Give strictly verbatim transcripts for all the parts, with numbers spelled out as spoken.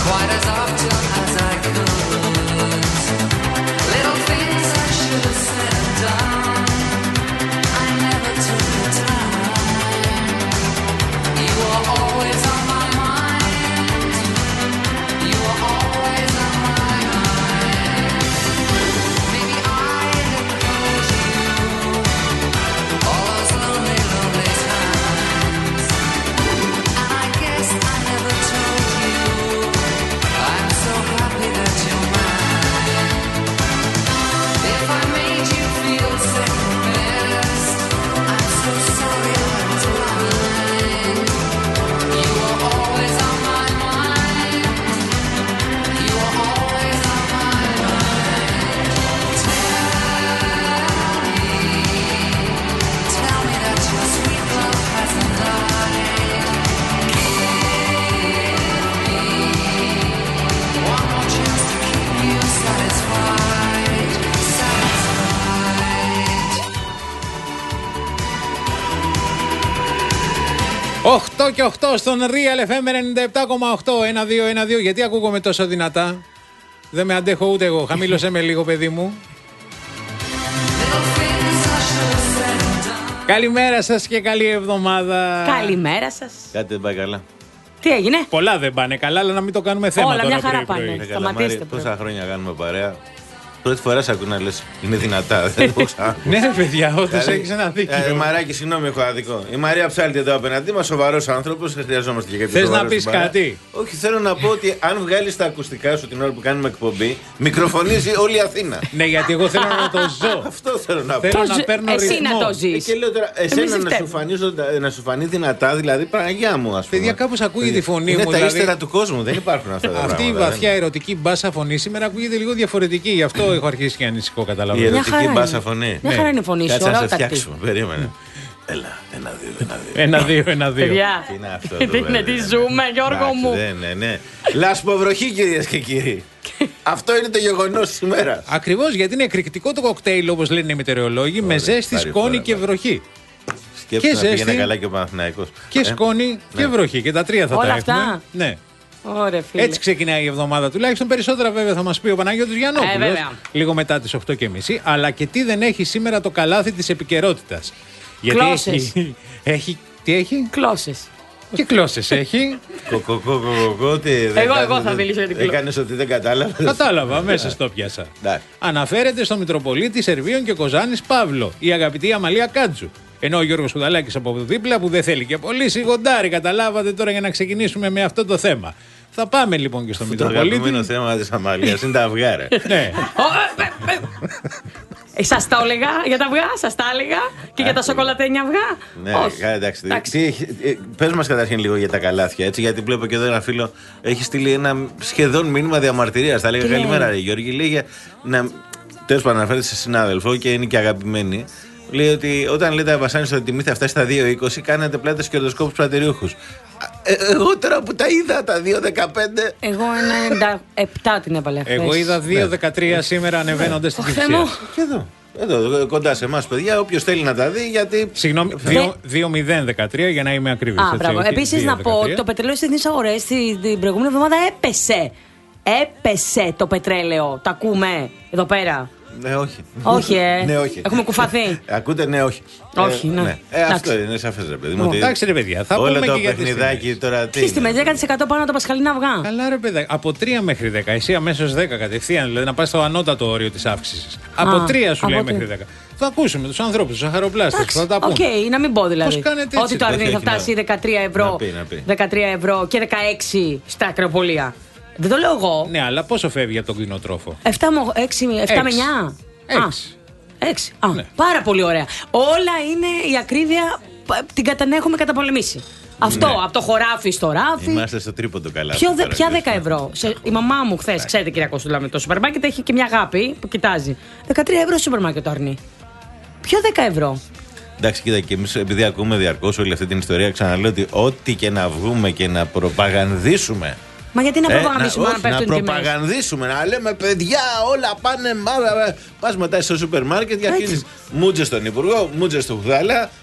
quite as often as I could. Little things I should have said and done, I never took the time. You were always on my mind. You were always on my mind. Maybe I had told you all those lonely, lonely times, and I guess I never told you I'm so happy that you're mine. If I made you feel second best, I'm so sorry I was blind. You were always on my mind. You were always on my mind. Tell me, tell me that your sweet love hasn't died. Give me one more chance to keep you satisfied, satisfied. οκτώ και οκτώ στον Real εφ εμ ενενήντα επτά κόμμα οκτώ. ένα δύο ένα δύο. Γιατί ακούγομαι τόσο δυνατά? Δεν με αντέχω ούτε εγώ. Χαμήλωσέ με λίγο, παιδί μου. Καλημέρα σας και καλή εβδομάδα. Καλημέρα σας. Κάτι δεν πάει καλά. Τι έγινε? Πολλά δεν πάνε καλά, αλλά να μην το κάνουμε θέμα. Όλα τώρα μια χαρά πρωί-πρωί. πάνε. Ε, καλά, Σταματήστε Μάρη, πρώτα. πόσα χρόνια κάνουμε παρέα. Πρώτη φορά σε ακούω να λες είναι δυνατά. Δεν το ξανά. Ναι, ρε παιδιά, όντως Δηλαδή, έχεις ένα ε, δίκιο. Μαράκι, συγγνώμη, έχω άδικο. Η Μαρία Ψάλτη εδώ απέναντί μας, σοβαρός άνθρωπος, χρειαζόμαστε και κάποιο Θες σοβαρό να πεις στην παρέα. κάτι? Όχι, θέλω να πω ότι αν βγάλεις τα ακουστικά σου την ώρα που κάνουμε εκπομπή, μικροφωνίζει όλη η Αθήνα. Ναι, γιατί εγώ θέλω να το ζω. Αυτό θέλω να πω. Θέλω Το να ζ- παίρνω Εσύ ρυθμό. να το Ε, ζεις. Και λέω τώρα, Εμείς εσένα δεν να σου, φταίμε. φανεί, ζωντα- να σου φανεί δυνατά, δηλαδή Παναγιά μου, ας πούμε. Παιδιά, κάπως ακούγεται η φωνή Είναι μου. τα δηλαδή, ύστερα του κόσμου, δεν υπάρχουν αυτά τα πράγματα. αυτή η δεν- βαθιά ερωτική μπάσα φωνή σήμερα ακούγεται λίγο διαφορετική. Γι' αυτό έχω αρχίσει και ανησυχώ, Η καταλαβαίνω. ερωτική χαρά μπάσα είναι. φωνή. Μια χαρά είναι η φωνή σου, Κάτσε να σε ωραιότατη. φτιάξουμε. Περίμενε. Έλα, ένα, δύο, ένα, δύο. Ένα, δύο, ένα, δύο. Παιδιά, Τι είναι αυτό τι εδώ είναι, πέρα, τι ναι, ναι. ζούμε, Γιώργο Εντάξει, μου. Ναι, ναι, ναι. Λασποβροχή, κυρίες και κύριοι. Αυτό είναι το γεγονός της ημέρας. Ακριβώς, γιατί είναι εκρηκτικό το κοκτέιλ, όπως λένε οι μετεωρολόγοι, με ζέστη, πάρει σκόνη φορά, και πάρει. βροχή. Σκέφτομαι Και να πήγαινε ζέστη. καλά και ο Παναθηναϊκός. Και Ε, σκόνη και βροχή. Και τα τρία θα Όλα τα αυτά? έχουμε. Ναι. Ωραία, φίλε. Έτσι ξεκινάει η εβδομάδα τουλάχιστον. Περισσότερα βέβαια θα μας πει ο Παναγιώτης Γιαννόπουλος. Ε, βέβαια. λίγο μετά τις οκτώ και μισή. Αλλά και τι δεν έχει σήμερα το καλάθι της επικαιρότητας. Γιατί Κλώσες. έχει, έχει. Τι έχει? Κλώσες. Και κλώσες έχει. Κοκοκοκοκοκο, τι, δεν Εγώ- κα- εγώ θα δεν- μιλήσω για την κλώ- Έκανες ότι δεν κατάλαβες. Κατάλαβα, μέσα στο πιάσα. Εντάξει. Αναφέρεται στον Μητροπολίτη Σερβίων και Κοζάνης Παύλο, η αγαπητή Αμαλία Κάτζου. Ενώ ο Γιώργος Κουδαλάκης από δίπλα, που δεν θέλει και πολύ, σιγοντάρι. Καταλάβατε τώρα για να ξεκινήσουμε με αυτό το θέμα. Θα πάμε λοιπόν και στον Το Μητροπολίτη. αγαπημένο θέμα της Αμαλίας είναι τα αυγά, ρε. Ναι. Ε, σας τα έλεγα για τα αυγά, σας τα έλεγα και για τα σοκολατένια αυγά. Ναι, Όχι. καλά, εντάξει. Εντάξει. Τι έχει- ε, πες μας καταρχήν λίγο για τα καλάθια, έτσι, γιατί βλέπω και εδώ ένα φίλο έχει στείλει ένα σχεδόν μήνυμα διαμαρτυρίας. Θα λέγα Τι λέει? καλημέρα, ρε Γιώργη. Λέει για να. Τέλος πάντων, αναφέρεται σε συνάδελφο και είναι και αγαπημένη. Λέει ότι όταν λέτε βασάνιστο ότι η τιμή θα φτάσει στα δύο είκοσι, κάνετε πλάτες και κερδοσκόπους πλατηριούχους. Ε, εγώ τώρα που τα είδα τα δύο δεκαπέντε. Εγώ ενενήντα επτά την έβαλα χθες. Εγώ είδα δύο δεκατρία σήμερα ανεβαίνοντας στην Ω, Θεέ μου. Κυψία. Και εδώ. Εδώ, κοντά σε εμάς, παιδιά, όποιος θέλει να τα δει, γιατί. Συγγνώμη, δύο μηδέν δεκατρία για να είμαι ακριβής. Α, έτσι, μπράβο. όχι Επίσης δύο να πω δεκατρία. ότι το πετρέλαιο στις διεθνείς αγορές τη- την προηγούμενη εβδομάδα έπεσε. Έπεσε το πετρέλαιο. Τα ακούμε εδώ πέρα. Ναι, όχι. Όχι, ε. Ναι, όχι. Έχουμε κουφαθεί. Ακούτε, ναι, όχι. Όχι, Ε, ναι. Ε, αυτό Εντάξει. είναι σαφές, ρε παιδί μου. Ω, ότι εντάξει, ρε παιδιά, θα όλο πούμε το και για τις παιχνιδάκι τιμές. τώρα τι. Τι στη είναι. με δέκα τοις εκατό πάνω από τα πασχαλινά αυγά. Καλά, ρε παιδάκι. Από τρία μέχρι δέκα. Εσύ αμέσως δέκα κατευθείαν. Δηλαδή να πας στο ανώτατο όριο της αύξησης. Από Α, τρία σου από λέει τρία. μέχρι δέκα. Θα ακούσουμε τους ανθρώπους, τους αχαροπλάστες που θα τα πούν. Οκ, να μην πω δηλαδή. Πώς κάνετε έτσι, Ότι το ρε, αρνί θα όχι, να- φτάσει δεκατρία ευρώ, να πει, να πει. δεκατρία ευρώ και δεκαέξι στα ακροπολία. Δεν το λέω εγώ. Ναι, αλλά πόσο φεύγει από τον κτηνοτρόφο? επτά με έξι, επτά με Έξι. εννιά. Έξι. έξι. Α, Ναι. πάρα πολύ ωραία. Όλα είναι η ακρίβεια, π- την κατανέχουμε καταπολεμήσει. Αυτό, Ναι. από το χωράφι στο ράφι. Είμαστε στο τρίποντο καλά. Ποιο δε, τώρα, ποια κύριε. δέκα ευρώ. Σε, η μαμά μου χθε, ξέρετε κυρία Κωστούλα, με το σούπερ μάρκετ έχει και μια αγάπη που κοιτάζει. δεκατρία ευρώ στο σούπερ μάρκετ το αρνί. Ποιο δέκα ευρώ. Εντάξει, κοίτα, και εμείς επειδή ακούμε διαρκώς όλη αυτή την ιστορία, ξαναλέω ότι ό,τι και να βγούμε και να προπαγανδίσουμε. Μα γιατί να ε, προπαγανδίσουμε να, να όχι, να πέφτουν οι τιμές. προπαγανδίσουμε, να λέμε παιδιά, όλα πάνε μάρα. Πα μετά στο σούπερ μάρκετ και Έτσι. αρχίζει μούτζε στον Υπουργό, μούτζε στον Χουδάλα,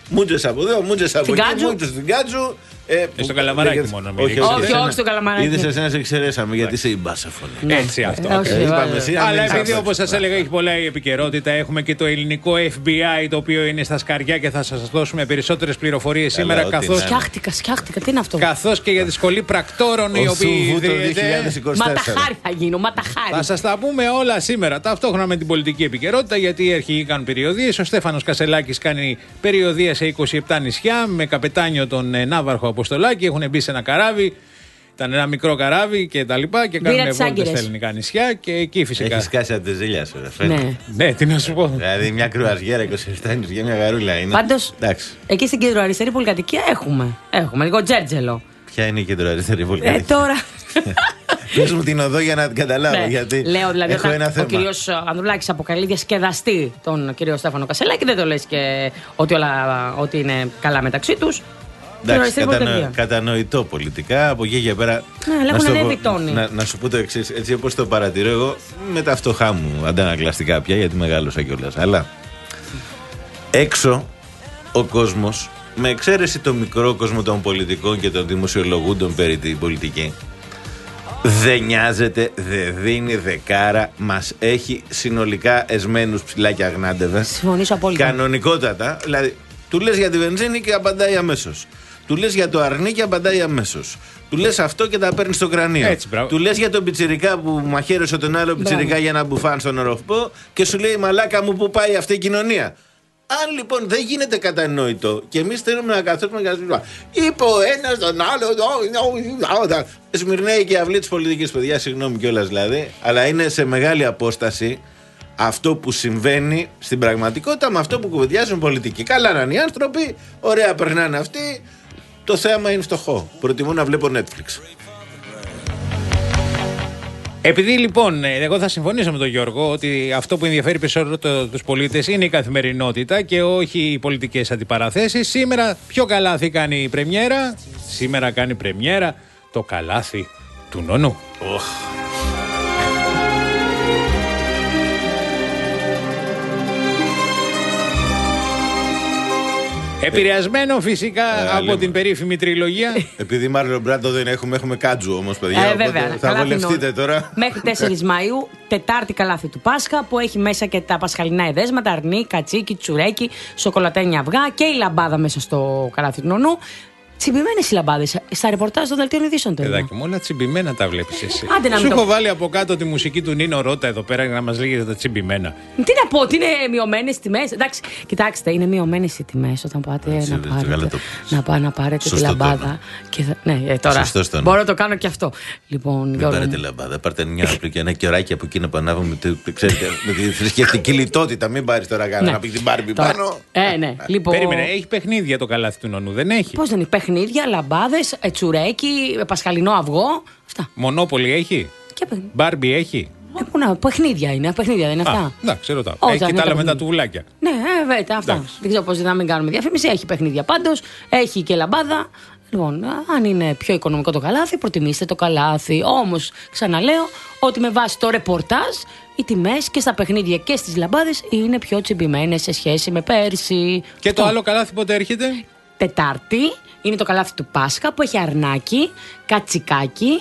Μούτζες από εδώ, μούτζες από εκεί, μούτζες στην Κάτζου. Ε, στο καλαμαράκι λέγες... μόνο. Όχι, όχι, όχι στο καλαμαράκι. Είδες εσένα σε εξαιρέσαμε γιατί είσαι η μπάσαφωνη. Έτσι αυτό. Αλλά επειδή όπως σας έλεγα έχει πολλά η επικαιρότητα, έχουμε και το ελληνικό εφ μπι άι το οποίο είναι στα σκαριά και θα σας δώσουμε περισσότερες πληροφορίες σήμερα. Καθώς... Σκιάχτηκα, σκιάχτηκα, τι είναι αυτό. Καθώς και για τη σχολή πρακτόρων οι οποίοι ιδρύεται. Ματαχάρι θα γίνω, ματαχάρι. Θα σας τα πούμε όλα σήμερα ταυτόχρονα με την πολιτική επικαιρότητα γιατί οι αρχηγοί κάνουν περιοδίες. Ο Στέφανος Κασελάκης κάνει περιοδία σε είκοσι επτά νησιά με καπετάνιο τον Ναύαρχο Αποστολάκη. Έχουν μπει σε ένα καράβι. Ήταν ένα μικρό καράβι και τα λοιπά και κάνουν βόλτες στα ελληνικά νησιά και εκεί φυσικά. Έχεις σκάσει από τη ζήλια σου, ρε φίλε. Ναι. Ναι, τι να σου πω. Δηλαδή μια κρουαζιέρα είκοσι επτά νησιά, μια γαρούλα είναι. Πάντως, εκεί στην κεντροαριστερή πολυκατοικία έχουμε. Έχουμε λίγο τζέρτζελο. Ποια είναι η κεντροαριστερή πολυκατοικία? Ε, τώρα. Πες μου την οδό για να την καταλάβω. Ναι. Γιατί λέω δηλαδή έχω ένα ο θέμα. κύριος Ανδρουλάκης αποκαλεί διασκεδαστή τον κύριο Στέφανο Κασελάκη. Δεν το λες και ότι, όλα, ότι είναι καλά μεταξύ τους. Εντάξει, κατανο, κατανοητό πολιτικά. Από εκεί και πέρα. Ναι, να, σου πω, να, να σου πω το εξής. Έτσι όπως το παρατηρώ εγώ, με τα φτωχά μου αντανακλαστικά πια, γιατί μεγάλωσα κιόλας. Αλλά έξω ο κόσμος, με εξαίρεση το μικρό κόσμο των πολιτικών και των δημοσιολογούντων περί την πολιτική, δεν νοιάζεται, δεν δίνει δεκάρα, μας έχει συνολικά εσμένους ψηλά και αγνάντευε. Συμφωνήσω απόλυτα. Κανονικότατα, δηλαδή του λες για τη βενζίνη και απαντάει αμέσως. Του λες για το αρνί και απαντάει αμέσως. Του λες αυτό και τα παίρνει στο κρανίο. Έτσι, του λες για τον πιτσιρικά που μαχαίρωσε τον άλλο πιτσιρικά για να μπουφάν στον οροφπό και σου λέει μαλάκα μου που πάει αυτή η κοινωνία. Αν λοιπόν δεν γίνεται κατανόητο και εμείς θέλουμε να καθίσουμε και να πούμε είπε ο ένας τον άλλο. Σμυρνέει και αυλή της πολιτικής, παιδιά, συγγνώμη κιόλας δηλαδή, αλλά είναι σε μεγάλη απόσταση αυτό που συμβαίνει στην πραγματικότητα με αυτό που κουβεντιάζουν πολιτικοί. Καλά να είναι οι άνθρωποι, ωραία περνάνε αυτοί. Το θέμα είναι φτωχό. Προτιμώ να βλέπω Netflix. Επειδή λοιπόν, εγώ θα συμφωνήσω με τον Γιώργο ότι αυτό που ενδιαφέρει περισσότερο τους πολίτες είναι η καθημερινότητα και όχι οι πολιτικές αντιπαραθέσεις. Σήμερα ποιο καλάθι κάνει η πρεμιέρα? Σήμερα κάνει πρεμιέρα το καλάθι του Νονού. Oh. Επηρεασμένο φυσικά ε, από λέμε. την περίφημη τριλογία. Επειδή Μάρλον Μπράντο δεν έχουμε, έχουμε Κάτζου όμως, παιδιά. Ε, βέβαια, θα βολευτείτε τώρα. Μέχρι τέσσερις Μαΐου, Τετάρτη καλάθι του Πάσχα, που έχει μέσα και τα πασχαλινά εδέσματα, αρνί, κατσίκι, τσουρέκι, σοκολατένια αυγά και η λαμπάδα μέσα στο καλάθι του Νονού. Τσιμπημένες οι λαμπάδες. Στα ρεπορτάζ των δελτίων ειδήσεων τώρα. Παιδάκι μου, όλα τσιμπημένα τα βλέπεις εσύ. Άντε να Σου το... έχω βάλει από κάτω τη μουσική του Νίνο Ρώτα εδώ πέρα για να μας λέγεται τα τσιμπημένα. Τι να πω, ότι είναι μειωμένες τιμές. Εντάξει, κοιτάξτε, είναι μειωμένες οι τιμές όταν πάτε έτσι, να, πάρετε, το... να, πά, να πάρετε τη λαμπάδα. Και θα... Ναι, ε, τώρα μπορώ να το κάνω και αυτό. Λοιπόν, μην πάρετε λαμπάδα, πάρτε μια απλή ένα κεράκι από εκείνο που ανάβουμε. Ξέρετε, με τη θρησκευτική λιτότητα. Μην πάρει τώρα κανένα να πει την Μπάρμπι πάνω. Ε, ναι, λοιπόν. Περίμενε, έχει παιχνίδια το καλάθι του Νονού, δεν έχει? Πώς δεν έχει παιχνίδια, λαμπάδα. Τσουρέκι, πασχαλινό αυγό. Αυτά. Μονόπολη έχει. Και παιχνίδια. Μπάρμπι έχει. Ε, πού να, παιχνίδια είναι, παιχνίδια δεν είναι αυτά. Εντάξει, ξέρω τα. Έχει και τα άλλα με τα τουβλάκια. Ναι, ε, βέβαια, αυτά. Εντάξει. Δεν ξέρω πώς δεν θα μην κάνουμε διαφήμιση. Έχει παιχνίδια πάντως. Έχει και λαμπάδα. Λοιπόν, αν είναι πιο οικονομικό το καλάθι, προτιμήστε το καλάθι. Όμως, ξαναλέω ότι με βάση το ρεπορτάζ, οι τιμές και στα παιχνίδια και στις λαμπάδες είναι πιο τσιμπημένες σε σχέση με πέρσι. Και αυτό. Το άλλο καλάθι πότε έρχεται? Τετάρτη. Είναι το καλάθι του Πάσχα που έχει αρνάκι, κατσικάκι,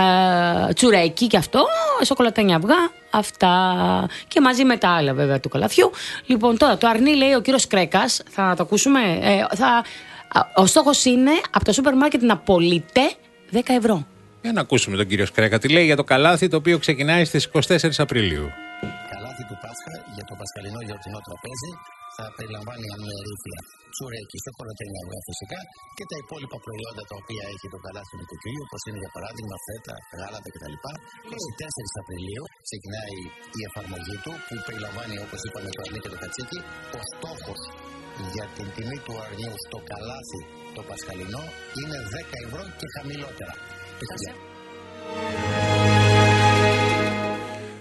α, τσουρέκι και αυτό, σοκολατένια αυγά, αυτά. Και μαζί με τα άλλα βέβαια του καλαθιού. Λοιπόν, τώρα το αρνί λέει ο κύριος Κρέκας, θα το ακούσουμε. Ε, θα, ο στόχος είναι από το σούπερ μάρκετ να πωλείται δέκα ευρώ. Για να ακούσουμε τον κύριο Κρέκα τι λέει για το καλάθι το οποίο ξεκινάει στις είκοσι τέσσερις Απριλίου. Καλάθι του Πάσχα για το πασχαλινό γιορτινό τραπέζι θα περιλαμβάνει αμερίδια, τσουρέκι, σοκολατένια αυγά φυσικά και τα υπόλοιπα προϊόντα τα οποία έχει το καλάθι του νοικοκυριού, όπως είναι για παράδειγμα φέτα, γάλατα κτλ. είκοσι τέσσερις Απριλίου ξεκινάει η εφαρμογή του που περιλαμβάνει, όπως είπαμε, το αρνί και το κατσίκι. Ο στόχος για την τιμή του αρνιού στο καλάθι το πασχαλινό είναι δέκα ευρώ και χαμηλότερα.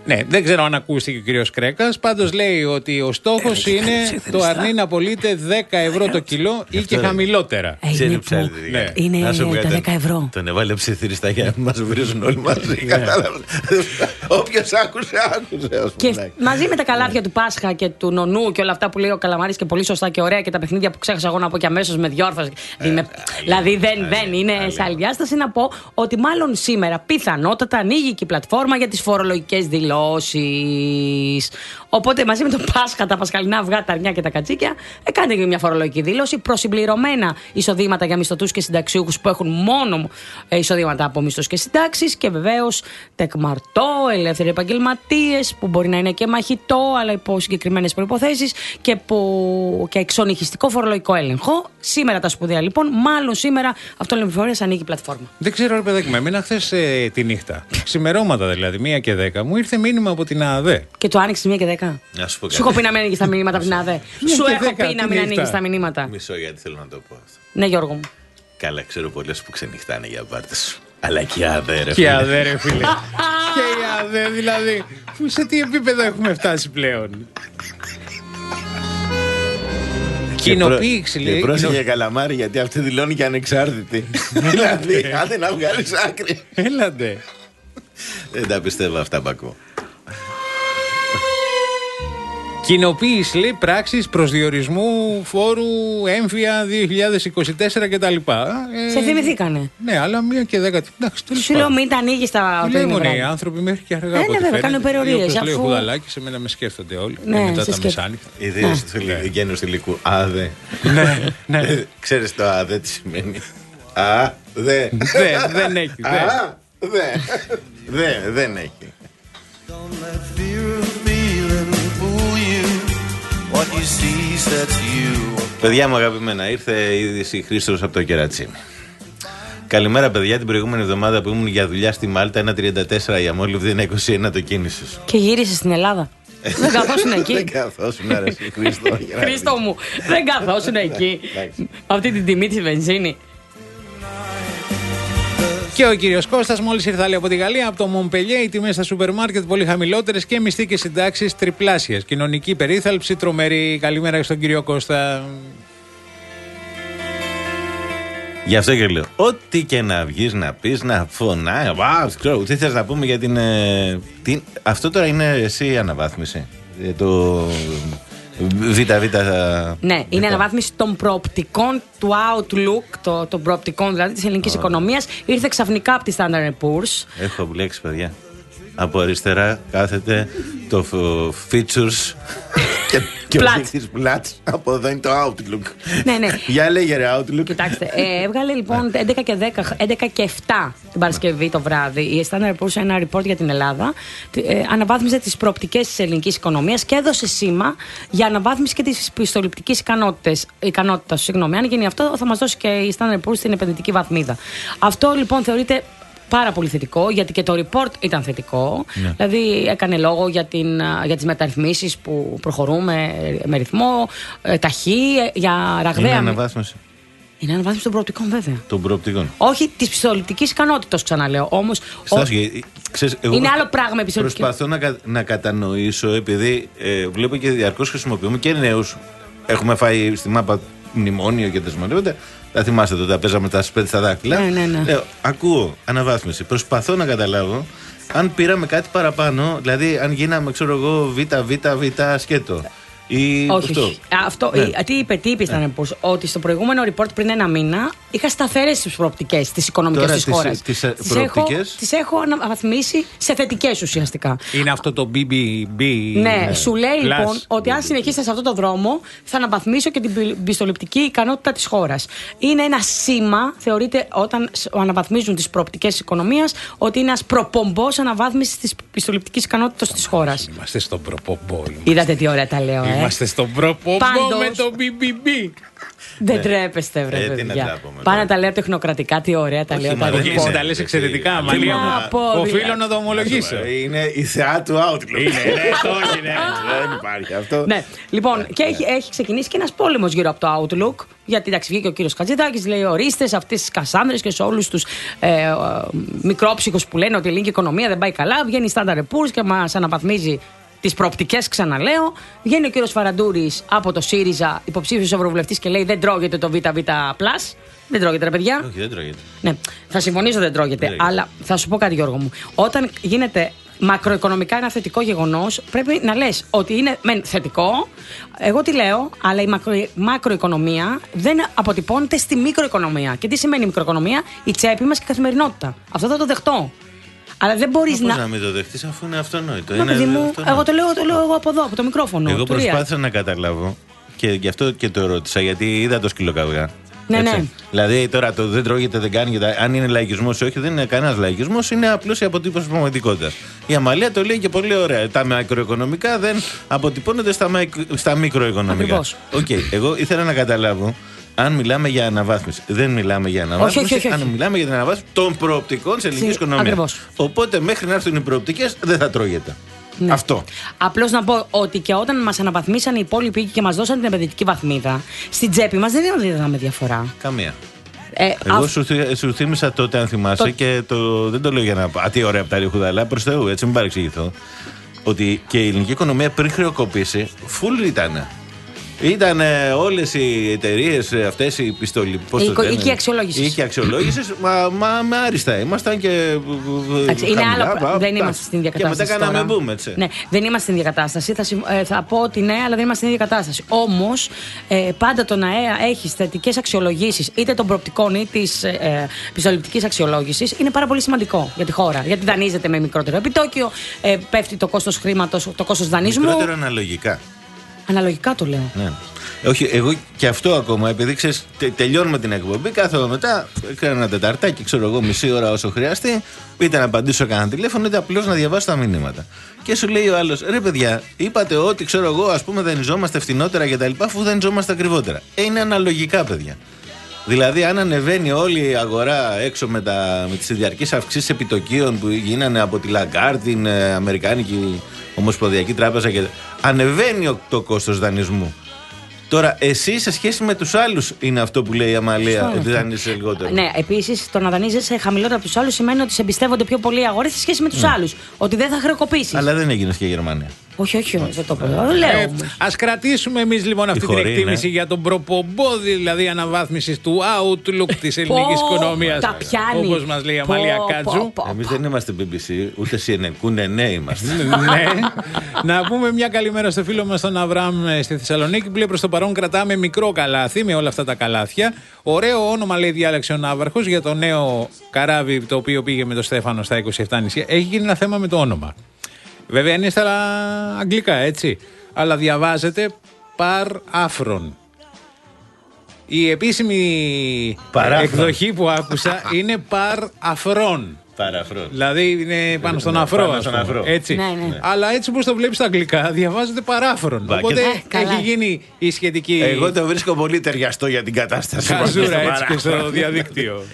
Ναι, δεν ξέρω αν ακούστηκε ο κύριος Κρέκας. Πάντως λέει ότι ο στόχος είναι το αρνί να πωλείται δέκα ευρώ το κιλό ή και χαμηλότερα. Ε, Ξέρει είναι που- ψάρι. Ναι. Είναι Να σου πω τα κάτι. δέκα ευρώ. Τον έβαλε ψιθυριστά για να μας βρίζουν όλοι μαζί. Κατάλαβες. Όποιος άκουσε, άκουσε. ας πούμε. Και μαζί με τα καλάθια του Πάσχα και του Νονού και όλα αυτά που λέει ο Καλαμάρης και πολύ σωστά και ωραία και τα παιχνίδια που ξέχασα εγώ να πω και αμέσως με διόρθωση. Είμαι- δηλαδή δεν, δεν είναι σε άλλη διάσταση να πω ότι μάλλον σήμερα πιθανότατα ανοίγει και η πλατφόρμα για τις φορολογικές δηλώσεις. Οπότε μαζί με το Πάσχα, τα πασχαλινά αυγά, τα αρνιά και τα κατσίκια, έκανε και μια φορολογική δήλωση. Προσυμπληρωμένα εισοδήματα για μισθωτούς και συνταξιούχους που έχουν μόνο ε, εισοδήματα από μισθούς και συντάξεις. Και βεβαίως τεκμαρτό, ελεύθεροι επαγγελματίες που μπορεί να είναι και μαχητό, αλλά υπό συγκεκριμένες προϋποθέσεις και, που, και εξονυχιστικό φορολογικό έλεγχο. Σήμερα τα σπουδαία λοιπόν, μάλλον σήμερα αυτό λέμε φορές ανοίγει η πλατφόρμα. Δεν ξέρω, ρε παιδάκι μου, εμένα χθες ε, τη νύχτα, ξημερώματα δηλαδή, μία και δέκα, μου ήρθε μήνυμα από την ΑΔΕ. Και το άνοιξε μία και δέκα. Να σου πω Σου έχω πει να μην ανοίγει τα μηνύματα από την ΑΔΕ. Μία Σου και έχω δέκα, πει να τι μην νύχτα. ανοίγει τα μηνύματα. Μισό γιατί θέλω να το πω αυτό. Ναι, Γιώργο μου. Καλά, ξέρω πολλές που ξενυχτάνε για πάρτες σου. Αλλά και η ΑΔΕ, ρε Και η φίλε. ΑΔΕ, ρε φίλε. Και η ΑΔΕ, δηλαδή. Που σε τι επίπεδο έχουμε φτάσει πλέον. Κοινοποίηση, Και λέει. πρόσεχε Καλαμάρη, γιατί αυτή δηλώνει και ανεξάρτητη. Δηλαδή, άντε να βγάλεις άκρη. Έλατε. Δεν τα πιστεύω αυτά που ακούω. Κοινοποίηση, λέει, πράξεις προσδιορισμού φόρου έμφυα δύο χιλιάδες είκοσι τέσσερα κτλ. Ε, Σε θυμηθήκανε. Ναι, αλλά μία και δέκα. Εντάξει, τέλος Σου λέω πάντων. μην τα ανοίγει τα Τι λέει πρωινή μόνο οι βράδυ. άνθρωποι μέχρι και αργά. Ε, από ναι, ό,τι βέβαια, φαίνεται. κάνουν περιορίες, Ή όπως λέει ο αφού- Χουδαλάκης, σε μένα με σκέφτονται όλοι. Ναι, μετά σε τα σκέφτονται. μεσάνυχτα. Ιδίως στο γένος υλικού. ΑΔΕ. Ναι, ναι. Ξέρεις το ΑΔΕ τι σημαίνει. ΑΔΕ. Δεν, δεν έχει. δεν. Α, δε. Δε, δεν έχει. Don't let fear of feeling fool you. What you see sets you. Παιδιά μου αγαπημένα, ήρθε η είδηση Χρήστος από το Κερατσίνι. Καλημέρα παιδιά, την προηγούμενη εβδομάδα που ήμουν για δουλειά στη Μάλτα, ένα τριάντα τέσσερα η αμόλυβδη, ένα είκοσι ένα το κίνησης. Και γύρισε στην Ελλάδα. Δεν καθόσουν Δεν εκεί. καθόσουν, άρεσε Χρήστο. Χρήστο μου, δεν καθόσουν εκεί. Εντάξει. Αυτή την τιμή τη βενζίνη. Και ο κύριος Κώστας μόλις ήρθε άλλη από τη Γαλλία, από το Μομπελιέ, οι τιμές στα σούπερ μάρκετ πολύ χαμηλότερες και μισθοί και συντάξεις τριπλάσιες. Κοινωνική περίθαλψη τρομερή. Καλημέρα στον κύριο Κώστα. Γι' αυτό και λέω, ό,τι και να βγεις να πεις, να φωνάει, wow, ξέρω, τι θες να πούμε για την, ε, την... Αυτό τώρα είναι εσύ η αναβάθμιση. Ε, το ΒΒ. Ναι, είναι αναβάθμιση των προοπτικών του Outlook, το- των προοπτικών δηλαδή της ελληνικής οικονομίας. Ήρθε ξαφνικά από τη Standard and Poor's. Έχω μπλέξει, παιδιά. Από αριστερά κάθεται το φ- features και, και ο Platz. δείκτης Platz. Από εδώ είναι το Outlook. Ναι, ναι. Για λέγε ρε Outlook. Κοιτάξτε, ε, έβγαλε λοιπόν έντεκα και δέκα, έντεκα και επτά την Παρασκευή το βράδυ η Standard Poor's ένα report για την Ελλάδα. Ε, αναβάθμιζε τις προοπτικές της ελληνικής οικονομίας και έδωσε σήμα για αναβάθμιση και της πιστοληπτικής ικανότητας. Ικανότητας, συγγνώμη. Αν γίνει αυτό, θα μας δώσει και η Standard Poor's την επενδυτική βαθμίδα. Αυτό λοιπόν θεωρείται πάρα πολύ θετικό, γιατί και το report ήταν θετικό. Ναι. Δηλαδή έκανε λόγο για, την, για τις μεταρρυθμίσεις που προχωρούμε με ρυθμό ε, ταχύ, ε, για ραγδαία. Είναι αναβάθμιση Είναι αναβάθμιση των προοπτικών, βέβαια. των προοπτικών. Όχι τη πιστοληπτικής ικανότητας, ξαναλέω. Όμως. Στάσου, ε, ξέρεις, εγώ Είναι άλλο πράγμα η πιστοληπτική. προσπαθώ να, κα- να κατανοήσω, επειδή ε, βλέπω και διαρκώς χρησιμοποιούμε και νέους. Έχουμε φάει στη μάπα μνημόνιο και δεσμεύονται. Θα θυμάστε τότε, παίζαμε τα σπέτ στα δάχτυλα. Ναι, ναι, ναι. Λέω, ακούω αναβάθμιση. Προσπαθώ να καταλάβω αν πήραμε κάτι παραπάνω, δηλαδή αν γίναμε, ξέρω εγώ, β, β, β, σκέτο. Ή Όχι, αυτό. όχι. Αυτό, Ναι. ε, τι είπε, τι είπε, ήταν πως, ότι στο προηγούμενο report πριν ένα μήνα είχα σταθερές τις προοπτικές, τις οικονομικές Τώρα της τις- χώρας. τις, ε, έχω, προοπτικές. τις έχω αναβαθμίσει σε θετικές ουσιαστικά. Είναι αυτό το μπι μπι μπι. Ναι, σου λέει Plus. λοιπόν ότι αν συνεχίσετε σε αυτό το δρόμο θα αναβαθμίσω και την πι- πιστοληπτική ικανότητα της χώρας. Είναι ένα σήμα, θεωρείται όταν σ- αναβαθμίζουν τις προοπτικές της οικονομίας, ότι είναι ένας προπομπός αναβάθμισης της πιστοληπτικής ικανότητας της χώρας. Είμαστε στον προπομπό. Είδατε τι ωραία τα λέω, ε. Είμαστε στον προπομπό Πάντως- με το μπι μπι μπι. Δεν τρέπεστε, βρε Ε, τι να παιδιά. τράπομαι Πάνε τώρα. να τα λέω τεχνοκρατικά, τι ωραία τα Όχι, λέω. μα τα δεν ρεπόρ. είναι. Τα λες εξαιρετικά, Αμαλία μου. Να πω, Οφείλω δηλαδή. να το ομολογήσω. Είναι η θεά του Outlook. Είναι, ναι, το όχι, ναι. Δεν υπάρχει αυτό. Ναι, λοιπόν, και έχει, έχει ξεκινήσει και ένα πόλεμο γύρω από το Outlook. Γιατί εντάξει, βγήκε ο κύριο Χατζηδάκης, λέει: ορίστε σε αυτές τις Κασάνδρες και σε όλους τους ε, ε, μικρόψυχους που λένε ότι η ελληνική οικονομία δεν πάει καλά. Βγαίνει η Standard Poor's και μας αναβαθμίζει τις προοπτικές, ξαναλέω. Βγαίνει ο κύριος Φαραντούρης από το ΣΥΡΙΖΑ, υποψήφιος ευρωβουλευτής, και λέει: δεν τρώγεται το ΒΒ+. Δεν τρώγεται, ρε παιδιά. Όχι, δεν τρώγεται. Ναι, θα συμφωνήσω, δεν τρώγεται. Δεν τρώγεται. Αλλά θα σου πω κάτι, Γιώργο μου. Όταν γίνεται μακροοικονομικά ένα θετικό γεγονός, πρέπει να λες ότι είναι μεν θετικό. Εγώ τι λέω, αλλά η μακρο, μακροοικονομία δεν αποτυπώνεται στη μικροοικονομία. Και τι σημαίνει μικροοικονομία? Η τσέπη μας και η καθημερινότητα. Αυτό θα το δεχτώ. Αλλά δεν μπορείς Πώς να. να μην το δεχτείς, αφού είναι αυτονόητο. Μα, Είναι παιδί μου, αυτονόητο. εγώ το λέω, το λέω εγώ από εδώ, από το μικρόφωνο. Εγώ του Ρία. προσπάθησα να καταλάβω και γι' αυτό και το ρώτησα, γιατί είδα το σκυλοκαυγά. Ναι, Έτσι. ναι. Δηλαδή τώρα το δεν τρώγεται, δεν κάνει. Γιατί αν είναι λαϊκισμός ή όχι, δεν είναι κανένα λαϊκισμός, είναι απλώς η αποτύπωση πραγματικότητας. Η Αμαλία το λέει και πολύ ωραία. Τα μακροοικονομικά δεν αποτυπώνονται στα, μικρο, στα μικροοικονομικά. Ακριβώς. Οκ, okay. Εγώ ήθελα να καταλάβω αν μιλάμε για αναβάθμιση. Δεν μιλάμε για αναβάθμιση, όχι, όχι, όχι. αν μιλάμε για την αναβάθμιση των προοπτικών της ελληνικής Συ- οικονομίας. ακριβώς. Οπότε μέχρι να έρθουν οι προοπτικές δεν θα τρώγεται. Ναι. Αυτό. Απλώς να πω ότι και όταν μας αναβαθμίσαν οι υπόλοιποι και μας δώσαν την επενδυτική βαθμίδα, στην τσέπη μας δεν είδαμε διαφορά. Καμία. Ε, Εγώ αυ- σου, θυ- σου θύμισα τότε, αν θυμάσαι, Το- και το, δεν το λέω για να. Α, τι ωραία από τα ριχουδαλά, προς Θεού, έτσι μην παρεξηγηθώ. Ότι και η ελληνική οικονομία πριν χρεοκοπήσει, full ήταν. Ήταν όλες οι εταιρείες αυτές οι πιστολοί. Πώς Οι το οικο- λένε? οίκοι αξιολόγησης. Οι οίκοι αξιολόγησης, μα, μα με άριστα ήμασταν και. Εντάξει, είναι χαμηλά, άλλο. πα, Δεν πα. είμαστε στην ίδια κατάσταση. Και μετά κάναμε τώρα. boom, έτσι. Ναι, δεν είμαστε στην ίδια κατάσταση. Θα, συμ- ε, θα πω ότι ναι, αλλά δεν είμαστε στην ίδια κατάσταση. Όμως, ε, πάντα το να ε, έχει θετικέ αξιολογήσεις είτε των προοπτικών ή τη ε, πιστοληπτικής αξιολόγησης είναι πάρα πολύ σημαντικό για τη χώρα. Γιατί δανείζεται με μικρότερο επιτόκιο, ε, πέφτει το κόστος χρήματος, το κόστος δανεισμού. Μικρότερο αναλογικά. Αναλογικά το λέω. Ναι. Όχι, εγώ και αυτό ακόμα, επειδή ξέρεις, τε, τελειώνουμε την εκπομπή, κάθομαι μετά, έκανα ένα τεταρτάκι, ξέρω εγώ, μισή ώρα όσο χρειαστεί, είτε να απαντήσω κανένα τηλέφωνο, είτε απλώς να διαβάσω τα μηνύματα. Και σου λέει ο άλλος, ρε παιδιά, είπατε ότι ξέρω εγώ, ας πούμε, δανειζόμαστε φθηνότερα κτλ., αφού δανειζόμαστε ακριβότερα. Ε, είναι αναλογικά, παιδιά. Δηλαδή, αν ανεβαίνει όλη η αγορά έξω με, τα, με τις διαρκείς αυξήσεις επιτοκίων που γίνανε από τη Lagarde, την ε, Αμερικάνικη Ομοσπονδιακή Τράπεζα, και ανεβαίνει ο- το κόστος δανεισμού. Τώρα, εσύ σε σχέση με τους άλλους είναι αυτό που λέει η Αμαλία, Σωστό. ότι δανείζεσαι λιγότερο. Ναι, επίσης το να δανείζεσαι χαμηλότερα από τους άλλους σημαίνει ότι σε εμπιστεύονται πιο πολύ οι αγορές σε σχέση με τους άλλους. Ότι δεν θα χρεοκοπήσεις. Αλλά δεν έγινε και η Γερμανία. Όχι, όχι, όχι, δεν το πω. Δεν λέω. Ε, όμως. ας κρατήσουμε εμείς λοιπόν αυτή την χωρή, εκτίμηση ναι. για τον προπομπό, δηλαδή αναβάθμιση του outlook της ελληνικής Πω, οικονομίας. τα πιάνει. Όπως μας λέει η Αμαλία Πω, Κάτζου. πω, πω. Εμείς δεν είμαστε μπι μπι σι, ούτε σι εν εν, κουνε, ναι είμαστε. Ναι. Να πούμε μια καλημέρα στο φίλο μας τον Αβραάμ ε, στη Θεσσαλονίκη, που λέει προς το παρόν κρατάμε μικρό καλάθι με όλα αυτά τα καλάθια. Ωραίο όνομα, λέει, διάλεξε ο Ναύαρχος για το νέο καράβι το οποίο πήγε με τον Στέφανο στα είκοσι επτά νησιά. Έχει γίνει ένα θέμα με το όνομα. Βέβαια είναι στα αγγλικά, έτσι. Αλλά διαβάζεται παρ άφρον. Η επίσημη Παράφρον. εκδοχή που άκουσα είναι παρ αφρόν. Παραφρόν. Δηλαδή είναι πάνω στον Ναι, αφρό, πάνω ας στον πούμε. αφρό. Έτσι. Ναι, ναι. Αλλά έτσι όπως το βλέπεις στα αγγλικά, διαβάζεται παράφρον. Μπα, Οπότε και- Ε, καλά. έχει γίνει η σχετική Εγώ το βρίσκω πολύ ταιριαστό για την κατάσταση. χαζούρα έτσι και στο Παράφρον. διαδίκτυο.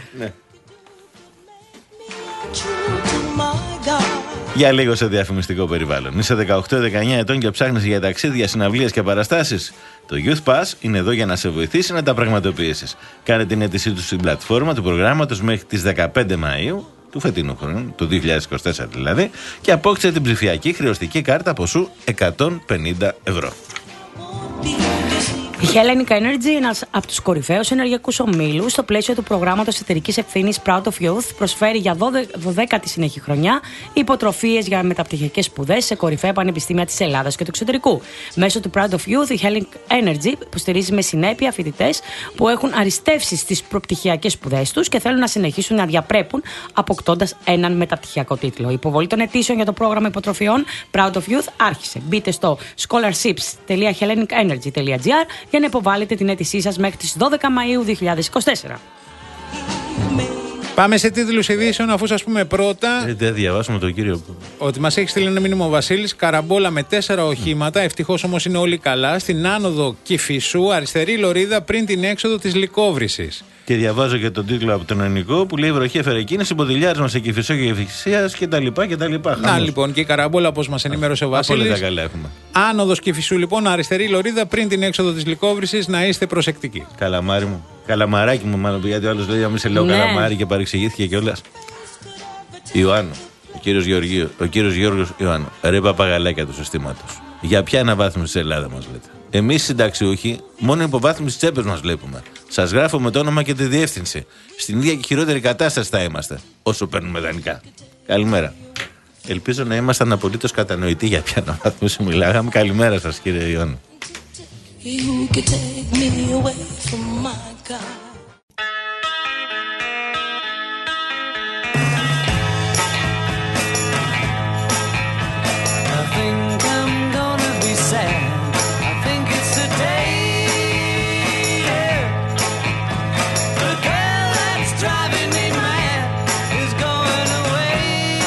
Για λίγο σε διαφημιστικό περιβάλλον. Είσαι δεκαοκτώ δεκαεννιά ετών και ψάχνεις για ταξίδια, συναυλίες και παραστάσεις. Το Youth Pass είναι εδώ για να σε βοηθήσει να τα πραγματοποιήσεις. Κάνε την αίτησή του στην πλατφόρμα του προγράμματος μέχρι τις δεκαπέντε Μαΐου του φετινού χρόνου, του δύο χιλιάδες είκοσι τέσσερα δηλαδή, και απόκτησε την ψηφιακή χρεωστική κάρτα ποσού εκατόν πενήντα ευρώ. Η Hellenic Energy, ένας από τους κορυφαίους ενεργειακούς ομίλους, στο πλαίσιο του προγράμματος εταιρικής ευθύνης Proud of Youth, προσφέρει για δωδέκατη συνεχή χρονιά υποτροφίες για μεταπτυχιακές σπουδές σε κορυφαία πανεπιστήμια της Ελλάδας και του εξωτερικού. Μέσω του Proud of Youth, η Hellenic Energy υποστηρίζει με συνέπεια φοιτητές που έχουν αριστεύσει στις προπτυχιακές σπουδές τους και θέλουν να συνεχίσουν να διαπρέπουν, αποκτώντας έναν μεταπτυχιακό τίτλο. Η υποβολή των αιτήσεων για το πρόγραμμα υποτροφιών Proud of Youth άρχισε. Μπείτε στο scholarships τελεία hellenic energy τελεία gr για να υποβάλλετε την αίτησή σας μέχρι τις δώδεκα Μαΐου δύο χιλιάδες είκοσι τέσσερα. Πάμε σε τίτλους ειδήσεων, αφού σας πούμε πρώτα Ε, Δεν διαβάσουμε τον κύριο. ότι μας έχει στείλει ένα μήνυμα ο Βασίλης. Καραμπόλα με τέσσερα οχήματα, ευτυχώς όμως είναι όλοι καλά, στην άνοδο Κηφισού, αριστερή λωρίδα πριν την έξοδο της Λυκόβρησης. Και διαβάζω και τον τίτλο από τον Ελληνικό που λέει: βροχή έφερε κίνηση, μποτιλιάρισμα σε Κηφισό και Κηφισίας κτλ. Να λοιπόν, και η Καραμπόλα, όπως μας ενημέρωσε ο Βασίλης. Όλα τα καλά έχουμε. Άνοδος Κηφισού λοιπόν, αριστερή λωρίδα πριν την έξοδο της Λυκόβρησης, να είστε προσεκτικοί. Καλαμάρι μου. Καλαμαράκι μου, μάλλον, γιατί ο άλλος λέει: να μην σε λέω Ναι. καλαμάρι και παρεξηγήθηκε κιόλας. Ιωάννου, ο κύριος Γεωργίου, ο κύριος Γιώργος Ιωάννου, ρε παπαγαλάκια του συστήματος. Για ποια αναβάθμιση της Ελλάδα μας λέτε? Εμείς συνταξιούχοι, μόνο υποβάθμιση στις τσέπες μας βλέπουμε. Σας γράφω με το όνομα και τη διεύθυνση. Στην ίδια και χειρότερη κατάσταση θα είμαστε, όσο παίρνουμε δανεικά. Καλημέρα. Ελπίζω να ήμασταν απολύτως κατανοητοί για ποια αναβάθμιση μιλάγαμε. Καλημέρα σας, κύριε Ιωάννου. You could take me away from my God. I think I'm gonna be sad. I think it's the day. Yeah. The girl that's driving me mad is going away.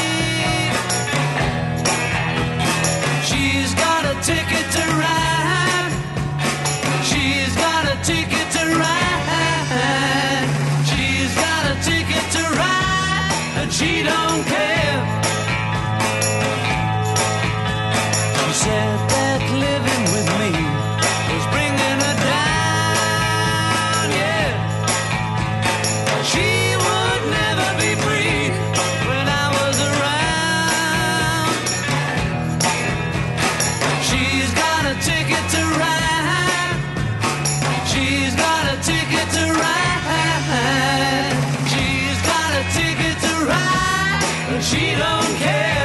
She's got a ticket to ride. She's got a ticket to ride. She's got a ticket to ride, and she don't care. She said that living with me was bringing her down, yeah. She would never be free when I was around. She's got a ticket to ride. She's got a ticket to ride. She's got a ticket to ride, but she don't care.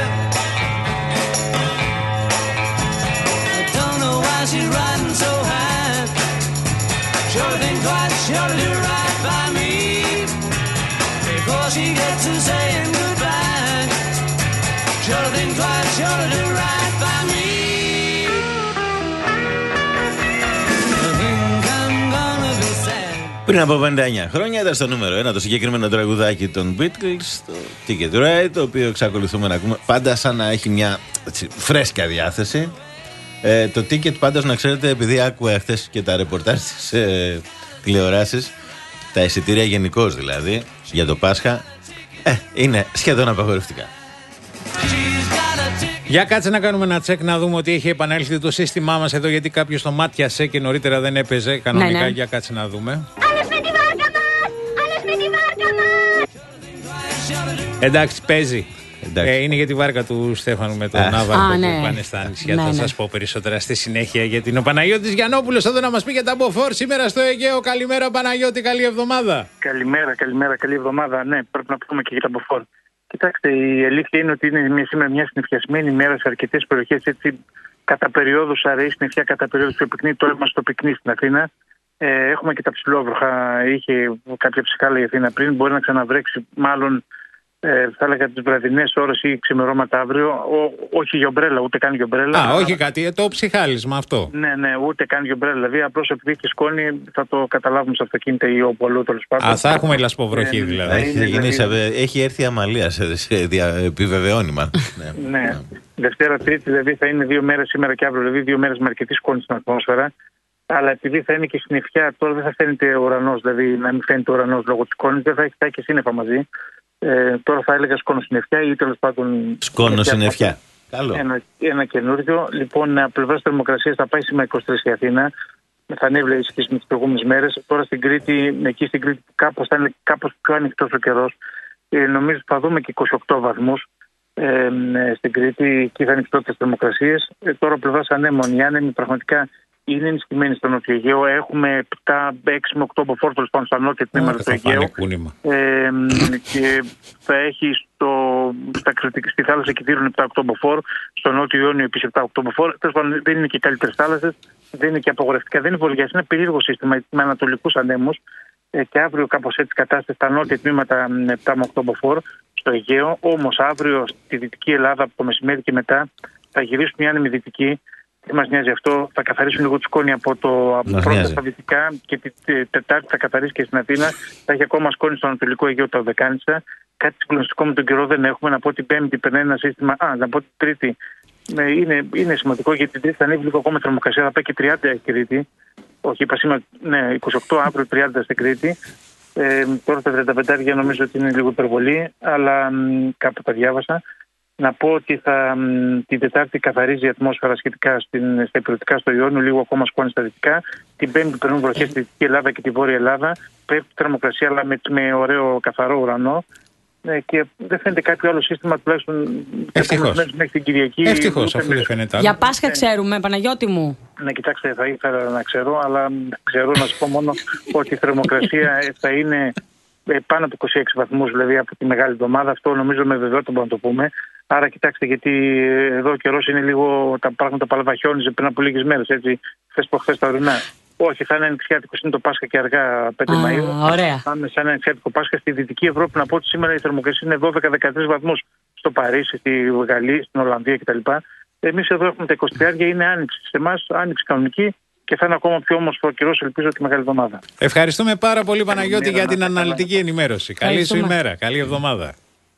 I don't know why she's riding so high. Sure think twice, sure do right by me before she gets to saying goodbye. Sure think twice, sure do right by me. I think I'm gonna be sad. Πριν από πενήντα εννιά χρόνια ήταν στο νούμερο ένα το συγκεκριμένο τραγουδάκι των Beatles, το Ticket to Ride, το οποίο εξακολουθούμε να ακούμε πάντα σαν να έχει μια έτσι, φρέσκια διάθεση. Ε, το Ticket πάντως, να ξέρετε, επειδή άκουγα χθες και τα ρεπορτάζ της ε, τηλεοράσεις, τα εισιτήρια γενικώς δηλαδή για το Πάσχα, ε, είναι σχεδόν απαγορευτικά. She's got a ticket. Για κάτσε να κάνουμε ένα τσεκ να δούμε ότι έχει επανέλθει το σύστημά μας εδώ, γιατί κάποιος το μάτιασε και νωρίτερα δεν έπαιζε κανονικά. Ναι, ναι. Για κάτσε να δούμε. Εντάξει, παίζει. Εντάξει. Ε, είναι για τη βάρκα του Στέφανου με τον Α. Ναύαρχο Α, που ναι. πάνε στα νησιά. Ναι, Θα ναι. σας πω περισσότερα στη συνέχεια, γιατί είναι ο Παναγιώτης Γιαννόπουλος εδώ να μας πει για τα μποφόρ σήμερα στο Αιγαίο. Καλημέρα Παναγιώτη, καλή εβδομάδα. Καλημέρα, καλημέρα, καλή εβδομάδα. Ναι, πρέπει να πούμε και για τα μποφόρ. Κοιτάξτε, η αλήθεια είναι ότι είναι μια, σήμερα μια συννεφιασμένη ημέρα σε αρκετές περιοχές. Έτσι, κατά περιόδους αραιή συννεφιά, κατά περιόδους πιο πυκνή. Τώρα είμαστε στο πυκνή στην Αθήνα. Ε, έχουμε και τα ψηλόβροχα. Είχε κάποια ψυχάλα η Αθήνα πριν. Μπορεί να ξαναβρέξει, μάλλον ε, θα έλεγα τις βραδινές ώρες ή ξημερώματα αύριο. Ο, όχι για ομπρέλα, ούτε καν για ομπρέλα. Α, όχι κάτι, ε, το ψυχάλισμα αυτό. Ναι, ναι, ούτε καν για ομπρέλα. Δηλαδή, απλώς επειδή έχει σκόνη, θα το καταλάβουμε σε αυτοκίνητα ή όπου αλλού τέλος πάντων. Α, θα έχουμε λασποβροχή Ε, δηλαδή. ναι. Έχει, είναι γίνει σε- δηλαδή- έχει έρθει η Αμαλία, σε, σε δια, επιβεβαιώνει μάλλον. ναι. Ναι. Δευτέρα, Τρίτη, δηλαδή θα είναι δύο μέρες σήμερα και αύριο, δηλαδή δύο μέρες με αρκετή σκόνη στην ατμόσφαιρα. Αλλά επειδή θα είναι και συννεφιά, τώρα δεν θα φαίνεται ο ουρανός, δηλαδή να μην φαίνεται ο ουρανός λόγω της σκόνης, δεν θα έχει, θα έχει και σύννεφα μαζί. Ε, τώρα θα έλεγα σκόνο συννεφιά ή τέλος πάντων. Σκόνο συννεφιά. Καλό. Ένα, ένα καινούριο. Λοιπόν, από πλευράς θερμοκρασίας θα πάει σήμερα είκοσι τρεις η Αθήνα. Θα ανέβει η σχέση με τις προηγούμενες μέρες. Τώρα στην Κρήτη, εκεί στην Κρήτη κάπως θα είναι κάπως πιο ανοιχτός ο καιρός. Ε, νομίζω θα δούμε και είκοσι οκτώ βαθμούς. Ε, ε, στην Κρήτη, εκεί θα είναι οι πρώτες θερμοκρασίες. Ε, τώρα από πλευράς ανέμων, οι άνεμοι πραγματικά είναι ενισχυμένοι στο Νότιο Αιγαίο. Έχουμε επτά, έξι με οκτώ μποφόρ τέλος πάνω στα νότια τμήματα του Θα φάνε Αιγαίου. κούνημα. Ε, και θα έχει στο, στα, στη θάλασσα Κιτήρων επτά οκτώ μποφόρ, στο Νότιο Ιόνιο επίσης επτά οκτώ μποφόρ. Τέλος πάντων, δεν είναι και καλύτερες θάλασσες, δεν είναι και απογορευτικά, δεν είναι βολιάς. Είναι περίεργο σύστημα με ανατολικούς ανέμους. Ε, και αύριο κάπως έτσι κατάσταση στα νότια τμήματα επτά με οκτώ μποφόρ στο Αιγαίο. Όμως αύριο στη Δυτική Ελλάδα από το μεσημέρι και μετά θα γυρίσουν οι άνεμοι δυτικοί. Τι μας νοιάζει αυτό, θα καθαρίσουν λίγο το σκόνη από το πρώτα στα δυτικά και την Τετάρτη θα καθαρίσει και στην Αθήνα. Θα έχει ακόμα σκόνη στο Ανατολικό Αιγαίο, τα Οδεκάνησα. Κάτι συγκλονιστικό με τον καιρό δεν έχουμε. Να πω την Πέμπτη περνάει ένα σύστημα. Α, να πω την Τρίτη. Είναι, είναι σημαντικό γιατί την Τρίτη θα ανέβει λίγο ακόμα θερμοκρασία. Θα πάει και τριάντα στην Κρήτη. Όχι, είπα σήμερα, ναι, είκοσι οκτώ αύριο, τριάντα στην Κρήτη. Ε, τώρα τα τριάντα πέντε νομίζω ότι είναι λίγο υπερβολή, αλλά μ, κάπου τα διάβασα. Να πω ότι θα, μ, την Τετάρτη καθαρίζει η ατμόσφαιρα σχετικά στην, στα υπηρετικά στο Ιόνιο, λίγο ακόμα σκόνη στα δυτικά. Την Πέμπτη περνούν βροχές στη Δυτική Ελλάδα και τη Βόρεια Ελλάδα. Πέφτει θερμοκρασία, αλλά με, με ωραίο καθαρό ουρανό. Ε, και δεν φαίνεται κάποιο άλλο σύστημα τουλάχιστον μέχρι την Κυριακή. Ευτυχώς, αφού δεν φαίνεται άλλο. Για Πάσχα ξέρουμε, Παναγιώτη μου. Ναι, κοιτάξτε, θα ήθελα να ξέρω, αλλά ξέρω να σου πω μόνο ότι η θερμοκρασία θα είναι πάνω από είκοσι έξι βαθμούς, δηλαδή από τη Μεγάλη Εβδομάδα. Αυτό νομίζω με βεβαιότητα μπορούμε να το πούμε. Άρα, κοιτάξτε, γιατί εδώ ο καιρός είναι λίγο. Τα πράγματα παλαβαχιόνιζε πριν από λίγες μέρες, έτσι, χθες προχθές τα ορεινά. Όχι, θα είναι ανοιξιάτικο. Είναι το Πάσχα και αργά πέντε Μαΐου. Ωραία. Θα είναι σαν ανοιξιάτικο Πάσχα στη Δυτική Ευρώπη. Να πω ότι σήμερα η θερμοκρασία είναι δώδεκα με δεκατρείς βαθμούς στο Παρίσι, στη Γαλλία, στην Ολλανδία κτλ. Εμείς εδώ έχουμε τα είκοσι τρία, είναι άνοιξη. Σε εμάς άνοιξη κανονική και θα είναι ακόμα πιο όμορφο καιρός, ελπίζω, τη Μεγάλη Εβδομάδα. Ευχαριστούμε πάρα πολύ, Παναγιώτη, για την αναλυτική ενημέρωση. Καλή σου ημέρα. Καλή εβδομάδα.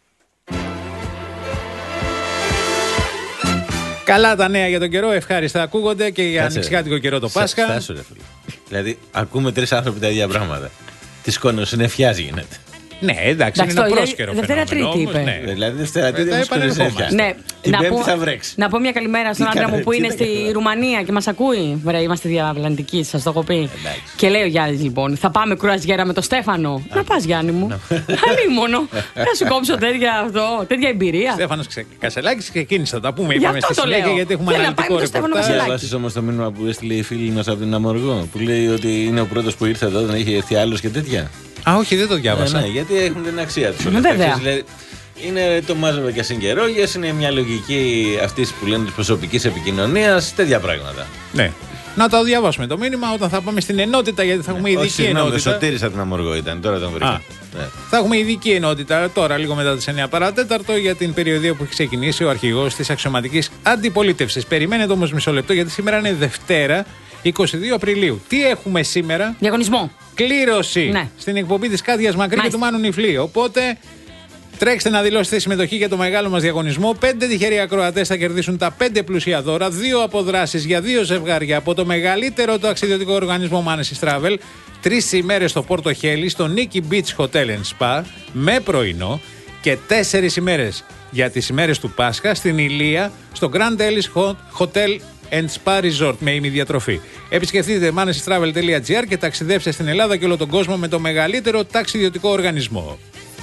Καλά τα νέα για τον καιρό, ευχάριστα ακούγονται και για ανοιξιάτικο καιρό το Πάσχα. Στάσου, ρε φίλε. Δηλαδή, ακούμε τρεις άνθρωποι τα ίδια πράγματα. Τη σκονοσυννεφιάς γίνεται. Ναι, εντάξει, είναι ένα πρόσκαιρο φαινόμενο. Δευτέρα Τρίτη είπε. Ναι. Δηλαδή, Δευτέρα Τρίτη είναι σκονοσυννεφιάς. Ναι. Την να Πέμπτη πω, θα βρέξει. Να πω μια καλημέρα στον άντρα μου που είναι στη καλά. Ρουμανία και μας ακούει. Βρε, είμαστε διαβλαντικοί, σας το έχω πει. Εντάξει. Και λέει ο Γιάννης, λοιπόν, θα πάμε κρουαζιέρα με το Στέφανο. Να πας, Γιάννη μου. Αλίμονο. Θα σου κόψω τέτοια, αυτό, τέτοια εμπειρία. Στέφανος Κασελάκης ξεκίνησε, θα τα πούμε. Είπαμε στη συνέχεια γιατί έχουμε αναλυτικό ρεπορτάζ. Διαβάσεις όμως το μήνυμα που έστειλε η φίλη μας από την Αμοργό που λέει ότι είναι ο πρώτος που ήρθε εδώ, δεν είχε έρθει άλλος και τέτοια. Α, όχι, δεν το διάβασα. Ναι, ναι, γιατί έχουν την αξία τους. Βέβαια. Είναι το μάζευε και συγκαιρόγες, είναι μια λογική αυτή που λένε της προσωπικής επικοινωνίας, τέτοια πράγματα. Ναι. Να το διαβάσουμε το μήνυμα όταν θα πάμε στην ενότητα, γιατί θα έχουμε ειδική Όχι, συγγνώμη, ενότητα. Ο Σωτήρης από την Αμοργό ήταν, τώρα τον βρήκα. Ναι. Θα έχουμε ειδική ενότητα τώρα, λίγο μετά τις εννιά παρά τέταρτο, για την περιοδία που έχει ξεκινήσει ο αρχηγός της αξιωματικής αντιπολίτευσης. Περιμένετε όμως μισό λεπτό, γιατί σήμερα είναι Δευτέρα, είκοσι δύο Απριλίου. Τι έχουμε σήμερα? Διαγωνισμό. Κλήρωση. Ναι. Στην εκπομπή της Κάτιας Μακρύ και του Μάνου Νιφλή. Οπότε τρέξτε να δηλώσετε συμμετοχή για το μεγάλο μας διαγωνισμό. Πέντε τυχεροί ακροατές θα κερδίσουν τα πέντε πλουσία δώρα. Δύο αποδράσεις για δύο ζευγάρια από το μεγαλύτερο ταξιδιωτικό οργανισμό Manesis Travel. Τρεις ημέρες στο Πόρτο Χέλι, στο Nikki Beach Hotel and Spa με πρωινό. Και τέσσερις ημέρες για τις ημέρες του Πάσχα στην Ηλία, στο Grand Ellis Hotel and Spa Resort με ημιδιατροφή. Επισκεφτείτε manesis travel dot gr και ταξιδέψτε στην Ελλάδα και όλο τον κόσμο με το μεγαλύτερο ταξιδιωτικό οργανισμό.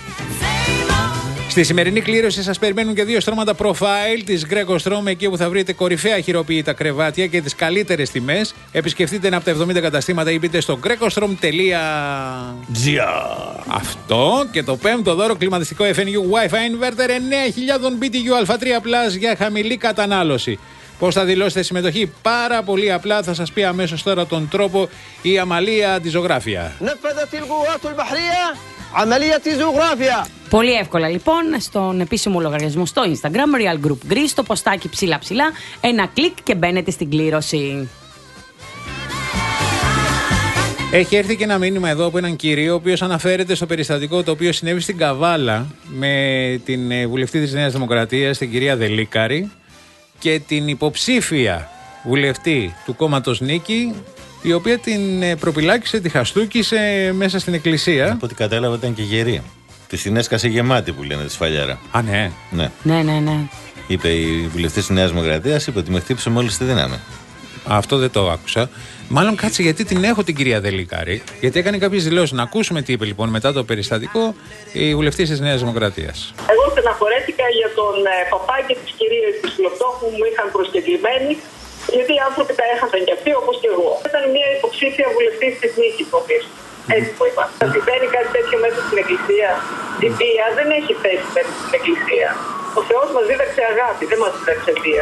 Στη σημερινή κλήρωση σας περιμένουν και δύο στρώματα profile της Greco Strom, εκεί όπου θα βρείτε κορυφαία χειροποίητα κρεβάτια και τις καλύτερες τιμές. Επισκεφτείτε ένα από τα εβδομήντα καταστήματα ή μπείτε στο grecostrom τελεία gr. Αυτό και το πέμπτο δώρο, κλιματιστικό εφ εν γιου Wi-Fi Inverter εννέα χιλιάδες μπι τι γιου α τρία Plus για χαμηλή κατανάλωση. Πώς θα δηλώσετε συμμετοχή? Πάρα πολύ απλά, θα σας πει αμέσως τώρα τον τρόπο η Αμαλία τη Ζωγράφια. Πολύ εύκολα λοιπόν, στον επίσημο λογαριασμό στο Instagram Real Group Greece, το ποστάκι ψηλά ψηλά, ένα κλικ και μπαίνετε στην κλήρωση. Έχει έρθει και ένα μήνυμα εδώ από έναν κύριο, ο οποίος αναφέρεται στο περιστατικό το οποίο συνέβη στην Καβάλα με την βουλευτή της Νέας Δημοκρατίας, την κυρία Δελίκαρη, και την υποψήφια βουλευτή του κόμματος Νίκη, η οποία την προπυλάκησε, τη χαστούκησε μέσα στην εκκλησία. Από ό,τι κατάλαβα ήταν και γερή. Τη την έσκασε γεμάτη που λένε τη σφαλιάρα. Α, ναι. Ναι, ναι, ναι. ναι. Είπε η βουλευτή της Νέας Δημοκρατίας, είπε ότι με χτύπησε μόλις τη δύναμη. Αυτό δεν το άκουσα. Μάλλον κάτσε, γιατί την έχω την κυρία Δελίκαρη, γιατί έκανε κάποιες δηλώσεις. Να ακούσουμε τι είπε λοιπόν μετά το περιστατικό η βουλευτή της Νέας Δημοκρατίας. Εγώ στεναχωρέθηκα για τον ε, παπά και τις κυρίες της Λεπτόχου που μου είχαν προσκεκλημένοι, γιατί οι άνθρωποι τα έχασαν κι αυτοί όπως και εγώ. Ήταν μια υποψήφια βουλευτή της Νίκης, νομίζω. Έτσι που είπα. Θα συμβαίνει κάτι τέτοιο μέσα στην Εκκλησία? Η βία δεν έχει θέση μέσα στην Εκκλησία. Ο Θεός μας δίδαξε αγάπη, δεν μας δίδαξε βία.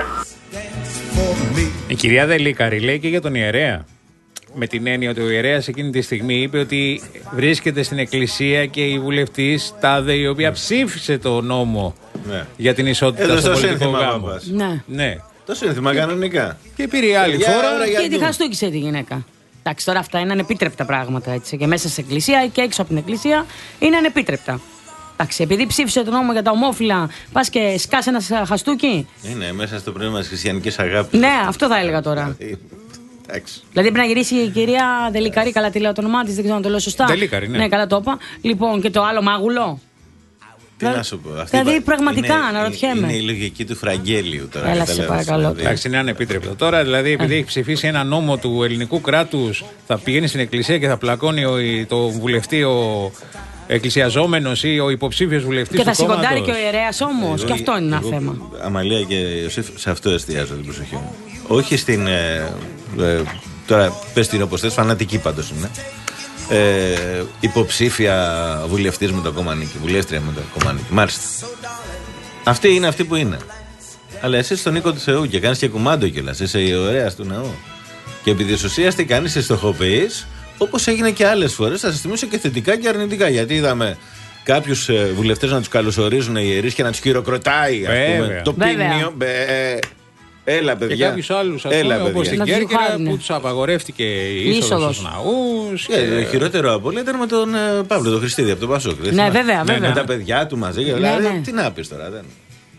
Η κυρία Δελίκαρη λέει και για τον ιερέα. Με την έννοια ότι ο ιερέας εκείνη τη στιγμή είπε ότι βρίσκεται στην εκκλησία και η βουλευτής τάδε, η οποία ψήφισε το νόμο, ναι, για την ισότητα εδώ στο πολιτικό σύνθημα, γάμο. Ναι. Ναι. Το σύνθημα κανονικά. Και πήρε η άλλη Για φορά. ώρα για Και τη δούμε. χαστούκισε τη γυναίκα. Εντάξει, τώρα αυτά είναι ανεπίτρεπτα πράγματα έτσι. Και μέσα στην εκκλησία και έξω από την εκκλησία είναι ανεπίτρεπτα. Εντάξει, επειδή ψήφισε τον νόμο για τα ομόφυλα, πα και σκάσει ένα χαστούκι. Είναι μέσα στο πνεύμα τη χριστιανική αγάπη. Ναι, αυτό θα έλεγα τώρα. Εντάξει. Δηλαδή πρέπει να γυρίσει η κυρία Δελικαρή, καλά τη λέω το όνομά τη, δεν ξέρω αν το λέω σωστά. Δελικαρή, ναι. Ναι, καλά το είπα. Λοιπόν, και το άλλο μάγουλο. Τι να σου πω. Αυτή Δηλαδή, είπα- πραγματικά, είναι- αναρωτιέμαι. Είναι η λογική του Φραγγέλιου τώρα. Έλα, σε καταλάβεις, παρακαλώ. δηλαδή. Εντάξει, είναι ανεπίτρεπτο. Τώρα, δηλαδή, επειδή έχει ψηφίσει ένα νόμο του ελληνικού κράτου, θα πηγαίνει στην εκκλησία και θα πλακώνει ο, το βουλευτή ο εκκλησιαζόμενο ή ο υποψήφιο βουλευτή. Και θα σιγοντάρει και ο ιερέα όμω. Εγώ- Και αυτό είναι ένα εγώ, θέμα. Αμαλία και Ιωσήφ, σε αυτό εστιάζω την προσοχή μου. Όχι στην. Ε, ε, τώρα, πες την όπως θες, φανατική πάντως είναι. Ε, υποψήφια βουλευτής με το κόμμα Νίκη, βουλεύτρια με το κόμμα Νίκη. Μάλιστα. Αυτή είναι αυτή που είναι. Αλλά εσύ στον οίκο του Θεού και κάνεις και κουμάντο κιόλας. Είσαι η ωραίας του ναού. Και επί της ουσίας τι κάνεις, σε στοχοποιείς, όπως έγινε και άλλες φορές. Θα σας θυμίσω και θετικά και αρνητικά. Γιατί είδαμε κάποιους ε, βουλευτές να τους καλωσορίζουν οι ιερείς και να τους χειροκροτάει, ας πούμε, Βέβαια. το Βέβαια. ποιμνίο. Μπε, έλα, Και παιδιά. κάποιου άλλου, Έλα, όπω παιδιά. στην Να τους Κέρκυρα, διχάρουνε. που του απαγορεύτηκε η είσοδο Είσοδος. στου ναού. Και το χειρότερο από όλα ήταν με τον ε, Παύλο, τον Χριστίδη από τον Πασόκ. δεν Ναι, θυμάσαι? βέβαια, βέβαια. Με τα παιδιά του μαζί. Δηλαδή, ναι. τι να πεις τώρα, δεν.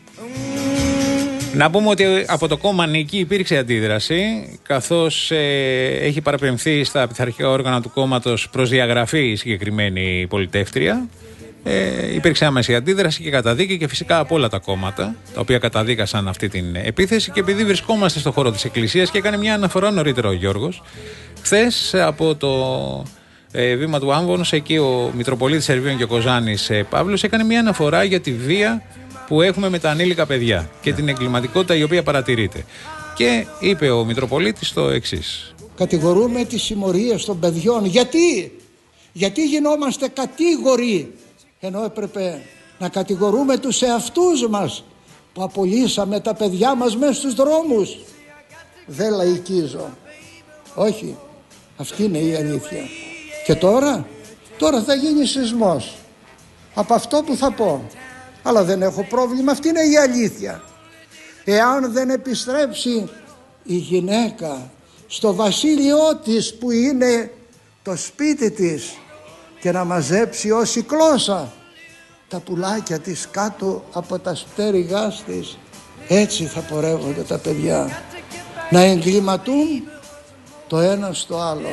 Να πούμε ότι από το κόμμα Νίκη υπήρξε αντίδραση, καθώς ε, έχει παραπεμφθεί στα πειθαρχικά όργανα του κόμματος προς διαγραφή η συγκεκριμένη πολιτεύτρια. Ε, υπήρξε άμεση αντίδραση και καταδίκη και φυσικά από όλα τα κόμματα, τα οποία καταδίκασαν αυτή την επίθεση. Και επειδή βρισκόμαστε στον χώρο της Εκκλησίας και έκανε μια αναφορά νωρίτερα ο Γιώργος, χθες από το ε, βήμα του Άμβονος, εκεί ο Μητροπολίτης Σερβίων και ο Κοζάνης ε, Παύλος έκανε μια αναφορά για τη βία που έχουμε με τα ανήλικα παιδιά και την εγκληματικότητα η οποία παρατηρείται. Και είπε ο Μητροπολίτης το εξής. Κατηγορούμε τις συμμορίες των παιδιών. Γιατί? Γιατί γινόμαστε κατήγοροι, ενώ έπρεπε να κατηγορούμε τους εαυτούς μας που απολύσαμε τα παιδιά μας μέσα στους δρόμους. Δεν λαϊκίζω. Όχι. Αυτή είναι η αλήθεια. Και τώρα, τώρα θα γίνει σεισμός από αυτό που θα πω. Αλλά δεν έχω πρόβλημα, αυτή είναι η αλήθεια. Εάν δεν επιστρέψει η γυναίκα στο βασίλειό της που είναι το σπίτι της και να μαζέψει όση κλώσσα τα πουλάκια της κάτω από τα στέριγά της, έτσι θα πορεύονται τα παιδιά, να εγκληματούν το ένα στο άλλο.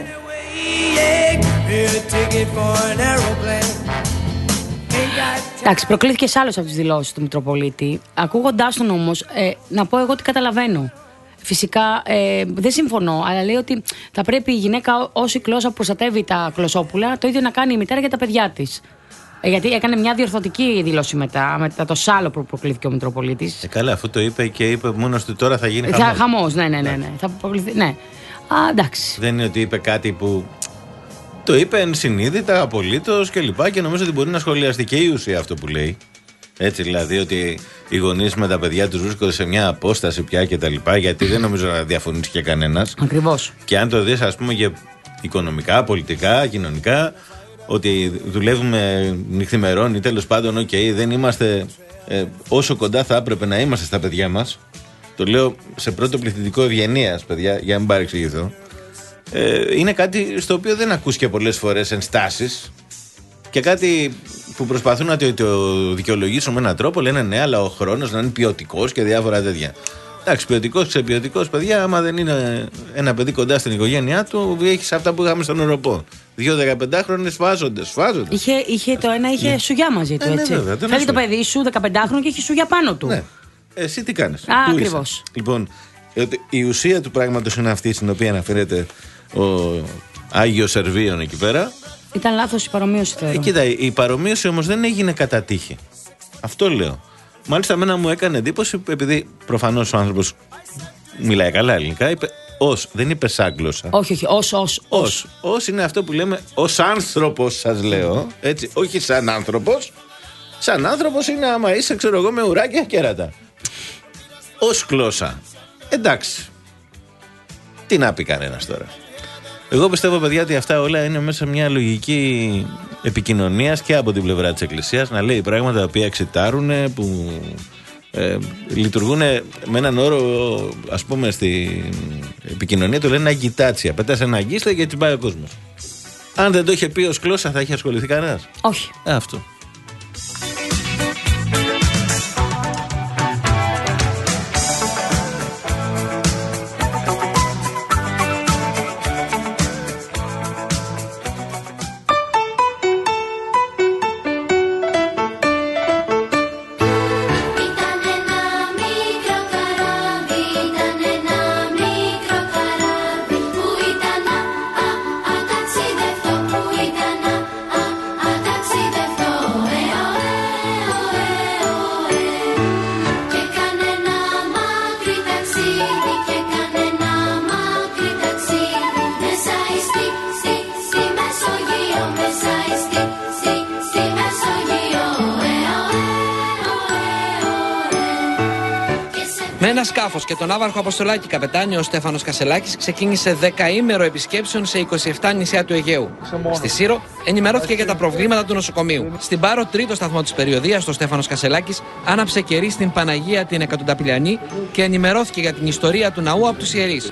Εντάξει, προκλήθηκε άλλο από τι δηλώσει του Μητροπολίτη. Ακούγοντά τον όμως, ε, να πω εγώ ότι καταλαβαίνω. Φυσικά ε, δεν συμφωνώ, αλλά λέει ότι θα πρέπει η γυναίκα, όση γλώσσα προστατεύει τα κλωσόπουλα, το ίδιο να κάνει η μητέρα για τα παιδιά της. Ε, γιατί έκανε μια διορθωτική δήλωση μετά, μετά το σάλο που προκλήθηκε ο Μητροπολίτης. Ε, καλά, αφού το είπε και είπε μόνος του τώρα θα γίνει Θα χαμός. χαμός, ναι, ναι, ναι. ναι. Θα προκληθεί, ναι. Α, εντάξει. Δεν είναι ότι είπε κάτι που. Το είπε ενσυνείδητα, απολύτως και λοιπά και νομίζω ότι μπορεί να σχολιαστεί και η ουσία αυτό που λέει. Έτσι δηλαδή ότι οι γονείς με τα παιδιά τους βρίσκονται σε μια απόσταση πια και τα λοιπά, γιατί δεν νομίζω να διαφωνήσει και κανένας. Ακριβώς. Και αν το δεις ας πούμε για οικονομικά, πολιτικά, κοινωνικά, ότι δουλεύουμε νυχθημερών ή τέλος πάντων, οκ, okay, δεν είμαστε ε, όσο κοντά θα έπρεπε να είμαστε στα παιδιά μας. Το λέω σε πρώτο πληθυντικό ευγενίας, παιδιά, για να μην παρεξηγηθώ. Ε, είναι κάτι στο οποίο δεν ακούς και πολλές φορές ενστάσεις και κάτι που προσπαθούν να το, το δικαιολογήσουν με έναν τρόπο. Λένε ναι, αλλά ο χρόνος να είναι ποιοτικός και διάφορα τέτοια. Εντάξει, ποιοτικός, ξεποιοτικός, παιδιά, άμα δεν είναι ένα παιδί κοντά στην οικογένειά του, έχει αυτά που είχαμε στον Οροπό. Δύο δεκαπεντάχρονες σφάζονται, σφάζονται. Είχε, είχε το ένα είχε Ναι. σουγιά μαζί του, Ε, ναι, έτσι. βέβαια, δεν Θέλει σου το λέω. παιδί σου δεκαπεντάχρονο και έχει σουγιά πάνω του. Ναι. Εσύ τι κάνεις? Α, Πού είσαι? ακριβώς. Λοιπόν, ότι η ουσία του πράγματος είναι αυτή στην οποία αναφέρεται ο Άγιος Σερβίων εκεί πέρα. Ήταν λάθος η παρομοίωση, θεωρώ. Ε, κοίτα, η παρομοίωση όμως δεν έγινε κατά τύχη. Αυτό λέω. Μάλιστα, εμένα μου έκανε εντύπωση, επειδή προφανώς ο άνθρωπος μιλάει καλά ελληνικά, είπε ως, δεν είπε σαν γλώσσα. Όχι, όχι, ως, ως, ως. Ως. Ως είναι αυτό που λέμε ως άνθρωπος, σας λέω. Έτσι, όχι σαν άνθρωπος. Σαν άνθρωπος είναι άμα είσαι, ξέρω εγώ, με ουράκια και κέρατα. Ως γλώσσα. Εντάξει. Τι να πει κανένας τώρα. Εγώ πιστεύω, παιδιά, ότι αυτά όλα είναι μέσα μια λογική επικοινωνίας και από την πλευρά της Εκκλησίας, να λέει πράγματα τα οποία εξητάρουν, που Ε, λειτουργούν με έναν όρο, ας πούμε, στην επικοινωνία το λένε αγκιτάτσια. Πετάς ένα αγκίστα και τσιμπάει ο κόσμος. Αν δεν το είχε πει ως γλώσσα, θα είχε ασχοληθεί κανένας? Όχι. Ε, αυτό. Με ένα σκάφος και τον άβαρχο Αποστολάκη καπετάνιο, ο Στέφανος Κασελάκης ξεκίνησε δεκαήμερο επισκέψεων σε είκοσι επτά νησιά του Αιγαίου. Στη Σύρο ενημερώθηκε για τα προβλήματα του νοσοκομείου. Στην Πάρο, τρίτο σταθμό της περιοδίας, ο Στέφανος Κασελάκης άναψε κερί στην Παναγία την Εκατονταπηλιανή και ενημερώθηκε για την ιστορία του ναού από τους ιερείς.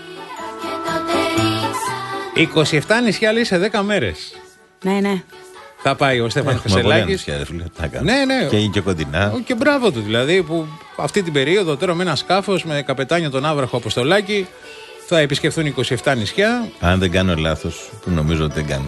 είκοσι επτά νησιά λέει σε δέκα μέρες. Ναι, ναι. Θα πάει ο Στέφανος Κασελάκης. Ναι, ναι. Και είναι και κοντινά. Και μπράβο του δηλαδή που αυτή την περίοδο τώρα με ένα σκάφος με καπετάνιο τον άβραχο Αποστολάκη θα επισκεφθούν είκοσι επτά νησιά. Αν δεν κάνω λάθος, που νομίζω ότι δεν κάνω,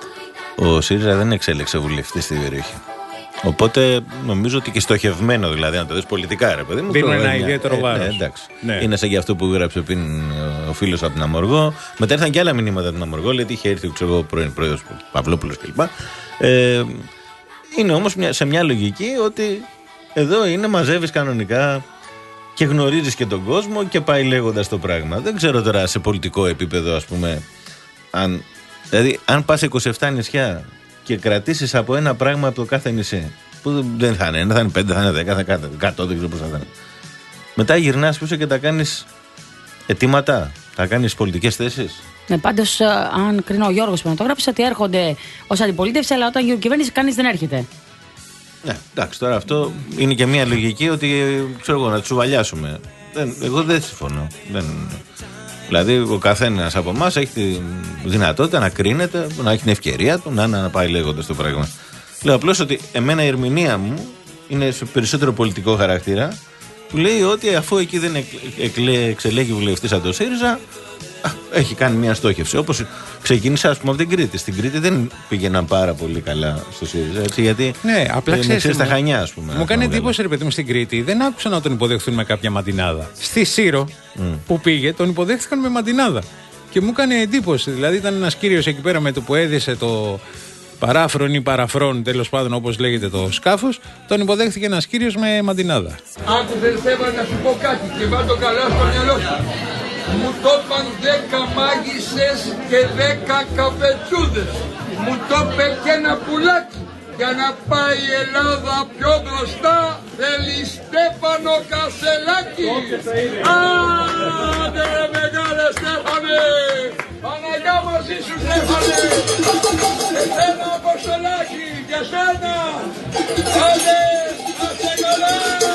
ο ΣΥΡΙΖΑ δεν εξέλεξε βουλευτή στην περιοχή. Οπότε νομίζω ότι και στοχευμένο, δηλαδή, να το δεις πολιτικά, ρε παιδί μου. Δίνουν ένα ιδιαίτερο ε, βάρος. Ε, εντάξει. Ναι. Είναι σαν και αυτό που γράψε πριν ο φίλος από την Αμοργό. Μετά ήρθαν και άλλα μηνύματα από την Αμοργό, γιατί είχε έρθει ο πρώην πρόεδρος Παυλόπουλος κλπ. Ε, είναι όμως μια, σε μια λογική ότι εδώ είναι, μαζεύεις κανονικά και γνωρίζεις και τον κόσμο και πάει λέγοντας το πράγμα. Δεν ξέρω τώρα σε πολιτικό επίπεδο, ας πούμε, αν, δηλαδή, αν πας είκοσι επτά νησιά και κρατήσεις από ένα πράγμα από το κάθε νησί, που δεν θα είναι ένα, θα είναι πέντε, θα είναι δέκα, θα είναι εκατό, δεν ξέρω πώς θα είναι. Μετά γυρνάς πίσω και τα κάνεις αιτήματα, τα κάνεις πολιτικές θέσεις. Ναι, πάντως, αν κρίνω ο Γιώργος που να το γράψει, ότι έρχονται ως αντιπολίτευση, αλλά όταν γίνει κυβέρνηση, κανείς δεν έρχεται. Ναι, εντάξει, τώρα αυτό είναι και μια λογική ότι, ξέρω εγώ, να τους σουβαλιάσουμε. Δεν, εγώ δεν συμφωνώ. Δεν, δηλαδή, ο καθένας από εμάς έχει τη δυνατότητα να κρίνεται, να έχει την ευκαιρία του να, να πάει λέγοντας το πράγμα. Λέω απλώς ότι εμένα η ερμηνεία μου είναι σε περισσότερο πολιτικό χαρακτήρα, που λέει ότι αφού εκεί δεν εξελέγει βουλευτής από το ΣΥΡΙΖΑ, α, έχει κάνει μια στόχευση. Όπως ξεκίνησα, ας πούμε, από την Κρήτη. Στην Κρήτη δεν πήγαιναν πάρα πολύ καλά στο ΣΥΡΙΖΑ. Έτσι, γιατί ναι, απλά ξέρεις, στα Χανιά, ας πούμε. Μου κάνει εντύπωση, ρε παιδί μου, στην Κρήτη δεν άκουσα να τον υποδεχθούν με κάποια μαντινάδα. Στη Σύρο mm. που πήγε, τον υποδέχθηκαν με μαντινάδα. Και μου έκανε εντύπωση. Δηλαδή, ήταν ένας κύριος εκεί πέρα με το που έδισε το παράφρον ή παραφρόν, τέλος πάντων, όπως λέγεται το σκάφος, τον υποδέχθηκε ένας κύριος με μαντινάδα. Άκουσες, Στέφανε, να σου πω κάτι και βάλ' καλά στο μυαλό σου. Μου το είπαν δέκα μάγισσες και δέκα καπετσούδες. Μου το είπε και ένα πουλάκι. Για να πάει η Ελλάδα πιο μπροστά θέλει Στέφανο Κασελάκη. Άντε ρε μεγάλε Στέφανε. Παναγιά μαζί σου Στέφανε. Εσένα Αποστολάκη. Για σένα. Άντε. Άσε καλά.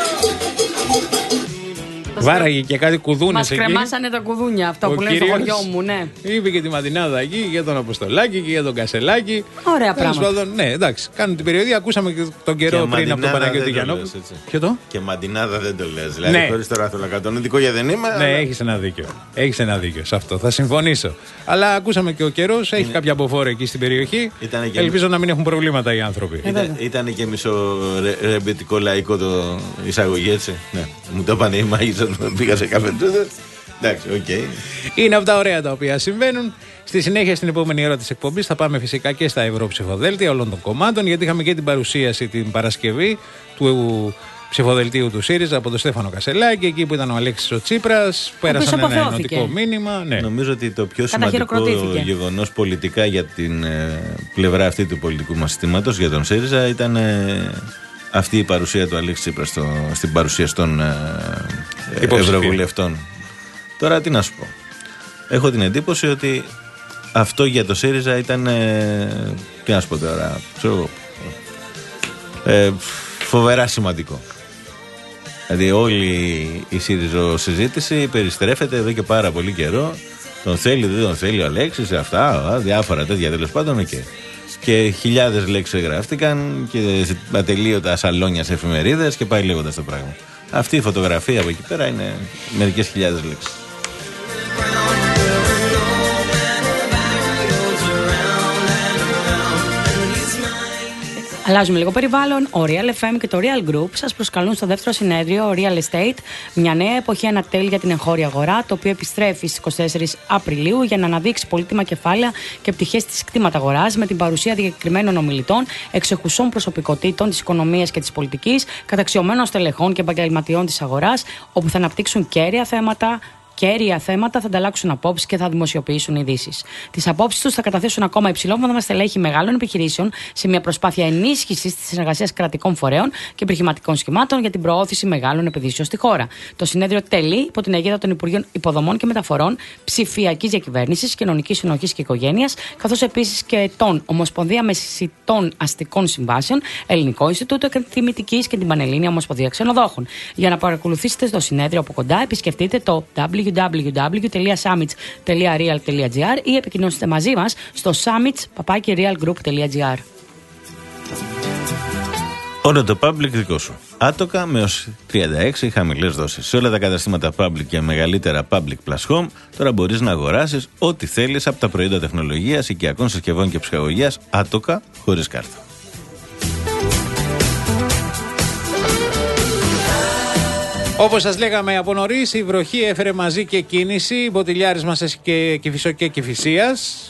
Βάραγε και κάτι κουδούνες. Μας κρεμάσανε τα κουδούνια, αυτά που λένε στο χωριό μου, ναι. Είπε και τη μαντινάδα εκεί για τον Αποστολάκη και για τον Κασελάκη. Ωραία πράγματα. Ναι, εντάξει, κάνουν την περιοδία. Ακούσαμε και τον καιρό και πριν από τον Παναγιώτη Γιαννόπουλο. Ποιο το? Και μαντινάδα δεν το λες. Δηλαδή, ναι. χωρίς τώρα θέλω να κάνω δικόγεια δεν είμαι. Ναι, αλλά... έχεις ένα δίκιο. Έχεις ένα δίκιο σε αυτό. Θα συμφωνήσω. Αλλά ακούσαμε και ο καιρός, έχει είναι... κάποια αποφόρα εκεί στην περιοχή. Και... Ελπίζω να μην έχουν προβλήματα οι άνθρωποι. Ήταν, ήταν και μισό ρε, ρεμπετικό λαϊκό το εισαγωγή, έτσι. Ναι. Μου το είπαν οι μάγισσες. Πήγα σε καφετούδες. Εντάξει, οκ. Okay. Είναι από τα ωραία τα οποία συμβαίνουν. Στη συνέχεια, στην επόμενη ώρα της εκπομπής, θα πάμε φυσικά και στα ευρωψηφοδέλτια όλων των κομμάτων, γιατί είχαμε και την παρουσίαση την Παρασκευή του ψηφοδελτίου του ΣΥΡΙΖΑ από τον Στέφανο Κασελάκη, εκεί που ήταν ο Αλέξης ο Τσίπρας. Πέρασαν ένα ενωτικό μήνυμα. Ναι. Νομίζω ότι το πιο σημαντικό γεγονός πολιτικά για την ε, πλευρά αυτή του πολιτικού μας συστήματος, για τον ΣΥΡΙΖΑ, ήταν. Ε, αυτή η παρουσία του Αλέξη Τσίπρα στο, στην παρουσία των ε, ευρωβουλευτών. Τώρα τι να σου πω. Έχω την εντύπωση ότι αυτό για το ΣΥΡΙΖΑ ήταν. Ε, τι να σου πω τώρα. Ξέρω, ε, φοβερά σημαντικό. Δηλαδή όλη η ΣΥΡΙΖΟ συζήτηση περιστρέφεται εδώ και πάρα πολύ καιρό. Τον θέλει, δεν τον θέλει ο Αλέξης, αυτά, διάφορα τέτοια τέλος πάντων. Okay. Και χιλιάδες λέξεις γράφτηκαν και ατελείωτα σαλόνια σε εφημερίδες και πάει λέγοντας το πράγμα. Αυτή η φωτογραφία από εκεί πέρα είναι μερικές χιλιάδες λέξεις. Αλλάζουμε λίγο περιβάλλον. Ο Real εφ εμ και το Real Group σας προσκαλούν στο δεύτερο συνέδριο Real Estate, μια νέα εποχή ανατέλει για την εγχώρια αγορά, το οποίο επιστρέφει στις εικοστή τέταρτη Απριλίου για να αναδείξει πολύτιμα κεφάλαια και πτυχές της κτήματα αγοράς, με την παρουσία διακεκριμένων ομιλητών, εξεχουσών προσωπικότητων της οικονομίας και της πολιτικής, καταξιωμένων στελεχών και επαγγελματιών της αγοράς, όπου θα αναπτύξουν κέρια θέματα. Κέρια θέματα, θα ανταλλάξουν απόψεις και θα δημοσιοποιήσουν ειδήσεις. Τις απόψεις τους θα καταθέσουν ακόμα υψηλόβαθμα στελέχη μεγάλων επιχειρήσεων σε μια προσπάθεια ενίσχυσης της συνεργασίας κρατικών φορέων και επιχειρηματικών σχημάτων για την προώθηση μεγάλων επενδύσεων στη χώρα. Το συνέδριο τελεί υπό την αιγίδα των Υπουργείων Υποδομών και Μεταφορών, Ψηφιακής Διακυβέρνησης, Κοινωνικής Συνοχής και Οικογένειας, καθώς επίσης και των Ομοσπονδία Μεσητών Αστικών Συμβάσεων, Ελληνικό Ινστιτούτο Εκτιμητικής και την Πανελλήνια Ομοσπονδία Ξενοδόχων. Για να παρακολουθήσετε το συνέδριο από κοντά, επισκεφτείτε το double-u double-u double-u τελεία summits τελεία real τελεία gr ή επικοινωνήστε μαζί μας στο summits παπάκι real group τελεία gr. Όλο το public δικό σου. Άτοκα με ως τριάντα έξι χαμηλές δόσεις. Σε όλα τα καταστήματα public και μεγαλύτερα public plus home, τώρα μπορείς να αγοράσεις ό,τι θέλεις από τα προϊόντα τεχνολογίας, οικιακών συσκευών και ψυχαγωγίας, άτοκα χωρίς κάρτα. Όπως σας λέγαμε από νωρίς, η βροχή έφερε μαζί και κίνηση, μποτιλιάρισμα σε και Κηφισό και Κηφισίας.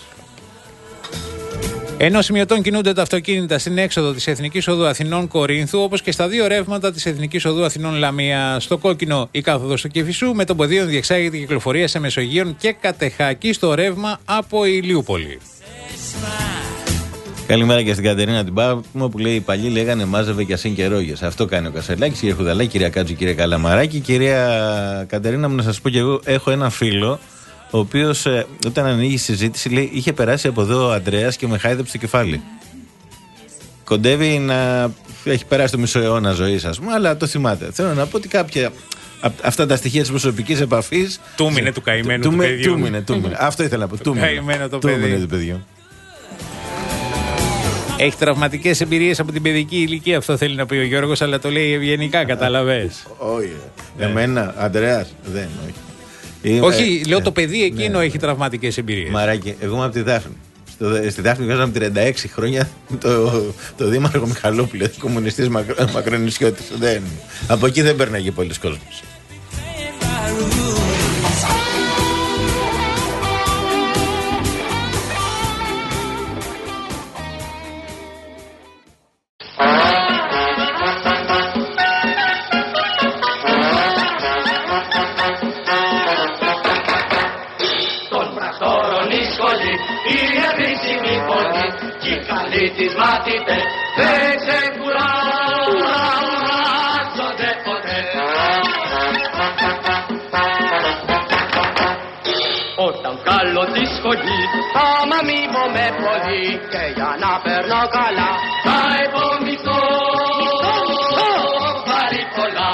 Ενώ σημειωτών κινούνται τα αυτοκίνητα στην έξοδο της Εθνικής Οδού Αθηνών Κορίνθου, όπως και στα δύο ρεύματα της Εθνικής Οδού Αθηνών Λαμία. Στο κόκκινο η κάθοδος του Κηφισού, με τον ποδίων διεξάγεται η κυκλοφορία σε Μεσογείων και Κατεχάκη στο ρεύμα από Ηλιούπολη. Καλημέρα και στην Κατερίνα την Πάπμα που λέει: οι παλιοί λέγανε μάζευε και ασύν και ρόγες. Αυτό κάνει ο Κασελάκης, κύριε Χουδαλάκη, κυρία Κάτζου, κύριε Καλαμαράκη. Κυρία Κατερίνα, μου να σας πω κι εγώ, έχω ένα φίλο, ο οποίος ε, όταν ανοίγει η συζήτηση λέει: είχε περάσει από εδώ ο Αντρέας και με χάιδεψε το κεφάλι. Κοντεύει να έχει περάσει το μισό αιώνα ζωής, ας πούμε, αλλά το θυμάται. Θέλω να πω ότι κάποια. Αυτά τα στοιχεία της προσωπικής επαφής. Τούμινε του καημένου του παιδιού. Τούμινε, τούμινε. Αυτό ήθελα να πω. Καημένο το παιδί. Έχει τραυματικές εμπειρίες από την παιδική ηλικία, αυτό θέλει να πει ο Γιώργος, αλλά το λέει ευγενικά, καταλαβες. Όχι. Εμένα, Αντρέας, δεν, όχι. Όχι, λέω το παιδί εκείνο έχει τραυματικές εμπειρίες. Μαράκι, εγώ είμαι από τη Δάφνη. Στο, στη Δάφνη βγάζαμε τριάντα έξι χρόνια το, το δήμαρχο Μιχαλόπουλο, κομμουνιστής μακρο, μακρονησιώτης. Δεν, από εκεί δεν παίρναγε πολλοί κόσμος. Τις μάθητες δεν ξεκουράζονται ποτέ. Όταν βγάλω τη σχολή θα μ' αμείβομαι πολύ και για να περνώ καλά θα υπομισθώ πάρει πολλά.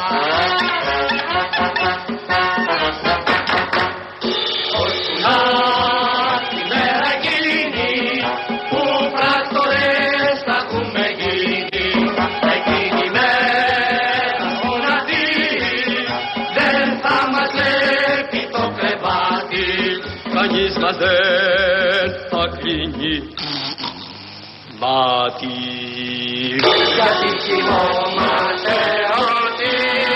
Ώσου να τη μέρα γίνει που πράκτορες θα έχουμε γίνει, εκείνη μέρα μοναδή δεν θα μας λέπει το κρεβάτι, κανείς μας δεν θα κλείνει μάτι. Γιατί κοιμόμαστε ότι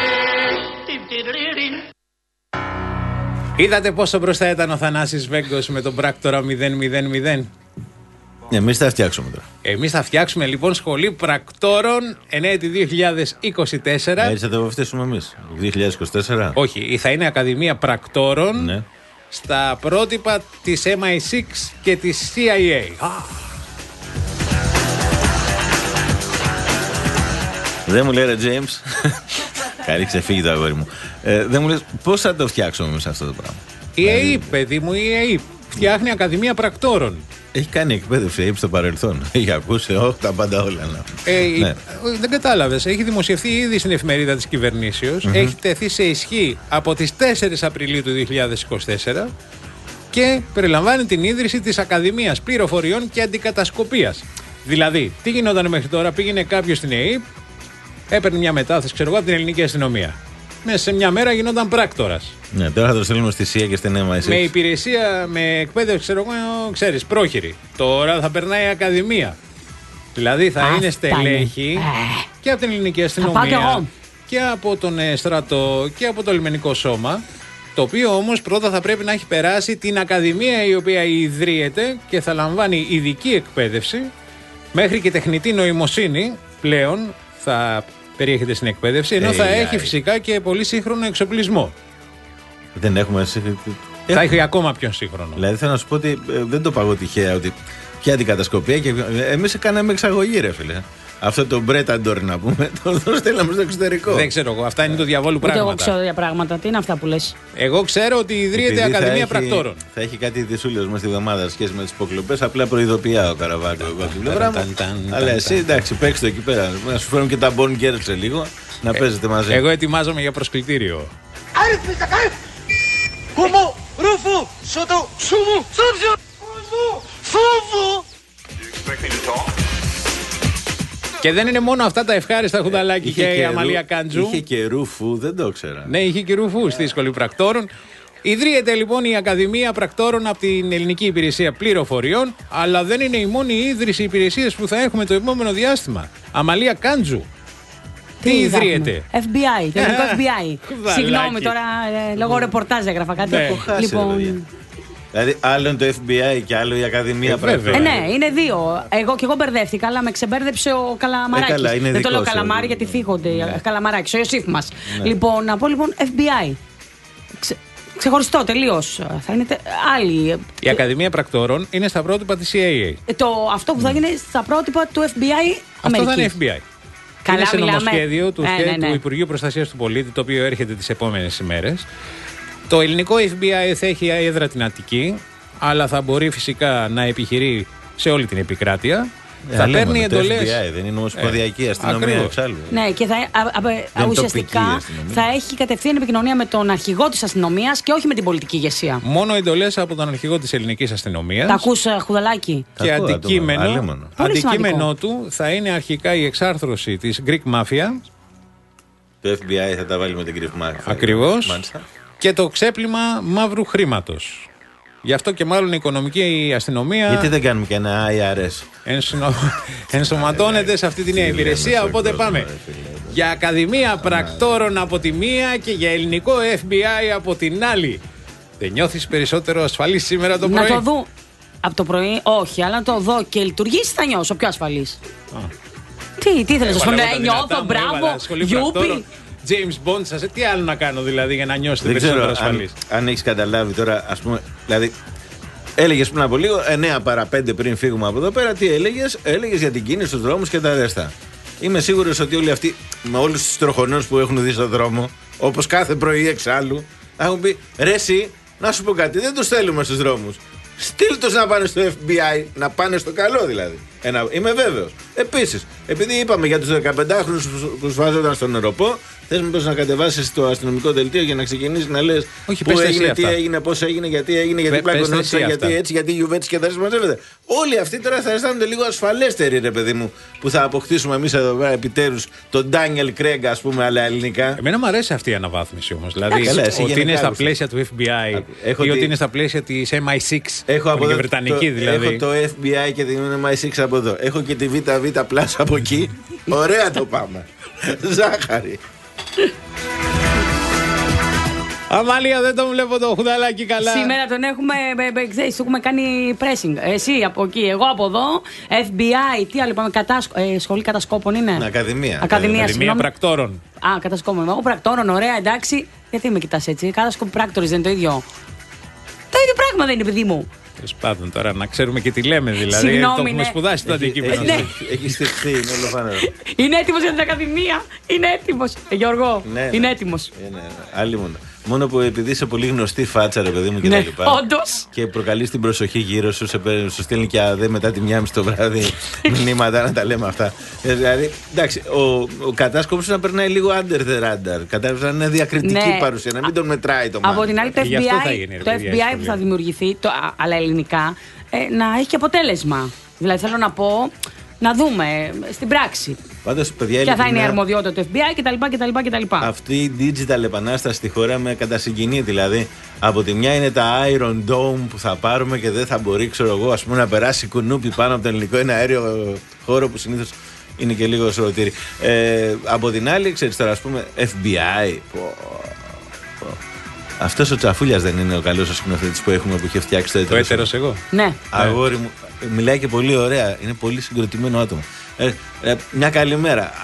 Είδατε πόσο μπροστά ήταν ο Θανάσης Βέγκος με τον πράκτορα μηδέν μηδέν μηδέν. Εμείς θα φτιάξουμε τώρα. Εμείς θα φτιάξουμε λοιπόν σχολή πρακτόρων εν έτη δύο χιλιάδες είκοσι τέσσερα. Έτσι θα το βαφτίσουμε εμείς. δύο χιλιάδες είκοσι τέσσερα. Όχι, θα είναι Ακαδημία Πρακτόρων, ναι, στα πρότυπα της εμ άι εξ και της σι άι έι. Δεν μου λέει ρε Τζέιμς. Καλή ξεφύγει το αγόρι μου. Ε, δεν μου λες πώς θα το φτιάξουμε εμείς αυτό το πράγμα. Η ΕΕΠ, παιδί μου, η ΕΕΠ φτιάχνει Ακαδημία Πρακτόρων. Έχει κάνει εκπαίδευση είπε στο παρελθόν. Έχει ακούσει όχι τα πάντα όλα. Ναι. Ε, ναι. Δεν κατάλαβες. Έχει δημοσιευθεί ήδη στην εφημερίδα της κυβερνήσεως. Mm-hmm. Έχει τεθεί σε ισχύ από τις τέσσερις Απριλίου του δύο χιλιάδες είκοσι τέσσερα και περιλαμβάνει την ίδρυση της Ακαδημίας Πληροφοριών και Αντικατασκοπίας. Δηλαδή, τι γινόταν μέχρι τώρα? Πήγαινε κάποιος στην ΕΕΠ, έπαιρνε μια μετάθεση, ξέρω εγώ, από την ελληνική αστυνομία. Μέσα σε μια μέρα γινόταν πράκτορας. Ναι, τώρα θα το στείλουμε στη ΣΥΑ και στην ΕΜΑ. Με υπηρεσία, με εκπαίδευση, ξέρω εγώ, ξέρεις, πρόχειρη. Τώρα θα περνάει η Ακαδημία. Δηλαδή θα Α, είναι στελέχη ε. και από την ελληνική αστυνομία και από τον στρατό και από το λιμενικό σώμα. Το οποίο όμως πρώτα θα πρέπει να έχει περάσει την Ακαδημία η οποία ιδρύεται και θα λαμβάνει ειδική εκπαίδευση. Μέχρι και τεχνητή νοημοσύνη πλέον θα περιέχεται στην εκπαίδευση, ενώ hey, θα yeah. έχει φυσικά και πολύ σύγχρονο εξοπλισμό. Δεν έχουμε. Θα έχει ακόμα πιο σύγχρονο. Δηλαδή θέλω να σου πω ότι ε, δεν το παγώ τυχαία ότι πια αντικατασκοπία και εμείς κάναμε εξαγωγή, ρε φίλε. Αυτό το Μπρέταντορ να πούμε, το, το στέλναμε στο εξωτερικό. Δεν ξέρω εγώ, αυτά είναι το διαβόλου πράγματα. Ούτε εγώ ξέρω για πράγματα. Τι είναι αυτά που λες? Εγώ ξέρω ότι ιδρύεται Ακαδημία έχει, Πρακτόρων. Θα έχει κάτι δισούλιος μας τη βδομάδα σχέση με τις υποκλοπές. Απλά προειδοποιά ο Καραβάκο εγώ από την πλευρά μου. Αλλά εσύ εντάξει, παίξτε εκεί πέρα. Να σου φέρουμε και τα Bon Girls σε λίγο να παίζετε μαζί. Εγώ ετοιμάζομαι για προσκλητήριο. Κόμο, ρούφου, σωτο, σούμου, σώψιο, φόβο. Και δεν είναι μόνο αυτά τα ευχάριστα χουδαλάκι και η Αμαλία Κάντζου. Είχε και ρούφου, δεν το ήξερα. Ναι, είχε και ρούφου στη Σχολή Πρακτόρων. Ιδρύεται λοιπόν η Ακαδημία Πρακτόρων από την Ελληνική Υπηρεσία Πληροφοριών, αλλά δεν είναι η μόνη ίδρυση υπηρεσίες που θα έχουμε το επόμενο διάστημα. Αμαλία Κάντζου. Τι, Τι ιδρύεται? εφ μπι άι, το ελληνικό εφ μπι άι. Συγγνώμη τώρα, ε, λόγω ρεπορτάζ έγραφα κάτι. Ναι. Λοιπόν... Δηλαδή, άλλο είναι το εφ μπι άι και άλλο η Ακαδημία Πρακτόρων. Ε, ναι, είναι δύο. Εγώ και εγώ μπερδεύτηκα, αλλά με ξεμπέρδεψε ο Καλαμαράκης. Ε, καλά, δεν το λέω Καλαμάρι γιατί θίγονται. Ναι. Καλαμαράκης, ο Ιωσήφ μας. Ναι. Λοιπόν, να πω λοιπόν εφ μπι άι. Ξε... Ξεχωριστό τελείως. Θα είναι τε... άλλη. Η Ακαδημία Πρακτόρων είναι στα πρότυπα της σι έι έι. Ε, το... Αυτό που θα γίνει στα πρότυπα του εφ μπι άι Αμερική. Αυτό θα είναι εφ μπι άι. Καλά, είναι σε μιλάμε. νομοσχέδιο του, ναι, ναι, ναι. του Υπουργείου Προστασίας του Πολίτη, το οποίο έρχεται τις επόμενες ημέρες. Το ελληνικό εφ μπι άι θα έχει έδρα την Αττική, αλλά θα μπορεί φυσικά να επιχειρεί σε όλη την επικράτεια. Ε, θα παίρνει εντολές. Δεν είναι ομοσπονδιακή ε, αστυνομία εξάλλου. Ναι, και θα, α, α, α, ουσιαστικά θα έχει κατευθείαν επικοινωνία με τον αρχηγό της αστυνομίας και όχι με την πολιτική ηγεσία. Μόνο εντολές από τον αρχηγό της ελληνικής αστυνομίας. Τα ακούς, Χουδαλάκη? Και αντικείμενο, αντικείμενο του θα είναι αρχικά η εξάρθρωση της Greek Mafia. Το εφ μπι άι θα τα βάλει με την Greek Mafia. Ακριβώς. Και το ξέπλυμα μαύρου χρήματος. Γι' αυτό και μάλλον η οικονομική αστυνομία. Γιατί δεν κάνουμε και ένα άι αρ ες? Ενσυνο... Ενσωματώνεται σε αυτή τη νέα υπηρεσία. Οπότε πάμε για Ακαδημία Πρακτόρων από τη μία και για ελληνικό εφ μπι άι από την άλλη. Δεν νιώθεις περισσότερο ασφαλής σήμερα το πρωί? Να το δω από το πρωί, όχι, αλλά να το δω και λειτουργήσει θα νιώσω πιο ασφαλής. Α. Τι, τι θέλεις να σου πω? Νιώθω, μπράβο, γιούπι. James Bond, σας, τι άλλο να κάνω δηλαδή για να νιώσετε περισσότερο ασφαλής? Αν, αν έχεις καταλάβει τώρα, ας πούμε, δηλαδή, έλεγες πριν από λίγο, εννέα παρά πέντε πριν φύγουμε από εδώ πέρα, τι έλεγες? Έλεγες για την κίνηση στους δρόμους και τα ρέστα. Είμαι σίγουρος ότι όλοι αυτοί, με όλους τους τροχονέους που έχουν δει στον δρόμο, όπως κάθε πρωί εξάλλου, θα έχουν πει: ρε, εσύ, να σου πω κάτι, δεν τους θέλουμε στους δρόμους. Στείλ τους να πάνε στο εφ μπι άι, να πάνε στο καλό δηλαδή. Ένα, είμαι βέβαιος. Επίσης, επειδή είπαμε για τους δεκαπεντάχρονους που σφάζονταν στον νεροπό, θες μήπως να κατεβάσεις το αστυνομικό δελτίο για να ξεκινήσεις να λες πού έγινε, τι έγινε, πώς έγινε, γιατί έγινε, γιατί πλακωνόντουσαν, γιατί έτσι, γιατί η Γιουβέντης και τα συμμαζεύεται. Όλοι αυτοί τώρα θα αισθάνονται λίγο ασφαλέστεροι, ρε παιδί μου, που θα αποκτήσουμε εμείς εδώ πέρα επιτέλους τον Ντάνιελ Κρέγκ, ας πούμε, αλλά ελληνικά. Εμένα μου αρέσει αυτή η αναβάθμιση όμως. Δηλαδή, ότι είναι στα πλαίσια του εφ μπι άι ή ότι είναι στα πλαίσια της εμ άι εξ. Έχω το εφ μπι άι και την εμ άι εξ από εδώ. Έχω και τη βι βι Plus από εκεί. Ωραία το πάμε. Ζάχαρη. Αμάλια, δεν τον βλέπω το χουδαλάκι καλά. Σήμερα τον έχουμε, ξέρεις, έχουμε κάνει pressing. Εσύ από εκεί, εγώ από εδώ. εφ μπι άι, τι άλλο είπαμε, κατάσκο, ε, σχολή κατασκόπων είναι. Ακαδημία. Ακαδημία, Ακαδημία Πρακτόρων. Α, κατασκόπων. Εγώ Πρακτόρων, ωραία, εντάξει. Γιατί με κοιτάς έτσι? Κατασκόπων πράκτορες δεν είναι το ίδιο? Το ίδιο πράγμα δεν είναι, παιδί μου. Τέλος πάντων, τώρα να ξέρουμε και τι λέμε, δηλαδή. Συγγνώμη, το έχουμε ναι. σπουδάσει το αντικείμενο. Έχει στηχθεί, είναι ολοφάνερο. Είναι έτοιμος για την Ακαδημία. Είναι έτοιμος. Ε, Γιώργο, ναι, είναι ναι. έτοιμος. Ναι, ναι. Άλλη μόνο. Μόνο που επειδή είσαι πολύ γνωστή φάτσα, ρε παιδί μου και Ναι, τα λοιπά. όντως. Και προκαλείς την προσοχή γύρω σου, σε, παίρνει- σου στέλνει και αδέ μετά τη μία μισή το βράδυ μηνύματα να τα λέμε αυτά. Ε, Δηλαδή, εντάξει, ο, ο κατάσκοπος να περνάει λίγο under the radar. Κατάλαβες, να είναι διακριτική Ναι. παρουσία, να μην τον μετράει το μάτι. Από την άλλη, το Ε, γι' αυτό θα Εφ Μπι Άι, γίνει, ρε το παιδιά, Εφ Μπι Άι έτσι που το θα λέω. δημιουργηθεί, το, α- αλλά ελληνικά, ε, να έχει και αποτέλεσμα. Δηλαδή, θέλω να πω, να δούμε ε, στην πράξη. Πάντως, παιδιά, Ποια θα είναι η ειλικρινά, αρμοδιότητα του Εφ Μπι Άι κτλ. κτλ, κτλ. αυτή η digital επανάσταση στη χώρα με κατασυγκινεί. Δηλαδή, από τη μια είναι τα Iron Dome που θα πάρουμε και δεν θα μπορεί, ξέρω εγώ, ας πούμε, να περάσει κουνούπι πάνω από τον ελληνικό ένα αέριο χώρο που συνήθως είναι και λίγο σωρωτήρι. Ε, από την άλλη, ξέρεις τώρα, ας πούμε, Εφ Μπι Άι. Πω, πω. Αυτός ο Τσαφούλιας δεν είναι ο καλός ο σκηνοθέτης που έχουμε που είχε φτιάξει το Το έτερος. έτερος εγώ. Ναι. Αγόρι μου, μιλάει και πολύ ωραία. Είναι πολύ συγκροτημένο άτομο. Ε, ε, μια καλημέρα. Α,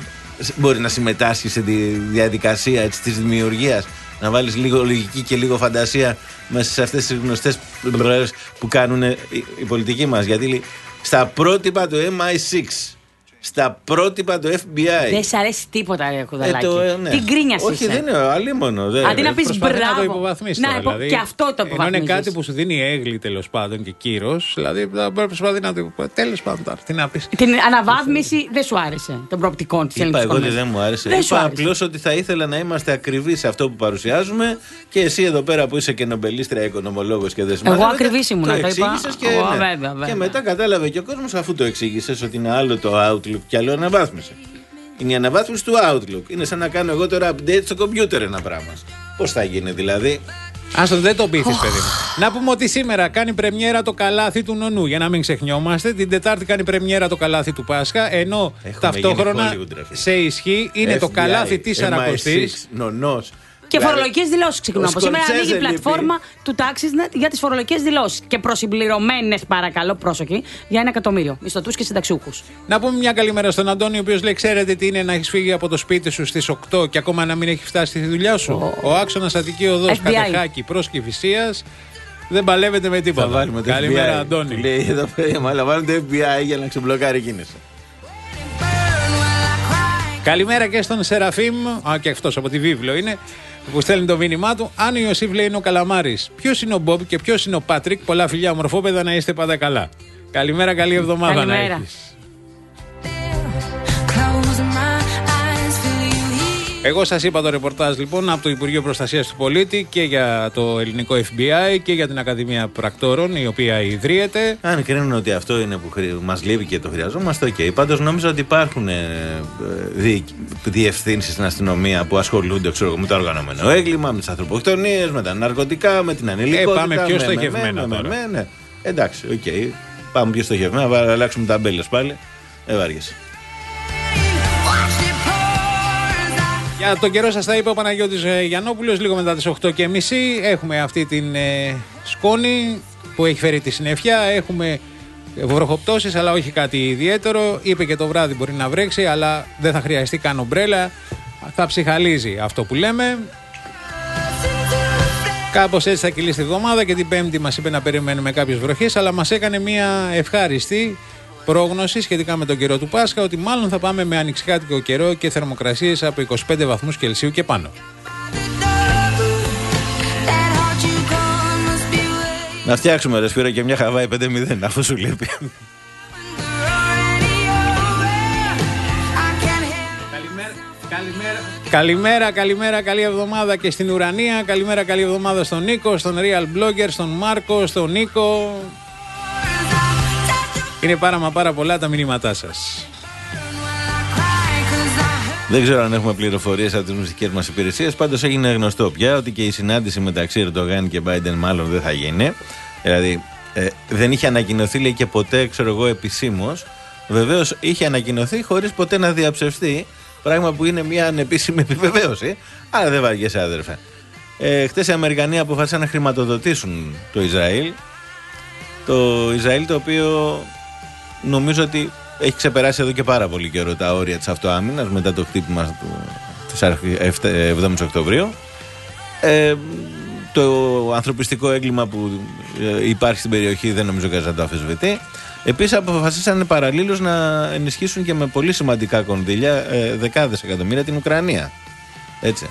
σ- Μπορεί να συμμετάσχει σε τη διαδικασία έτσι, της δημιουργίας, να βάλεις λίγο λογική και λίγο φαντασία μέσα σε αυτές τις γνωστές μπρες που κάνουν οι, οι πολιτικοί μας. Γιατί λέει, στα πρότυπα του Εμ Άι εξ, στα πρότυπα του Εφ Μπι Άι. Δεν σ' αρέσει τίποτα, ρε Κουδαλάκη. Ε, το, ε, ναι. Τι γκρίνιας Όχι, είσαι. δεν είναι αλίμονο. δεν- Αντί να ε, πεις Προσπαθεί μπράβο. να το υποβαθμίσει Να, τώρα, υπο- δηλαδή. και αυτό το Ενώ είναι υποβαθμίζεις. κάτι που σου δίνει έγκλη τέλος πάντων και κύρος. Δηλαδή θα προσπαθεί να το. Τέλος πάντων τώρα, τι να πεις. Την αναβάθμιση δεν σου άρεσε των προοπτικών τη Είπα ελληνική εγώ ότι κομμάτια. δεν μου άρεσε. Δεν σου Είπα άρεσε. απλώς ότι θα ήθελα να είμαστε ακριβείς σε αυτό που παρουσιάζουμε και εσύ εδώ πέρα που είσαι και νομπελίστρια οικονομολόγος και δεν Εγώ ακριβής ήμουν, το το είπα. εξήγησες και, Εγώ, ναι. βέβαια, βέβαια. Και μετά κατάλαβε και ο κόσμος αφού το εξήγησες ότι είναι άλλο το Outlook και άλλο αναβάθμιση. Είναι η αναβάθμιση του Outlook. Είναι σαν να κάνω εγώ τώρα update στο κομπιούτερ ένα πράγμα. Πώς θα γίνει δηλαδή. Άστο, δεν το πείθεις, παιδί μου. Να πούμε ότι σήμερα κάνει πρεμιέρα το καλάθι του Νονού. Για να μην ξεχνιόμαστε. Την Τετάρτη κάνει πρεμιέρα το καλάθι του Πάσχα. Ενώ Έχουμε ταυτόχρονα γίνει Hollywood, ρε φίλε. σε ισχύ είναι το Εφ Μπι Άι, καλάθι της Εμ Άι Σαρακοστής. εξ, Νονός. Και Δηλαδή, φορολογικές δηλώσεις ξεκινούν. ο Από σήμερα ανοίγει η Σκορτσέζε πλατφόρμα του Taxisnet για τις φορολογικές δηλώσεις. Και προσυμπληρωμένες, παρακαλώ, πρόσοχη, για ένα εκατομμύριο μισθωτούς και συνταξιούχους. Να πούμε μια καλημέρα στον Αντώνη, ο οποίος λέει: Ξέρετε τι είναι να έχεις φύγει από το σπίτι σου στις οκτώ και ακόμα να μην έχει φτάσει στη δουλειά σου. Ο άξονας Αττική Οδός, Εφ Μπι Άι. Κατεχάκη προς Κηφισίας. Δεν παλεύετε με Θα τίποτα. βάλουμε το Εφ Μπι Άι. Καλημέρα, Αντώνη. Λέει εδώ πέρα, μάλλον βάλουμε το Εφ Μπι Άι για να ξεμπλοκάρει κίνηση. Καλημέρα και στον Σεραφείμ, α, και αυτός από τη βίβλο είναι, που στέλνει το μήνυμά του. Αν ο Ιωσήφ λέει είναι ο Καλαμάρης, ποιος είναι ο Μπομπ και ποιος είναι ο Πάτρικ. Πολλά φιλιά, ομορφόπεδα, να είστε πάντα καλά. Καλημέρα, καλή εβδομάδα Καλημέρα. να έχεις. Εγώ σας είπα το ρεπορτάζ λοιπόν από το Υπουργείο Προστασίας του Πολίτη και για το ελληνικό Εφ Μπι Άι και για την Ακαδημία Πρακτόρων, η οποία ιδρύεται. Αν κρίνουν ότι αυτό είναι που χρει... μας λείπει και το χρειαζόμαστε, οκ. Okay. Πάντως νόμιζα ότι υπάρχουν ε, δι... διευθύνσεις στην αστυνομία που ασχολούνται ξέρω, με το οργανωμένο έγκλημα, με τις ανθρωποκτονίες, με τα ναρκωτικά, με την ανηλικότητα. Ε, πάμε πιο με, στοχευμένα με, με, τώρα. με, με, ναι. Εντάξει, οκ. Okay. Πάμε πιο στοχευμένα, θα αλλάξουμε ταμπέλες πάλι. Δεν βάργεσαι. Για τον καιρό σας τα είπε ο Παναγιώτης ε, Γιαννόπουλος, λίγο μετά τις οκτώ και μισή. Έχουμε αυτή την ε, σκόνη που έχει φέρει τη συννεφιά. Έχουμε βροχοπτώσεις, αλλά όχι κάτι ιδιαίτερο. Είπε και το βράδυ μπορεί να βρέξει, αλλά δεν θα χρειαστεί καν ομπρέλα. Θα ψυχαλίζει αυτό που λέμε. Κάπως έτσι θα κυλήσει τη εβδομάδα και την Πέμπτη μας είπε να περιμένουμε κάποιες βροχές, αλλά μας έκανε μια ευχάριστη πρόγνωση σχετικά με τον καιρό του Πάσχα ότι μάλλον θα πάμε με ανοιξιάτικο καιρό και θερμοκρασίες από είκοσι πέντε βαθμούς Κελσίου και πάνω. Να φτιάξουμε ρε Σπύρο και μια Χαβάη πέντε μηδέν αφού σου λείπει. Καλημέρα, καλημέρα, καλή εβδομάδα και στην Ουρανία. Καλημέρα, καλή εβδομάδα στον Νίκο, στον Real Blogger, στον Μάρκο, στον Νίκο. Είναι πάρα μα πάρα πολλά τα μηνύματά σας. Δεν ξέρω αν έχουμε πληροφορίες από τις μουσικές μας υπηρεσίες. Πάντως έγινε γνωστό πια ότι και η συνάντηση μεταξύ Ερντογάν και Biden μάλλον δεν θα γίνει. Δηλαδή ε, δεν είχε ανακοινωθεί λέει και ποτέ ξέρω εγώ επισήμως. Βεβαίως είχε ανακοινωθεί χωρίς ποτέ να διαψευστεί. Πράγμα που είναι μια ανεπίσημη επιβεβαίωση. Άρα δεν βαριέσαι αδερφέ. Ε, χτες οι Αμερικανοί αποφάσισαν να χρηματοδοτήσουν το Ισραήλ. Το Ισραήλ το οποίο νομίζω ότι έχει ξεπεράσει εδώ και πάρα πολύ καιρό τα όρια της αυτοάμυνας μετά το χτύπημα του, της εβδόμης Οκτωβρίου. Ε, το ανθρωπιστικό έγκλημα που ε, υπάρχει στην περιοχή δεν νομίζω κανείς να το αφισβητεί. Επίσης αποφασίσαν παραλλήλως να ενισχύσουν και με πολύ σημαντικά κονδύλια ε, δεκάδες εκατομμύρια την Ουκρανία. Έτσι.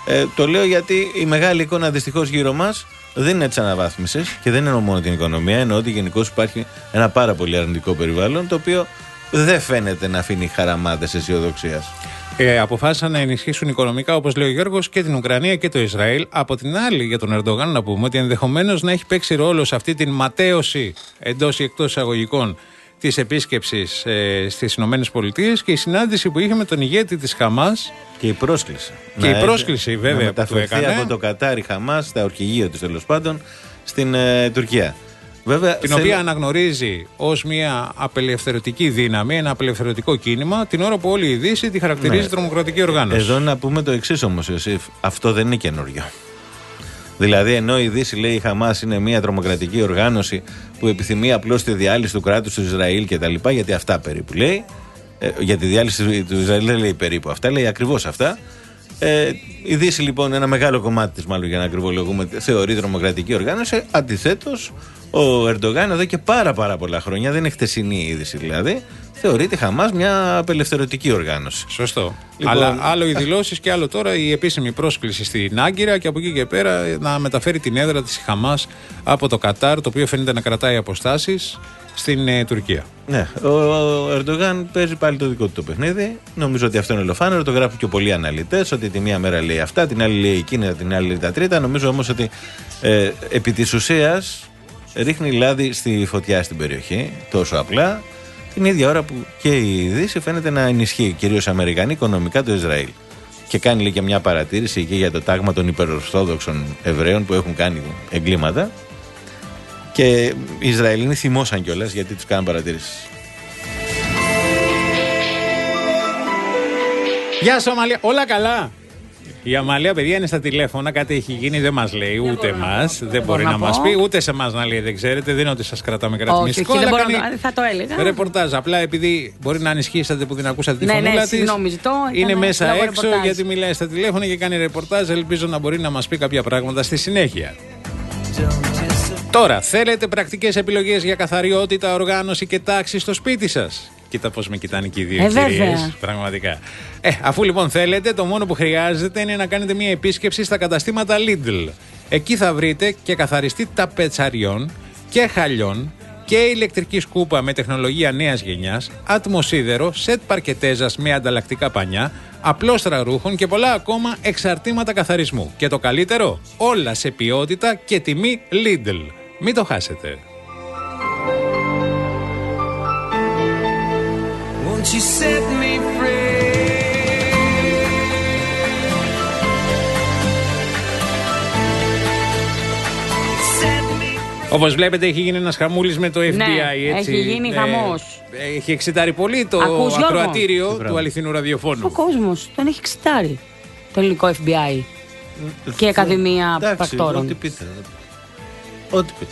Ε, το λέω γιατί η μεγάλη εικόνα δυστυχώς γύρω μας δεν είναι της αναβάθμισης και δεν εννοώ μόνο την οικονομία. Εννοώ ότι γενικώς υπάρχει ένα πάρα πολύ αρνητικό περιβάλλον το οποίο δεν φαίνεται να αφήνει χαραμάδες αισιοδοξίας. Ε, αποφάσισαν να ενισχύσουν οικονομικά, όπως λέει ο Γιώργος, και την Ουκρανία και το Ισραήλ. Από την άλλη, για τον Ερντογάν, να πούμε ότι ενδεχομένως να έχει παίξει ρόλο σε αυτή την ματέωση εντός ή εκτός εισαγωγικών της επίσκεψης ε, στις Ηνωμένες Πολιτείες και η συνάντηση που είχε με τον ηγέτη της Χαμάς. Και η πρόσκληση. Και να η πρόσκληση, έχει, βέβαια, να που του έκανε. από το Κατάρ η Χαμάς, στα ορκηγεία της τέλος πάντων, στην ε, Τουρκία. Βέβαια, την θέλ... οποία αναγνωρίζει ως μια απελευθερωτική δύναμη, ένα απελευθερωτικό κίνημα, την ώρα που όλη η Δύση τη χαρακτηρίζει ναι. τρομοκρατική οργάνωση. Εδώ να πούμε το εξής όμως, Ιωσήφ, αυτό δεν είναι καινούριο. Δηλαδή, ενώ η Δύση λέει η Χαμάς είναι μια τρομοκρατική οργάνωση που επιθυμεί απλώς τη διάλυση του κράτους του Ισραήλ κτλ., γιατί αυτά περίπου λέει. Ε, για τη διάλυση του Ισραήλ δεν λέει περίπου αυτά, λέει ακριβώς αυτά. Ε, η Δύση λοιπόν, ένα μεγάλο κομμάτι της, μάλλον για να ακριβολογούμε, θεωρεί τρομοκρατική οργάνωση. Αντιθέτως, ο Ερντογάν εδώ και πάρα πάρα πολλά χρόνια, δεν είναι χτεσινή η είδηση δηλαδή, θεωρεί τη Χαμάς μια απελευθερωτική οργάνωση. Σωστό. Λοιπόν, αλλά άλλο οι δηλώσεις και άλλο τώρα η επίσημη πρόσκληση στην Άγκυρα και από εκεί και πέρα να μεταφέρει την έδρα της Χαμάς από το Κατάρ, το οποίο φαίνεται να κρατάει αποστάσεις, στην ε, Τουρκία. Ναι, ο, ο Ερντογάν παίζει πάλι το δικό του το παιχνίδι. Νομίζω ότι αυτό είναι ολοφάνερο. Το γράφουν και πολλοί αναλυτές. Ότι τη μία μέρα λέει αυτά, την άλλη λέει εκείνη, την άλλη λέει τα τρίτα. Νομίζω όμως ότι ε, επί της ουσίας ρίχνει λάδι στη φωτιά στην περιοχή. Τόσο απλά. Την ίδια ώρα που και η Δύση φαίνεται να ενισχύει, κυρίως Αμερικανοί, οικονομικά το Ισραήλ. Και κάνει λέει και μια παρατήρηση εκεί για το τάγμα των υπερορθόδοξων Εβραίων που έχουν κάνει εγκλήματα. Και οι Ισραηλινοί θυμώσαν κιόλας γιατί τους κάναν παρατηρήσεις. Γεια σου Αμαλία, όλα καλά. Η Αμαλία, παιδιά, είναι στα τηλέφωνα, κάτι έχει γίνει, δεν μας λέει ούτε μας, δεν μπορεί να, να μας πει, ούτε σε εμάς να λέει, δεν ξέρετε, δεν είναι ότι σας κρατάμε κρατημιστικό. Όχι, δεν μπορώ να, θα το έλεγα. Ρεπορτάζ, απλά επειδή μπορεί να ανισχύσατε που δεν ακούσατε τη ναι, φωνούλα ναι, της. Συγγνώμη, ζητώ, είναι μέσα έξω ρεπορτάζ. γιατί μιλάει στα τηλέφωνα και κάνει ρεπορτάζ, ελπίζω να μπορεί να μας πει κάποια πράγματα στη συνέχεια. Τώρα, θέλετε πρακτικές επιλογές για καθαριότητα, οργάνωση και τάξη στο σπίτι σας? Κοίτα πώς με κοιτάνε και οι δύο ε, κυρίες. Πραγματικά. Ε, αφού λοιπόν θέλετε, το μόνο που χρειάζεται είναι να κάνετε μια επίσκεψη στα καταστήματα Lidl. Εκεί θα βρείτε και καθαριστή ταπετσαριών και χαλιών και ηλεκτρική σκούπα με τεχνολογία νέας γενιάς, ατμοσίδερο, σετ παρκετέζας με ανταλλακτικά πανιά, απλόστρα ρούχων και πολλά ακόμα εξαρτήματα καθαρισμού. Και το καλύτερο, όλα σε ποιότητα και τιμή Lidl. Μην το χάσετε. Won't you set me free? Όπως βλέπετε έχει γίνει ένας χαμούλης με το εφ μπι άι, ναι, έτσι. Έχει γίνει ε, χαμός. Έχει εξητάρει πολύ το Ακούς, ακροατήριο Γιώργο? του αληθινού ραδιοφώνου. Ο κόσμος τον έχει εξητάρει το ελληνικό εφ μπι άι και η Ακαδημία Πρακτόρων. Ό,τι πείτε. Ό,τι πείτε.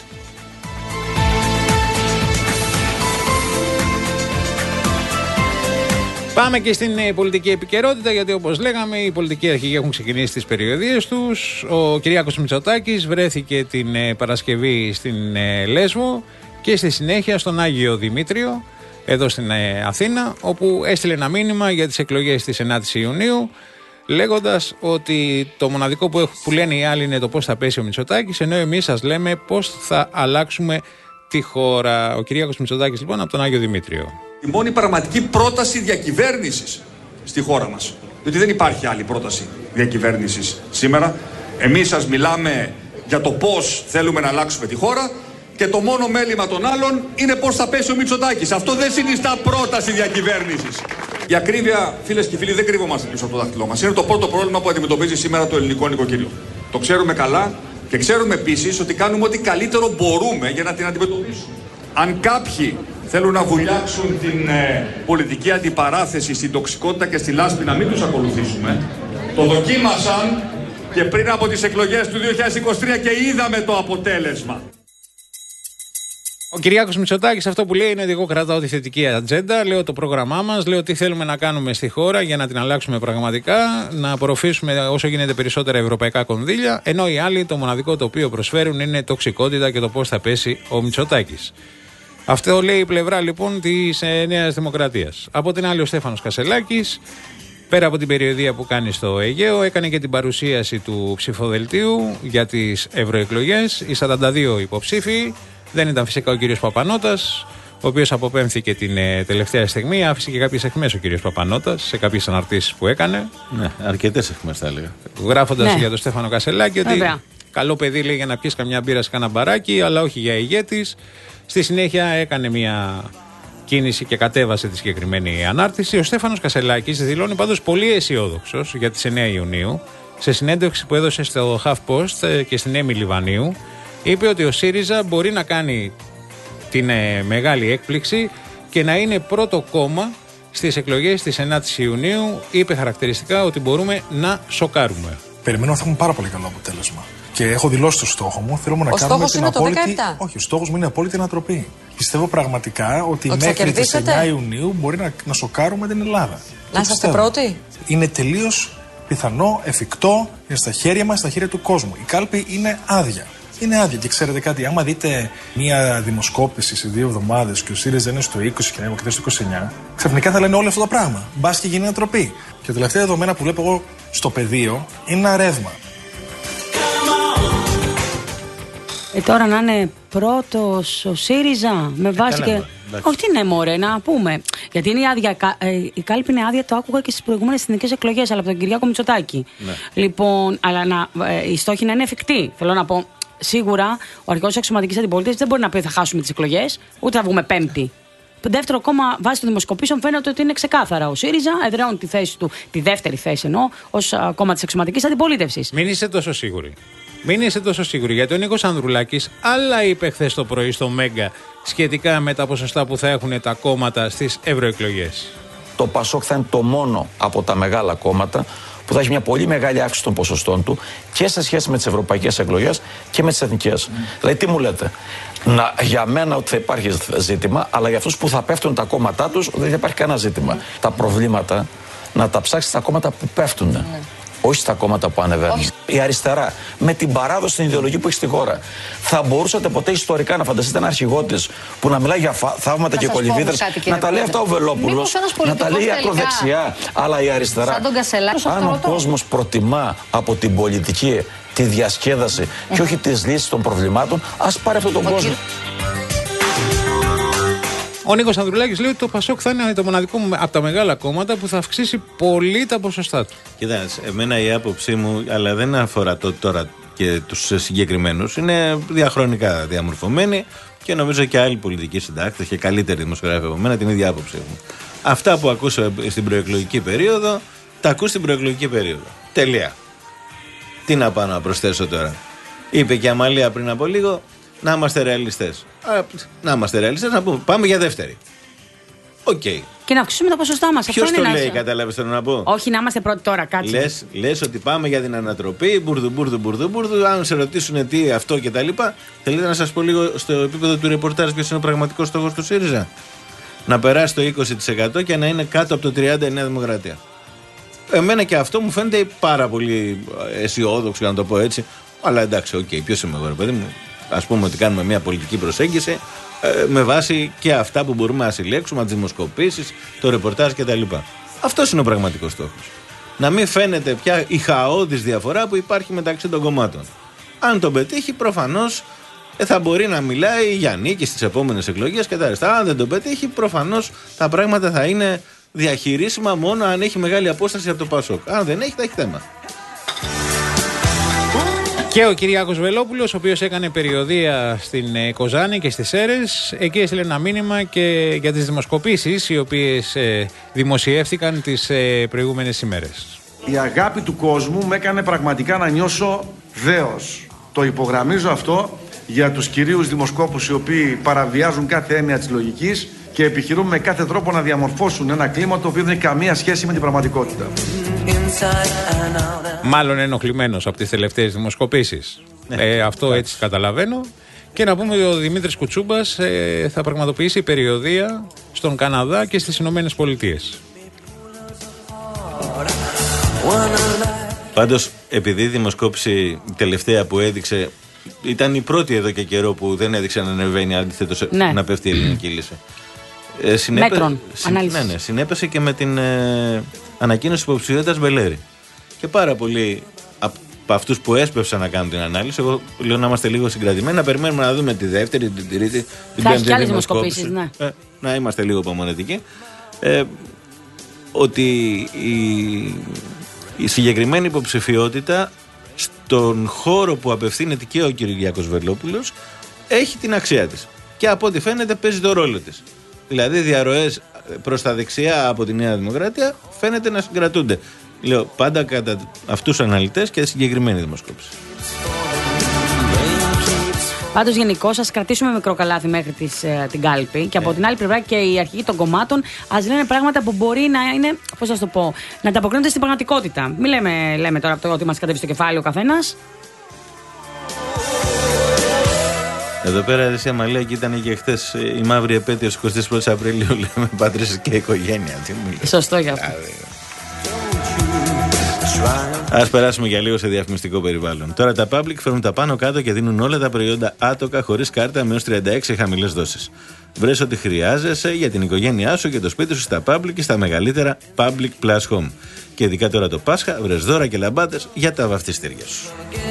Πάμε και στην ε, πολιτική επικαιρότητα, γιατί όπως λέγαμε οι πολιτικοί αρχηγοί έχουν ξεκινήσει τις περιοδίες τους. Ο Κυριάκος Μητσοτάκης βρέθηκε την ε, Παρασκευή στην ε, Λέσβο και στη συνέχεια στον Άγιο Δημήτριο εδώ στην ε, Αθήνα, όπου έστειλε ένα μήνυμα για τις εκλογές της ενάτης Ιουνίου, λέγοντας ότι το μοναδικό που, έχουν, που λένε οι άλλοι είναι το πώς θα πέσει ο Μητσοτάκης, ενώ εμείς σας λέμε πώς θα αλλάξουμε τη χώρα. Ο Κυριάκος Μητσοτάκης λοιπόν από τον Άγιο Δημήτριο. Η μόνη πραγματική πρόταση διακυβέρνησης στη χώρα μας. Διότι δεν υπάρχει άλλη πρόταση διακυβέρνησης σήμερα. Εμείς σας μιλάμε για το πώς θέλουμε να αλλάξουμε τη χώρα και το μόνο μέλημα των άλλων είναι πώς θα πέσει ο Μητσοτάκης. Αυτό δεν συνιστά πρόταση διακυβέρνησης. Η ακρίβεια, φίλες και φίλοι, δεν κρύβομαστε πίσω από το δάχτυλό μας. Είναι το πρώτο πρόβλημα που αντιμετωπίζει σήμερα το ελληνικό νοικοκυριό. Το ξέρουμε καλά και ξέρουμε επίσης ότι κάνουμε ό,τι καλύτερο μπορούμε για να την αντιμετωπίσουμε. Αν κάποιοι θέλουν να βουλιάξουν την ε, πολιτική αντιπαράθεση στην τοξικότητα και στη λάσπη, να μην τους ακολουθήσουμε. Το δοκίμασαν και πριν από τις εκλογές του δύο χιλιάδες είκοσι τρία και είδαμε το αποτέλεσμα. Ο Κυριάκος Μητσοτάκης αυτό που λέει είναι ότι εγώ κρατάω τη θετική ατζέντα, λέω το πρόγραμμά μας, λέω τι θέλουμε να κάνουμε στη χώρα για να την αλλάξουμε πραγματικά, να απορροφήσουμε όσο γίνεται περισσότερα ευρωπαϊκά κονδύλια, ενώ οι άλλοι το μοναδικό το οποίο προσφέρουν είναι τοξικότητα και το πώς θα πέσει ο Μητσοτάκης. Αυτό λέει η πλευρά λοιπόν της ε, Νέας Δημοκρατίας. Από την άλλη ο Στέφανος Κασελάκης Πέρα από την περιοδεία που κάνει στο Αιγαίο, έκανε και την παρουσίαση του ψηφοδελτίου για τις ευρωεκλογές. Οι σαράντα δύο υποψήφοι. Δεν ήταν φυσικά ο κύριος Παπανώτας, ο οποίος αποπέμφθηκε την ε, τελευταία στιγμή. Άφησε και κάποιες αιχμές ο κύριος Παπανώτας σε κάποιες αναρτήσεις που έκανε. Ναι, αρκετές αιχμές θα έλεγα. Γράφοντας Ναι. για τον Στέφανο Κασελάκη ότι Βέβαια. καλό παιδί λέει για να πιεις καμιά μπύρα σε κανένα μπαράκι, αλλά όχι για ηγέτης. Στη συνέχεια έκανε μια κίνηση και κατέβασε τη συγκεκριμένη ανάρτηση. Ο Στέφανος Κασελάκης δηλώνει πάντως πολύ αισιόδοξος για τις εννέα Ιουνίου. Σε συνέντευξη που έδωσε στο HuffPost και στην Έμι Λιβανίου, είπε ότι ο ΣΥΡΙΖΑ μπορεί να κάνει την ε, μεγάλη έκπληξη και να είναι πρώτο κόμμα στις εκλογές της ενάτης Ιουνίου. Είπε χαρακτηριστικά ότι μπορούμε να σοκάρουμε. Περιμένω να θα έχουμε πάρα πολύ καλό αποτέλεσμα. Και έχω δηλώσει το στόχο μου. Θέλουμε να Ο κάνουμε στόχος την είναι το απόλυτη. δεκαεπτά. Όχι, ο στόχος μου είναι απόλυτη ανατροπή. Πιστεύω πραγματικά ότι, Ότι θα μέχρι τις κερδίσετε. εννέα Ιουνίου μπορεί να, να σοκάρουμε την Ελλάδα. Να Το είσαστε πιστεύω. πρώτοι. Είναι τελείως πιθανό, εφικτό, είναι στα χέρια μας, στα χέρια του κόσμου. Η κάλπη είναι άδεια. Είναι άδεια. Και ξέρετε κάτι, άμα δείτε μία δημοσκόπηση σε δύο εβδομάδες και ο ΣΥΡΙΖΑ είναι στο είκοσι και να στο είκοσι εννιά, ξαφνικά θα λένε όλο αυτό το πράγμα. Μπας και γίνει ανατροπή. Και τα τελευταία δεδομένα που βλέπω εγώ στο πεδίο είναι ένα ρεύμα. Ε, τώρα να είναι πρώτος ο ΣΥΡΙΖΑ με βάση καλά, και. εντάξει. Όχι, τι ναι, μωρέ, να πούμε. Γιατί είναι η άδεια. ε, Η κάλπη είναι άδεια, το άκουγα και στις προηγούμενες εθνικές εκλογές, αλλά από τον Κυριάκο Μητσοτάκη. Ναι. Λοιπόν, αλλά να, ε, οι στόχοι να είναι εφικτοί. Θέλω να πω, σίγουρα ο αρχηγός της αξιωματικής αντιπολίτευσης δεν μπορεί να πει θα χάσουμε τις εκλογές, ούτε θα βγούμε πέμπτη. Το δεύτερο κόμμα βάσει των δημοσκοπήσεων φαίνεται ότι είναι ξεκάθαρα. Ο ΣΥΡΙΖΑ εδραιώνει τη θέση του, τη δεύτερη θέση εννοώ, ως α, κόμμα της αξιωματικής αντιπολίτευσης. Μην είσαι τόσο σίγουροι. Μην είσαι τόσο σίγουροι, γιατί ο Νίκος Ανδρουλάκης άλλα είπε χθες το πρωί στο Μέγκα σχετικά με τα ποσοστά που θα έχουν τα κόμματα στις ευρωεκλογές. Το ΠΑΣΟΚ θα είναι το μόνο από τα μεγάλα κόμματα που θα έχει μια πολύ μεγάλη αύξηση των ποσοστών του και σε σχέση με τις ευρωπαϊκές εκλογές και με τις εθνικές. Mm. Δηλαδή, τι μου λέτε, να, για μένα ότι θα υπάρχει ζήτημα, αλλά για αυτούς που θα πέφτουν τα κόμματά τους δεν θα υπάρχει κανένα ζήτημα. Mm. Τα προβλήματα να τα ψάξει στα κόμματα που πέφτουν. Mm. Όχι στα κόμματα που ανεβαίνουν. Όχι. Η αριστερά, με την παράδοση στην ιδεολογία που έχει στη χώρα, θα μπορούσατε ποτέ ιστορικά να φανταστείτε ένα αρχηγό της που να μιλάει για θαύματα και κολυβίδρες, να τα λέει αυτά ο Βελόπουλος, να τα λέει η ακροδεξιά, αλλά η αριστερά. Αν ο κόσμος προτιμά από την πολιτική τη διασκέδαση και όχι τις λύσεις των προβλημάτων, ας πάρει αυτόν τον κόσμο. Ο Νίκος Ανδρουλάκης λέει ότι το ΠΑΣΟΚ θα είναι το μοναδικό από τα μεγάλα κόμματα που θα αυξήσει πολύ τα ποσοστά του. Κοιτάξτε, εμένα η άποψή μου, αλλά δεν αφορά το τώρα και τους συγκεκριμένους, είναι διαχρονικά διαμορφωμένη και νομίζω και άλλοι πολιτικοί συντάκτες και καλύτεροι δημοσιογράφοι από μένα την ίδια άποψή μου. Αυτά που ακούσα στην προεκλογική περίοδο, τα ακούς στην προεκλογική περίοδο. Τελεία. Τι να πάω να προσθέσω τώρα. Είπε και η Αμαλία πριν από λίγο, να είμαστε ρεαλιστές. Α, να είμαστε ρεαλιστές, να πούμε πάμε για δεύτερη. Οκ. Okay. Και να αυξήσουμε τα ποσοστά μας. Ποιος το είναι λέει, ένα... κατάλαβες θέλω να πω. Όχι, να είμαστε πρώτοι τώρα, κάτσε. Λες, λες ότι πάμε για την ανατροπή, μπουρδου, μπουρδου, μπουρδου, μπουρδου. Αν σε ρωτήσουν τι αυτό και τα λοιπά, θέλετε να σας πω λίγο στο επίπεδο του ρεπορτάζ ποιος είναι ο πραγματικός στόχος του ΣΥΡΙΖΑ. Να περάσει το είκοσι τοις εκατό και να είναι κάτω από το τριάντα τοις εκατό η Νέα Δημοκρατία. Εμένα και αυτό μου φαίνεται πάρα πολύ αισιόδοξο, για να το πω έτσι. Αλλά εντάξει, οκ, okay, ποιος είμαι εγώ, ρε παιδί μου. Ας πούμε ότι κάνουμε μια πολιτική προσέγγιση ε, με βάση και αυτά που μπορούμε να συλλέξουμε, τις δημοσκοπήσεις, το ρεπορτάζ κτλ. Αυτός είναι ο πραγματικός στόχος. Να μην φαίνεται πια η χαόδης διαφορά που υπάρχει μεταξύ των κομμάτων. Αν τον πετύχει, προφανώς ε, θα μπορεί να μιλάει για νίκη στις επόμενες εκλογές και τα αριστερά. Αν δεν τον πετύχει, προφανώς τα πράγματα θα είναι διαχειρίσιμα μόνο αν έχει μεγάλη απόσταση από το ΠΑΣΟΚ. Αν δεν έχει, θα έχει θέμα. Και ο Κυριάκος Βελόπουλος, ο οποίος έκανε περιοδεία στην Κοζάνη και στις Σέρρες, εκεί έστειλε ένα μήνυμα και για τις δημοσκοπήσεις οι οποίες ε, δημοσιεύτηκαν τις ε, προηγούμενες ημέρες. Η αγάπη του κόσμου με έκανε πραγματικά να νιώσω δέος. Το υπογραμμίζω αυτό για τους κυρίους δημοσκόπους οι οποίοι παραβιάζουν κάθε έννοια της λογικής και επιχειρούν με κάθε τρόπο να διαμορφώσουν ένα κλίμα το οποίο δεν έχει καμία σχέση με την πραγματικότητα. Μάλλον ενοχλημένος από τις τελευταίες δημοσκοπήσεις. Ναι, ε, αυτό ναι. Έτσι καταλαβαίνω. Και να πούμε ότι ο Δημήτρης Κουτσούμπας ε, θα πραγματοποιήσει περιοδεία στον Καναδά και στις Ηνωμένες Πολιτείες. Πάντως, επειδή η δημοσκόπηση τελευταία που έδειξε ήταν η πρώτη εδώ και καιρό που δεν έδειξε να ανεβαίνει, αντίθετος ναι. να πέφτει η ελληνική λύση. Ε, συνέπε... Μέτρων, συ... ανάλυσης. Ναι, ναι, συνέπεσε και με την ε, ανακοίνωση υποψηφιότητας Μπελέρη. Και πάρα πολλοί από αυτούς που έσπευσαν να κάνουν την ανάλυση, εγώ λέω να είμαστε λίγο συγκρατημένοι, να περιμένουμε να δούμε τη δεύτερη, την τρίτη, την θα έχει πέμπτη και άλλες δημοσκόπηση. δημοσκοπήσεις, ναι. Ε, να είμαστε λίγο υπομονετικοί. Ε, ότι η, η συγκεκριμένη υποψηφιότητα στον χώρο που απευθύνεται και ο Κυριάκος Βελόπουλος έχει την αξία της. Και από ό,τι φαίνεται παίζει το ρόλο της. Δηλαδή διαρροές προς τα δεξιά από τη Νέα Δημοκρατία φαίνεται να συγκρατούνται. Λέω πάντα κατά αυτούς τους αναλυτές και συγκεκριμένη δημοσκόπηση. Πάντως, γενικώς, ας κρατήσουμε μικρό καλάθι μέχρι τις, ε, την κάλπη. Και από την άλλη πλευρά και οι αρχηγοί των κομμάτων ας λένε πράγματα που μπορεί να είναι, πώς θα το πω, να ανταποκρίνονται στην πραγματικότητα. Μην λέμε, λέμε τώρα από το ότι μας κατέβει στο κεφάλι ο καθένας. Εδώ πέρα εσύ Αμαλία και ήταν και χτες η μαύρη επέτειος εικοστή πρώτη Απριλίου, λέμε πατρίσες και οικογένεια. Τι μου λέει. Σωστό γι' αυτό. Ας περάσουμε για λίγο σε διαφημιστικό περιβάλλον. Τώρα τα public φέρνουν τα πάνω κάτω και δίνουν όλα τα προϊόντα άτοκα χωρίς κάρτα με έως τριάντα έξι χαμηλές δόσεις. Βρες ό,τι χρειάζεσαι για την οικογένειά σου και το σπίτι σου στα public και στα μεγαλύτερα public plus home. Και ειδικά τώρα το Πάσχα, βρες δώρα και λαμπάδες για τα βαφτιστήρια σου.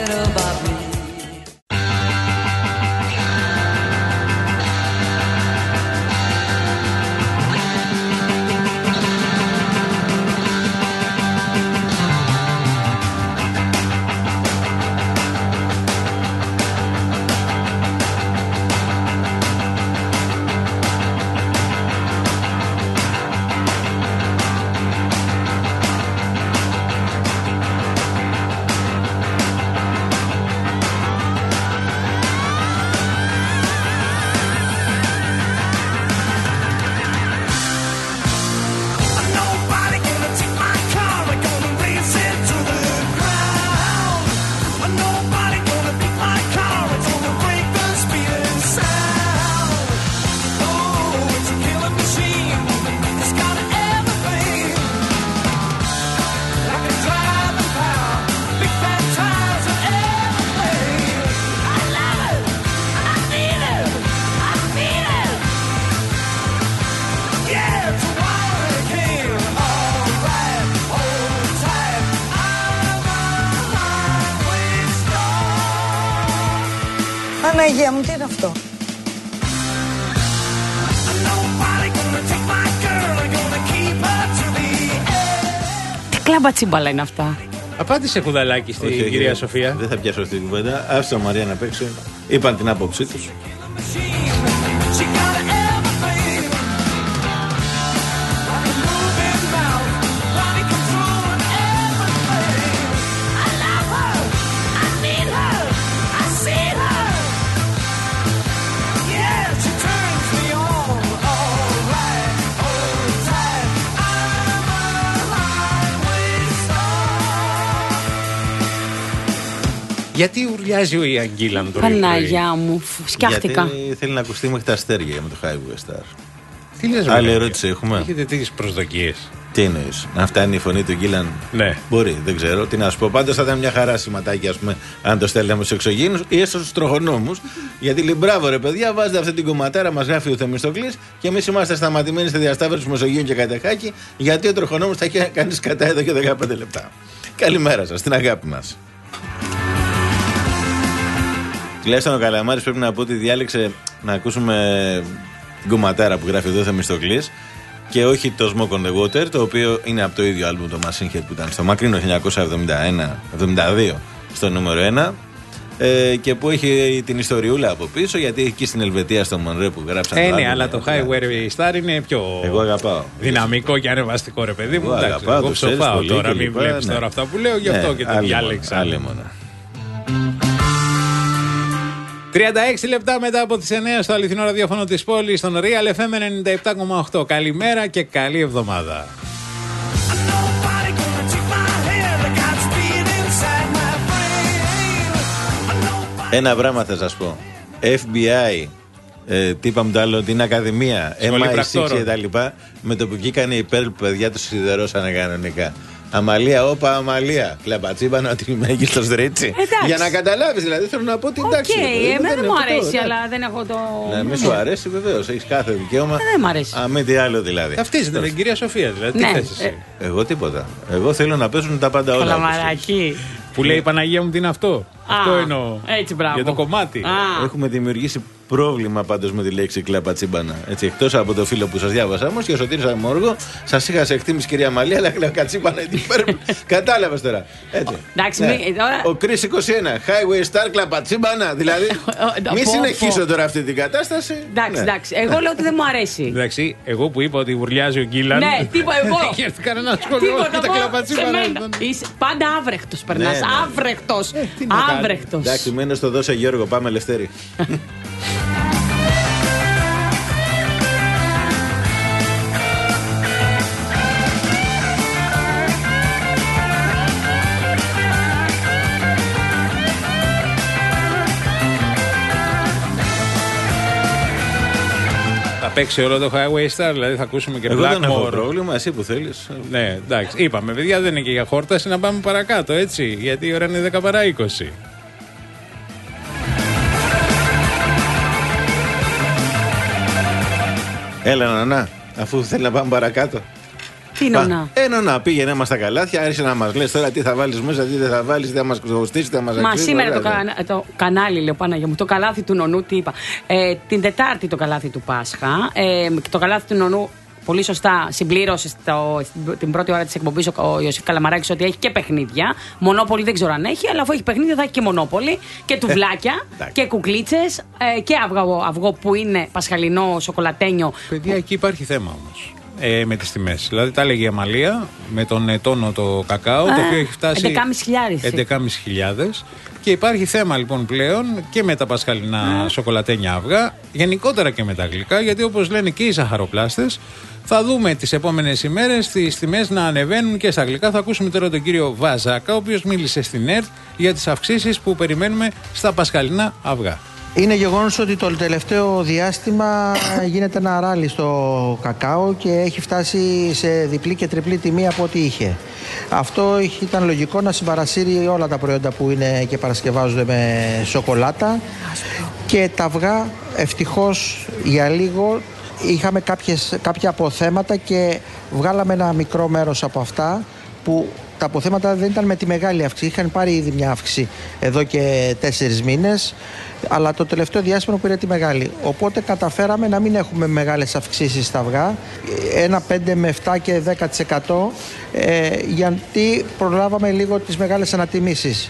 Παναγία μου, τι είναι αυτό? Τι κλάμπα τσίμπαλα είναι αυτά? Απάντησε Κουδαλάκη στην Όχι, κυρία όχι, Σοφία. Δεν θα πιάσω αυτή την κουβέντα. Άφησα Μαρία να παίξει. Είπαν την άποψή τους. Γιατί ουρλιάζει ο Ιαν Γκίλαν τώρα? Παναγιά μου, σκιάχτηκα. Γιατί θέλει να ακουστεί μέχρι τα αστέρια με το Highway Star. Τι λες, άλλη ρε, ερώτηση έχουμε? Έχετε τέτοιες προσδοκίες? Τι εννοείς, να φτάνει η φωνή του Γκίλαν? Ναι. Μπορεί, δεν ξέρω. Τι να σου πω. Πάντως θα ήταν μια χαρά σηματάκι, ας πούμε, αν το στέλναμε στους εξωγήινους ή έστω στους τροχονόμους. Γιατί λέει μπράβο ρε παιδιά, βάζετε αυτή την κομματέρα, μας γράφει ο Θεμιστοκλής και εμείς είμαστε σταματημένοι στη διασταύρωση Μεσογείων και Κατεχάκη, γιατί ο τροχονόμος θα έχει κάνει σκατά εδώ και δεκαπέντε λεπτά. Καλημέρα σας, την αγάπη μας. Τουλάχιστον ο Καλαμάρης πρέπει να πω ότι διάλεξε να ακούσουμε την κομματέρα που γράφει εδώ ο Θεμιστοκλής και όχι το Smoke on the Water, το οποίο είναι από το ίδιο άλμπουμ το Machine Head που ήταν στο μακρινό χίλια εννιακόσια εβδομήντα ένα εβδομήντα δύο στο νούμερο ένα ε, και που έχει την ιστοριούλα από πίσω, γιατί εκεί στην Ελβετία στο Μονρέ που γράψαν. Ε, το ναι, άλμπουμ, αλλά το Highway Star είναι πιο εγώ αγαπάω. δυναμικό και ανεβαστικό, ρε παιδί μου. Εγώ Εντάξει, αγαπάω, εγώ το ξέρεις ψοφάω πολύ τώρα, και μην λοιπά, βλέπεις ναι. τώρα αυτά που λέω, γι' αυτό Ναι, και το άλλη διάλεξα. μόνο, άλλη μόνο. τριάντα έξι λεπτά μετά από τις εννιά στο αληθινό ραδιόφωνο της πόλης, στον Real εφ εμ ενενήντα επτά κόμμα οκτώ. Καλημέρα και καλή εβδομάδα. Ένα πράγμα θα σας πω. εφ μπι άι, ε, τι είπαμε το άλλο, την Ακαδημία, εμ άι σιξ και τα λοιπά, με το που βγήκανε οι Pearl, παιδιά τους σιδερώσανε κανονικά. Αμαλία, όπα, Αμαλία. Κλαπατσίμπανα ότι είμαι μέγιστος ρίτσι. Για να καταλάβεις, δηλαδή θέλω να πω την τάξη. Οκ, εμένα δεν μου αρέσει, αλλά δεν έχω το. Ναι, μη σου αρέσει, βεβαίως. Έχεις κάθε δικαίωμα. Δεν μου αρέσει. Αμέ τι άλλο δηλαδή. Ταυτίζεται με την κυρία Σοφία, δηλαδή. Τι θες εσύ? Εγώ τίποτα. Εγώ θέλω να παίζουν τα πάντα όλα. Καλαμαράκι. Που λέει η Παναγία μου τι είναι αυτό. Αυτό εννοώ. Έτσι, μπράβο. Για το κομμάτι. Α. Έχουμε δημιουργήσει πρόβλημα πάντως με τη λέξη κλαπατσίμπανα. Έτσι, εκτός από το φίλο που σας διάβασα όμως και ο Σωτήρης Αμόργο, σας είχα σε εκτίμηση κυρία Μαλία, αλλά κλαπατσίμπανα είναι υπέρ. Κατάλαβες τώρα. Έτσι. Εντάξει, Ναι. μη- τώρα- Ο Chris είκοσι ένα, Highway Star κλαπατσίμπανα. Δηλαδή, μη πω, συνεχίσω πω. τώρα αυτή την κατάσταση. Εντάξει, Ναι. εντάξει. Εγώ λέω ότι δεν μου αρέσει. Εντάξει, εγώ που είπα ότι γουρλιάζει ο Γκίλαν. Ναι, τι είπα εγώ. Έχει έρθει κανένα σχόλιο Τίποτα, με τα εγώ, κλαπατσίμπανα. σε μένα. Είσαι πάντα άβρεχτος περνάς. Ναι, ναι. Άβρεχτος. να κάνω. Άβρεχτος. Εντάξει, μένω στο δώσε Γιώργο, πάμε Λευτέρη. Θα παίξει όλο το Highway Star, δηλαδή θα ακούσουμε και Εγώ δεν έχω Blackmore. πρόβλημα, εσύ που θέλεις. Ναι, εντάξει. Είπαμε, παιδιά, δεν είναι και για χόρταση, να πάμε παρακάτω, έτσι. Γιατί η ώρα είναι δέκα παρά είκοσι. Έλα, Νανά, αφού θέλει να πάμε παρακάτω. Τι νονά. Ε, νονά, πήγαινε μας στα καλάθια, άρχισε να μας λες τώρα τι θα βάλεις μέσα, τι δεν θα βάλεις, τι θα μας κοστίσει, τι θα μας Μα αξίζει. σήμερα το, ωραία, κα- το κανάλι, λέω Παναγία μου, το καλάθι του νονού, τι είπα. Ε, την Τετάρτη το καλάθι του Πάσχα. Ε, το καλάθι του νονού, πολύ σωστά συμπλήρωσε στο, την πρώτη ώρα της εκπομπής ο, ο Ιωσήφ Καλαμαράκης ότι έχει και παιχνίδια. Μονόπολη δεν ξέρω αν έχει, αλλά αφού έχει παιχνίδια θα έχει και μονόπολη και τουβλάκια και κουκλίτσες ε, και αυγό, αυγό που είναι πασχαλινό σοκολατένιο. Παιδιά, εκεί υπάρχει θέμα όμως. Ε, με τις τιμές. Δηλαδή τα έλεγε η Αμαλία με τον ε, τόνο το κακάο, το οποίο έχει φτάσει έντεκα χιλιάδες. έντεκα χιλιάδες. Και υπάρχει θέμα λοιπόν πλέον και με τα πασχαλινά σοκολατένια αυγά, γενικότερα και με τα γλυκά, γιατί όπως λένε και οι ζαχαροπλάστες, θα δούμε τις επόμενες ημέρες τις τιμές να ανεβαίνουν και στα γλυκά. Θα ακούσουμε τώρα τον κύριο Βαζάκα, ο οποίος μίλησε στην ΕΡΤ για τις αυξήσεις που περιμένουμε στα πασχαλινά αυγά. Είναι γεγονός ότι το τελευταίο διάστημα γίνεται ένα ράλι στο κακάο και έχει φτάσει σε διπλή και τριπλή τιμή από ό,τι είχε. Αυτό ήταν λογικό να συμπαρασύρει όλα τα προϊόντα που είναι και παρασκευάζονται με σοκολάτα και τα αυγά ευτυχώς για λίγο είχαμε κάποιες, κάποια αποθέματα και βγάλαμε ένα μικρό μέρος από αυτά που τα αποθέματα δεν ήταν με τη μεγάλη αύξηση. Είχαν πάρει ήδη μια αύξηση εδώ και τέσσερις μήνες, αλλά το τελευταίο διάστημα πήρε τη μεγάλη. Οπότε καταφέραμε να μην έχουμε μεγάλες αυξήσεις στα αυγά, ένα πέντε με επτά και δέκα τοις εκατό, ε, γιατί προλάβαμε λίγο τις μεγάλες ανατιμήσεις.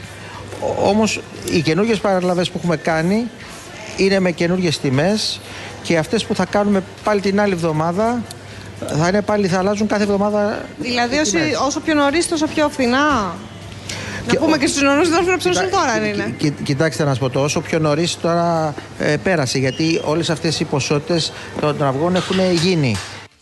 Όμως οι καινούργιες παραλαβές που έχουμε κάνει είναι με καινούργιες τιμές και αυτές που θα κάνουμε πάλι την άλλη εβδομάδα θα είναι πάλι, θα αλλάζουν κάθε εβδομάδα. Δηλαδή όσο, όσο πιο νωρίς τόσο πιο φθηνά. Να πούμε και στους νονούς δεν να ψώσουν τώρα αν είναι. Κι, κοιτάξτε να σας πω το όσο πιο νωρίς τώρα ε, πέρασε, γιατί όλες αυτές οι ποσότητες των αυγών έχουν γίνει.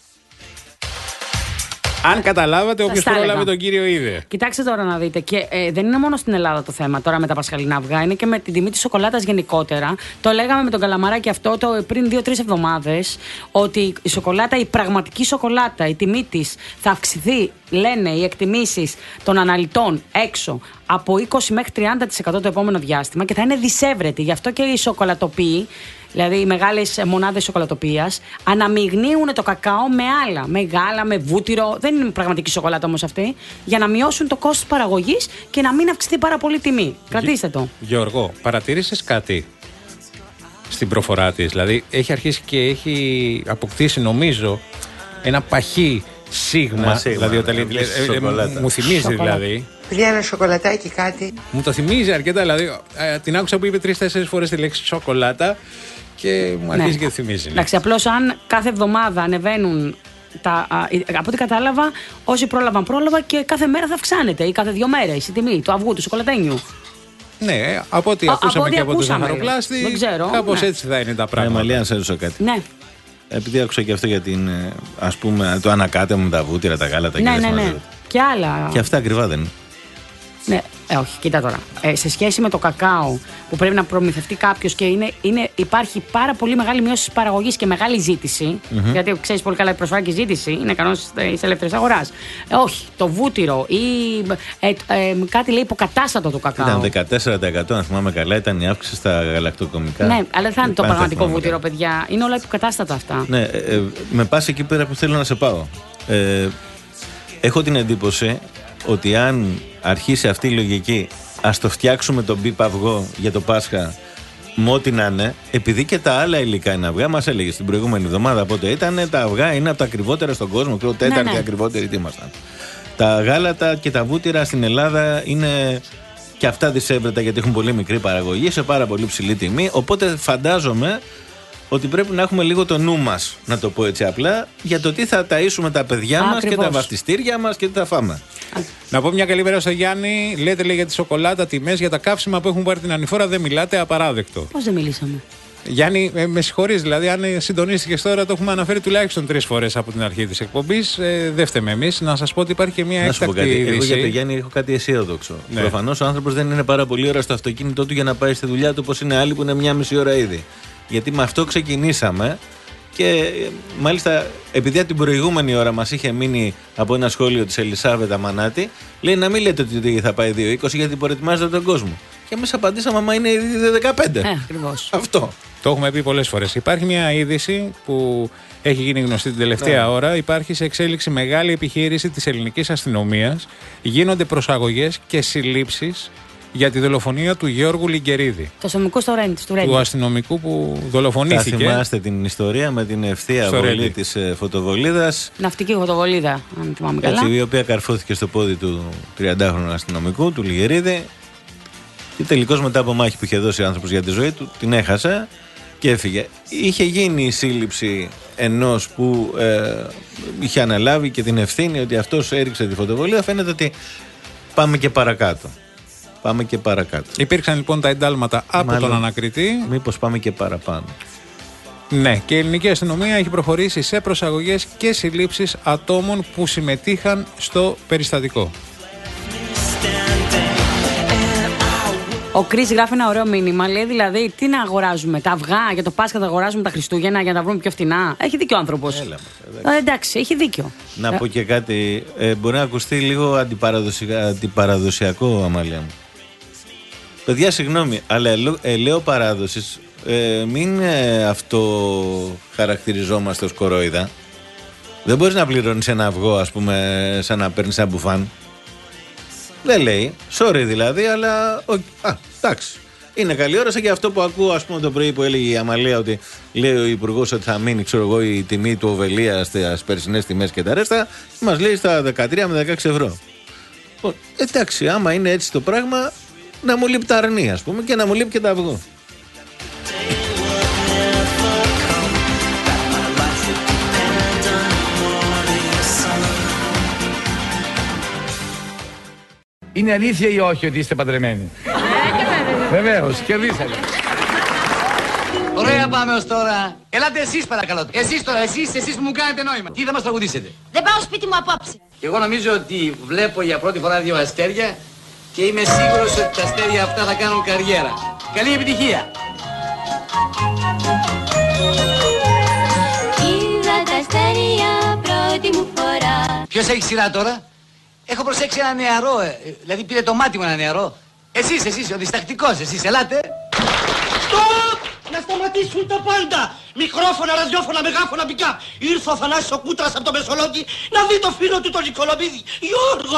Αν καταλάβατε, όποιος τα έλεγα. πρόλαβε τον κύριο είδε. Κοιτάξτε τώρα να δείτε. Και ε, δεν είναι μόνο στην Ελλάδα το θέμα τώρα με τα πασχαλινά αυγά, είναι και με την τιμή της σοκολάτας γενικότερα. Το λέγαμε με τον Καλαμαράκη αυτό το πριν δύο-τρεις εβδομάδες, ότι η σοκολάτα, η πραγματική σοκολάτα, η τιμή της θα αυξηθεί, λένε οι εκτιμήσεις των αναλυτών έξω, από είκοσι μέχρι τριάντα τοις εκατό το επόμενο διάστημα και θα είναι δισεύρετη. Γι' αυτό και οι σοκολατοποιοί, δηλαδή οι μεγάλες μονάδες σοκολατοποίησης, αναμειγνύουν το κακάο με άλλα, με γάλα, με βούτυρο. Δεν είναι πραγματική σοκολάτα όμως αυτή, για να μειώσουν το κόστος παραγωγής και να μην αυξηθεί πάρα πολύ τιμή. Κρατήστε το. Γιώργο, παρατήρησες κάτι στην προφορά της? Δηλαδή έχει αρχίσει και έχει αποκτήσει, νομίζω, ένα παχύ σίγμα. Ένα σίγμα, δηλαδή, όταν ναι, λέει, στη ε, ε, σοκολάτα. μου θυμίζει Σοκολάτα. δηλαδή. Παιδιά, ένα σοκολατάκι κάτι. Μου το θυμίζει αρκετά. Δηλαδή, ε, την άκουσα που είπε τρεις-τέσσερις φορές τη λέξη σοκολάτα και μου αρχίζει Ναι. και θυμίζει. Εντάξει, απλώς αν κάθε εβδομάδα ανεβαίνουν τα, α, από ό,τι κατάλαβα, όσοι πρόλαβαν, πρόλαβα και κάθε μέρα θα αυξάνεται ή κάθε δύο μέρες η τιμή του αυγού, του σοκολατένιου. Ναι, από ό,τι Α, ακούσαμε από ό,τι και από τον ακούσαμε, ζαχαροπλάστη, δεν ξέρω, κάπως ναι. έτσι θα είναι τα Ναι, πράγματα. Μαλία, να σε ρωτήσω κάτι. Ναι. Επειδή άκουσα και αυτό για την, ε, ας πούμε, το ανακάτεμα με τα βούτυρα, τα γάλατα Ναι, και ναι, δεν ναι. θυμάμαι. Και άλλα. Και αυτά ακριβά δεν είναι. Ναι. Ε, όχι, κοίτα τώρα. Ε, σε σχέση με το κακάο που πρέπει να προμηθευτεί κάποιο και είναι, είναι, υπάρχει πάρα πολύ μεγάλη μείωση τη παραγωγή και μεγάλη ζήτηση. Mm-hmm. Γιατί ξέρει πολύ καλά η προσφορά και η ζήτηση είναι κανόνα τη ελεύθερη αγορά. Ε, όχι, το βούτυρο ή ε, ε, ε, κάτι λέει υποκατάστατο του κακάο. Ήταν δεκατέσσερα τοις εκατό, αν θυμάμαι καλά, ήταν η αύξηση στα γαλακτοκομικά. Ναι, αλλά δεν θα είναι το πραγματικό βούτυρο, παιδιά. Είναι όλα υποκατάστατα αυτά. Ναι, ε, ε, με πας εκεί πέρα που θέλω να σε πάω. Ε, έχω την εντύπωση ότι αν αρχίσει αυτή η λογική, ας το φτιάξουμε τον μπιπ αυγό για το Πάσχα, με ό,τι να είναι, επειδή και τα άλλα υλικά είναι αυγά, μας έλεγε την προηγούμενη εβδομάδα πότε ήταν, τα αυγά είναι από τα ακριβότερα στον κόσμο. Ξέρω, τέταρτη ναι, ναι. ακριβότερη τι ήμασταν. Τα γάλατα και τα βούτυρα στην Ελλάδα είναι και αυτά δυσέβρετα γιατί έχουν πολύ μικρή παραγωγή, σε πάρα πολύ ψηλή τιμή. Οπότε φαντάζομαι ότι πρέπει να έχουμε λίγο το νου μας, να το πω έτσι απλά, για το τι θα ταΐσουμε τα παιδιά μας και τα βαφτιστήρια μας και τι θα φάμε. Να πω μια καλή μέρα στο Γιάννη. Λέτε λέει για τη σοκολάτα, τιμές, για τα καύσιμα που έχουν πάρει την ανηφόρα. Δεν μιλάτε, απαράδεκτο. Πώς δεν μιλήσαμε? Γιάννη, ε, με συγχωρείς, δηλαδή, αν συντονίστηκες τώρα, το έχουμε αναφέρει τουλάχιστον τρεις φορές από την αρχή της εκπομπής. Ε, δεν φταίμε εμείς. Να σας πω ότι υπάρχει και μια έκτακτη είδηση. Εγώ για τον Γιάννη έχω κάτι αισιόδοξο. Ναι. Προφανώς ο άνθρωπος δεν είναι πάρα πολύ ώρα στο αυτοκίνητό του για να πάει στη δουλειά του, όπως είναι άλλοι που είναι μια μισή ώρα ήδη. Γιατί με αυτό ξεκινήσαμε. Και μάλιστα, επειδή από την προηγούμενη ώρα μας είχε μείνει από ένα σχόλιο της Ελισάβετα Μανάτη, λέει να μην λέτε ότι θα πάει δύο είκοσι γιατί προετοιμάζετε τον κόσμο. Και εμείς απαντήσαμε, μα είναι ήδη δύο δεκαπέντε. Ε, ακριβώς. Αυτό. Το έχουμε πει πολλές φορές. Υπάρχει μια είδηση που έχει γίνει γνωστή την τελευταία ναι. ώρα. Υπάρχει σε εξέλιξη μεγάλη επιχείρηση της ελληνικής αστυνομίας. Γίνονται προσαγωγές και συλλήψεις για τη δολοφονία του Γιώργου Λιγκερίδη. Το αστυνομικό στο Ρέντι. Του αστυνομικού που δολοφονήθηκε. Θα θυμάστε την ιστορία με την ευθεία βολή της φωτοβολίδας. Ναυτική φωτοβολίδα, αν θυμάμαι καλά. Έτσι, η οποία καρφώθηκε στο πόδι του τριαντάχρονου αστυνομικού, του Λιγκερίδη. Και τελικώς μετά από μάχη που είχε δώσει ο άνθρωπος για τη ζωή του, την έχασε και έφυγε. Είχε γίνει η σύλληψη ενός που ε, είχε αναλάβει και την ευθύνη ότι αυτός έριξε τη φωτοβολίδα. Φαίνεται ότι πάμε και παρακάτω. Πάμε και παρακάτω. Υπήρξαν λοιπόν τα εντάλματα από Μάλλον, τον ανακριτή. Μήπως πάμε και παραπάνω. Ναι, και η ελληνική αστυνομία έχει προχωρήσει σε προσαγωγές και συλλήψεις ατόμων που συμμετείχαν στο περιστατικό. Ο Κρίς γράφει ένα ωραίο μήνυμα. Λέει δηλαδή, τι να αγοράζουμε, τα αυγά για το Πάσχα θα αγοράζουμε τα Χριστούγεννα για να τα βρούμε πιο φτηνά. Έχει δίκιο ο άνθρωπος. Έλα, εντάξει. εντάξει, έχει δίκιο. Να ε... πω και κάτι. Ε, μπορεί να ακουστεί λίγο αντιπαradοσιακό, αντιπαραδοσιακό, Αμάλια μου. Παιδιά, συγγνώμη, αλλά ε, λέω παράδοσης. Ε, μην ε, αυτό χαρακτηριζόμαστε ως κορόιδα. Δεν μπορείς να πληρώνεις ένα αυγό, ας πούμε, σαν να παίρνεις ένα μπουφάν. Δεν λέει, sorry δηλαδή, αλλά ο, α, εντάξει. Είναι καλή ώρα, σαν και αυτό που ακούω, ας πούμε, το πρωί που έλεγε η Αμαλία ότι λέει ο Υπουργός ότι θα μείνει, ξέρω εγώ, η τιμή του Οβελία στις περσινές τιμές και τα ρέστα, μας λέει στα δεκατρία με δεκαέξι ευρώ. Εντάξει, άμα είναι έτσι το πράγμα, να μου λείπει τα αρνή, ας πούμε, και να μου λείπει και τα αυγό. Είναι αλήθεια ή όχι ότι είστε παντρεμένοι? Βεβαίως, κερδίσατε. Ωραία πάμε ως τώρα. Ελάτε εσείς παρακαλώ. Εσείς τώρα, εσείς, εσείς που μου κάνετε νόημα. Τι θα μας τραγουδήσετε? Δεν πάω σπίτι μου απόψε. Και εγώ νομίζω ότι βλέπω για πρώτη φορά δύο αστέρια και είμαι σίγουρος ότι τα αστέρια αυτά θα κάνουν καριέρα. Καλή επιτυχία. Είδα τα αστέρια πρώτη μου φορά. Ποιος έχει σειρά τώρα? Έχω προσέξει ένα νεαρό, ε, δηλαδή πήρε το μάτι μου ένα νεαρό. Εσείς, εσείς, ο διστακτικός, εσείς, ελάτε. Στοπ! Να σταματήσουν τα πάντα! Μικρόφωνα, ραδιόφωνα, μεγάφωνα, πικά. Ήρθε ο Θανάσης ο Κούτρας από το Μεσολόγγι να δει το φίλο του τον Νικολομίδη. Γιώργο!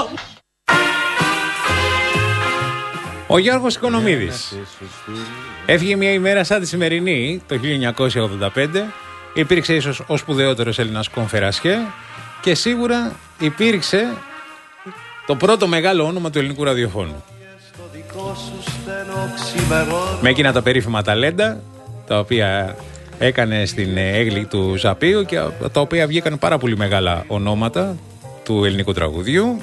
Ο Γιώργος Οικονομίδης έφυγε μια ημέρα σαν τη σημερινή, το χίλια εννιακόσια ογδόντα πέντε. Υπήρξε ίσως ο σπουδαιότερος Έλληνας κονφεράσιε και σίγουρα υπήρξε το πρώτο μεγάλο όνομα του ελληνικού ραδιοφώνου. Με εκείνα τα περίφημα ταλέντα, τα οποία έκανε στην έγκλη του Ζαπίου και τα οποία βγήκαν πάρα πολύ μεγάλα ονόματα του ελληνικού τραγουδιού.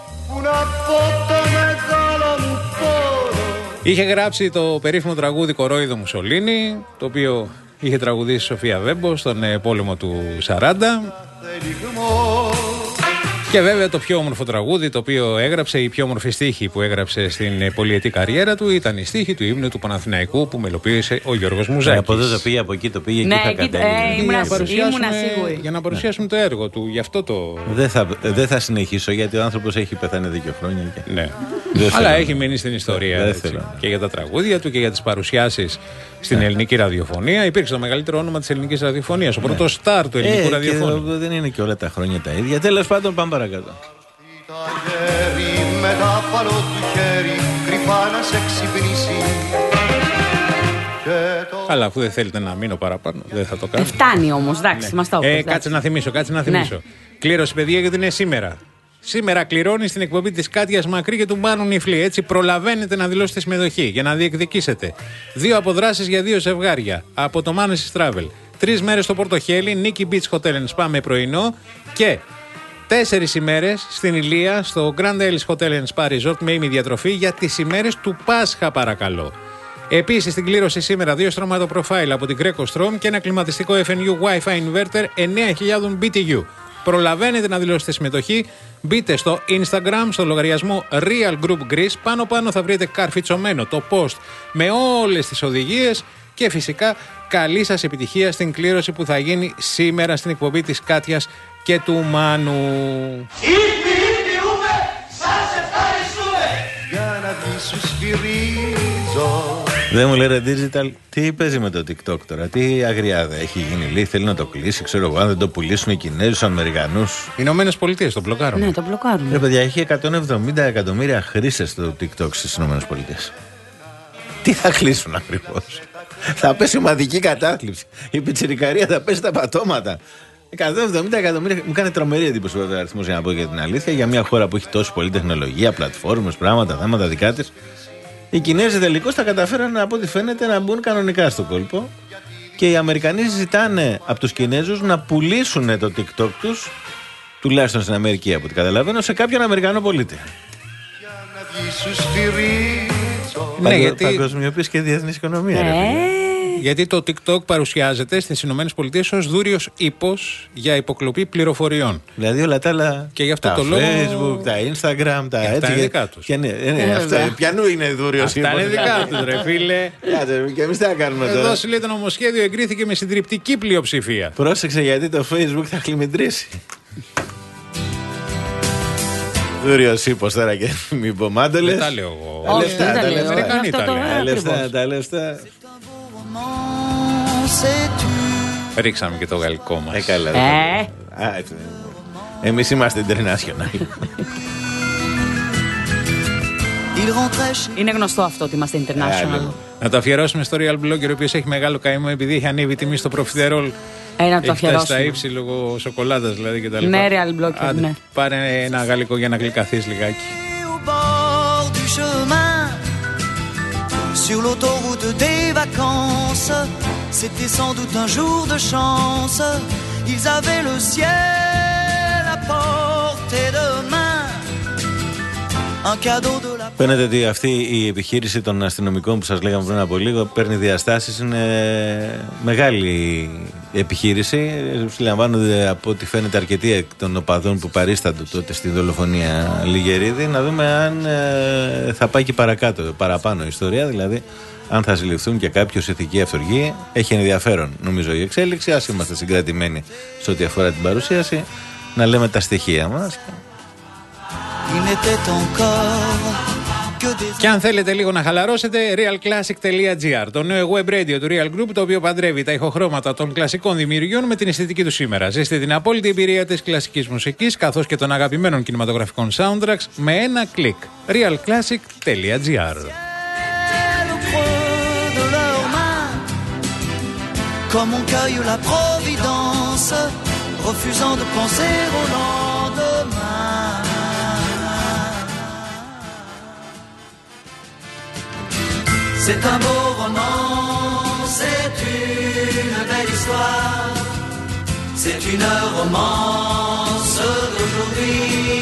Είχε γράψει το περίφημο τραγούδι «Κορόιδο Μουσολίνη», το οποίο είχε τραγουδήσει η Σοφία Βέμπο στον πόλεμο του σαράντα. Και βέβαια το πιο όμορφο τραγούδι το οποίο έγραψε, η πιο όμορφη στίχη που έγραψε στην πολυετή καριέρα του ήταν η στίχη του ύμνου του Παναθηναϊκού που μελοποίησε ο Γιώργος Μουζάκης. Από εδώ το πήγε, από εκεί το πήγε, εκεί Ναι, θα εκεί- κατέληγε. ε, ήμουνα- Για να παρουσιάσουμε- ήμουνα σίγουρη. Για να παρουσιάσουμε το έργο του, γι' αυτό το. Δεν θα, δεν θα συνεχίσω γιατί ο άνθρωπος έχει πεθάνει εδώ και χρόνια. Και... Ναι. Δεν Αλλά θέλω. έχει μείνει στην ιστορία. Δεν έτσι. θέλω. Και για τα τραγούδια του και για τις παρουσιάσεις στην ελληνική ραδιοφωνία. Υπήρξε το μεγαλύτερο όνομα της ελληνικής ραδιοφωνίας. Ο πρώτος στάρ του ελληνικού Ε, ραδιοφώνου. και δεν είναι και όλα τα χρόνια τα ίδια. Τέλος πάντων, πάμε παρακάτω. Με τα παλό του χέρι κρυφά να σε ξυπνήσει. Αλλά αφού δεν θέλετε να μείνω παραπάνω, δεν θα το κάνω. Ε, φτάνει όμως, εντάξει, Ναι. μας το Ε, είπες, κάτσε να θυμίσω, κάτσε να Ναι. θυμίσω. Κλήρωση, παιδιά, γιατί είναι σήμερα. Σήμερα κληρώνει στην εκπομπή της Κάτιας Μακρύ και του Μάνου Νιφλή. Έτσι προλαβαίνετε να δηλώσετε συμμετοχή για να διεκδικήσετε δύο αποδράσεις για δύο ζευγάρια από το Manesis Travel. Τρεις μέρες στο Πορτοχέλι, Νίκη Beach Hotel and Spa με πρωινό και τέσσερις ημέρες στην Ηλία στο Grand Ellis Hotel and Spa Resort με ημιδιατροφή για τις ημέρες του Πάσχα, παρακαλώ. Επίσης στην κλήρωση σήμερα δύο στρώματα profile από την Greco Strom και ένα κλιματιστικό εφ εν γιου Wi-Fi inverter εννέα χιλιάδες μπι τι γιου. Προλαβαίνετε να δηλώσετε συμμετοχή. Μπείτε στο Instagram, στο λογαριασμό Real Group Greece. Πάνω πάνω θα βρείτε καρφιτσωμένο το post με όλες τις οδηγίες και φυσικά καλή σας επιτυχία στην κλήρωση που θα γίνει σήμερα στην εκπομπή της Κάτιας και του Μάνου. Για να δεις σου σφυρίζω. Δεν μου λέει ρε Digital, τι παίζει με το TikTok τώρα, τι αγριάδα έχει γίνει, λέει, θέλει να το κλείσει, ξέρω εγώ, αν δεν το πουλήσουν οι Κινέζους, τους Αμερικανούς. Οι Ηνωμένες Πολιτείες το μπλοκάρουν. Ναι, το μπλοκάρουν. Ρε παιδιά, έχει εκατόν εβδομήντα εκατομμύρια χρήστες στο TikTok στις Ηνωμένες Πολιτείες. Τι θα κλείσουν ακριβώς? Θα πέσει ομαδική κατάθλιψη. Η πιτσιρικαρία θα πέσει τα πατώματα. εκατόν εβδομήντα εκατομμύρια. Μου κάνει τρομερή εντύπωση ο αριθμός, για να πω και την αλήθεια, για μια χώρα που έχει τόση πολλή τεχνολογία, πλατφόρμες, πράγματα, θέματα δικά της. Οι Κινέζοι τελικώς τα καταφέραν, από ό,τι φαίνεται, να μπουν κανονικά στο κόλπο. Και οι Αμερικανοί ζητάνε από τους Κινέζους να πουλήσουν το TikTok τους, τουλάχιστον στην Αμερική από ό,τι καταλαβαίνω, σε κάποιον Αμερικανό πολίτη. Ναι, γιατί... Παγκοσμιοποίηση και διεθνής οικονομία. ρε φίλε. Γιατί το TikTok παρουσιάζεται στις Ηνωμένες Πολιτείες ως δούριος ύπος για υποκλοπή πληροφοριών. Δηλαδή όλα τα άλλα. Και γι' αυτό τα το λόγο. Facebook, τα Instagram, τα Και αυτά έτσι. είναι δικά τους. Ποια είναι, ε, ναι, Ε, αυτά, βέβαια. ποιανού είναι δούριος Αυτά ύπος? είναι δικά τους, ρε φίλε. Κάτε, και εμείς τι θα κάνουμε τώρα. Εδώ σου λέει το νομοσχέδιο εγκρίθηκε με συντριπτική πλειοψηφία. Πρόσεξε γιατί το Facebook θα χλιμητρήσει. Δούριος ύπος τώρα και μη πω μάντελες. Δεν τα λέω εγώ. Τα Όχι, λεφτά, δεν τα τα λέω. λεφτά. Αμερικανοί τα λένε. Τα λεφτά, Ακριβώς. τα λεφτά. Ρίξαμε και το γαλλικό μας. Ε, καλά. Ε. Α, έτσι. Εμείς είμαστε international. Είναι γνωστό αυτό ότι είμαστε international. Να το αφιερώσουμε στο Real Blogger, ο οποίος έχει μεγάλο καημό επειδή έχει ανέβει η τιμή στο προφιτερόλ. Ε, να το Έχει φτάσει στα αφιερώσουμε. ύψη λόγω σοκολάτας δηλαδή και τα λοιπά. Ναι, Real Blogger, Άντε, ναι. πάρε ένα γαλλικό για να γλυκαθείς λιγάκι. bord du chemin, sur l'autoroute des vacances. C'était sans doute un jour de chance. Ils avaient le ciel à portée de main. Un cadeau de la Φαίνεται ότι αυτή η επιχείρηση των αστυνομικών που σας λέγαμε πριν από λίγο παίρνει διαστάσεις, είναι μεγάλη επιχείρηση. Συλλαμβάνονται από ό,τι φαίνεται αρκετοί εκ των οπαδών που παρίσταντο τότε στη δολοφονία Λιγερίδη. Να δούμε αν ε, θα πάει και παρακάτω, παραπάνω η ιστορία, δηλαδή αν θα συλληφθούν και κάποιος ηθική αυτοργή. Έχει ενδιαφέρον νομίζω η εξέλιξη. Ας είμαστε συγκρατημένοι σε ό,τι αφορά την παρουσίαση, να λέμε τα στοιχεία μας. Il n'était encore que des... Και αν θέλετε λίγο να χαλαρώσετε, realclassic.gr, το νέο web radio του Real Group, το οποίο παντρεύει τα ηχοχρώματα των κλασικών δημιουργιών με την αισθητική του σήμερα. Ζήστε την απόλυτη εμπειρία της κλασικής μουσικής καθώς και των αγαπημένων κινηματογραφικών soundtracks με ένα κλικ. realclassic.gr. au creux de leurs mains, comme on cueille la providence, refusant de penser au lendemain. C'est un beau roman, c'est une belle histoire, c'est une romance d'aujourd'hui.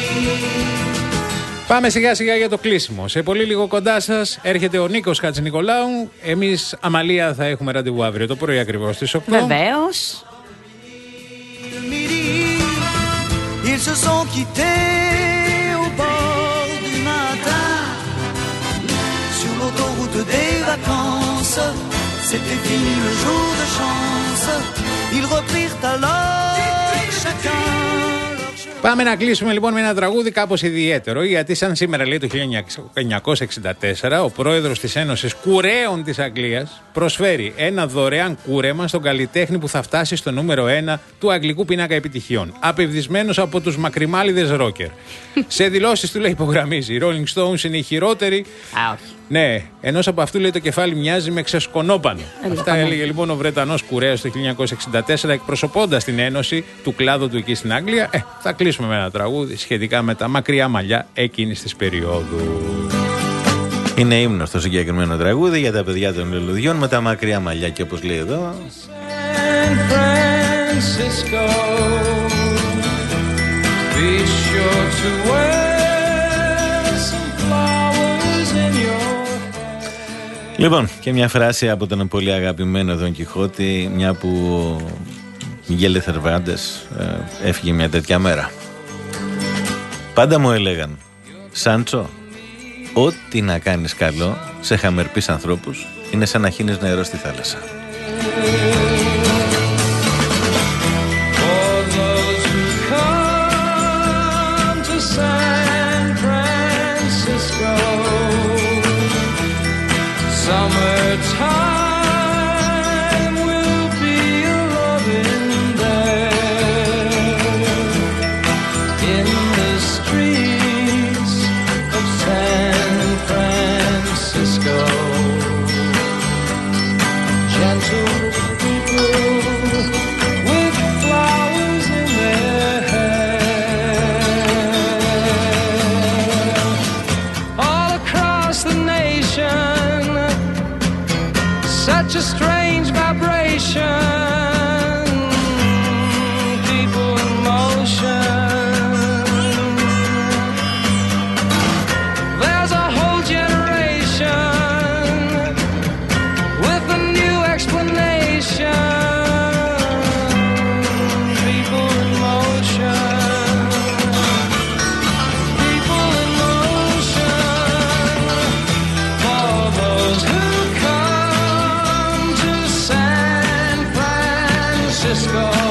Πάμε σιγά σιγά για το κλείσιμο. Σε πολύ λίγο κοντά σας έρχεται ο Νίκος Χατζηνικολάου. Εμείς, Αμαλία, θα έχουμε ραντεβού αύριο το πρωί ακριβώς στις οκτώ. Βεβαίως. Ils se sont quittés au bord du matin sur l'autoroute des vacances. C'était fini le jour de chance. Ils reprirent alors chacun. Πάμε να κλείσουμε λοιπόν με ένα τραγούδι κάπως ιδιαίτερο, γιατί σαν σήμερα λέει το χίλια εννιακόσια εξήντα τέσσερα ο πρόεδρος της Ένωσης Κουρέων της Αγγλίας προσφέρει ένα δωρεάν κούρεμα στον καλλιτέχνη που θα φτάσει στο νούμερο ένα του αγγλικού πίνακα επιτυχιών, απευδισμένος από τους μακριμάλιδες ρόκερ. Σε δηλώσεις του λέει υπογραμμίζει, οι Rolling Stones είναι οι χειρότεροι. Α, όχι. Ναι, ενός από αυτού λέει το κεφάλι μοιάζει με ξεσκονόπανο. Αυτά έλεγε λοιπόν ο Βρετανός κουρέας το χίλια εννιακόσια εξήντα τέσσερα, εκπροσωπώντας την Ένωση του κλάδου του εκεί στην Αγγλία. Ε, θα κλείσουμε με ένα τραγούδι σχετικά με τα μακριά μαλλιά εκείνης της περίοδου. Είναι ύμνο στο συγκεκριμένο τραγούδι για τα παιδιά των λουλουδιών με τα μακριά μαλλιά, και όπως λέει εδώ. Λοιπόν, και μια φράση από τον πολύ αγαπημένο Δον Κιχώτη, μια που Μιγγέλ Θερβάντες ε, έφυγε μια τέτοια μέρα. Πάντα μου έλεγαν, Σάντσο, ό,τι να κάνεις καλό σε χαμερπείς ανθρώπους είναι σαν να χύνεις νερό στη θάλασσα. Summertime will be a loving there in the streets of San Francisco. Gentle people with flowers in their hair. All across the nation, such a strange vibration, people in motion. There's a whole generation with a new explanation, people in motion, people in motion, for those who come San Francisco.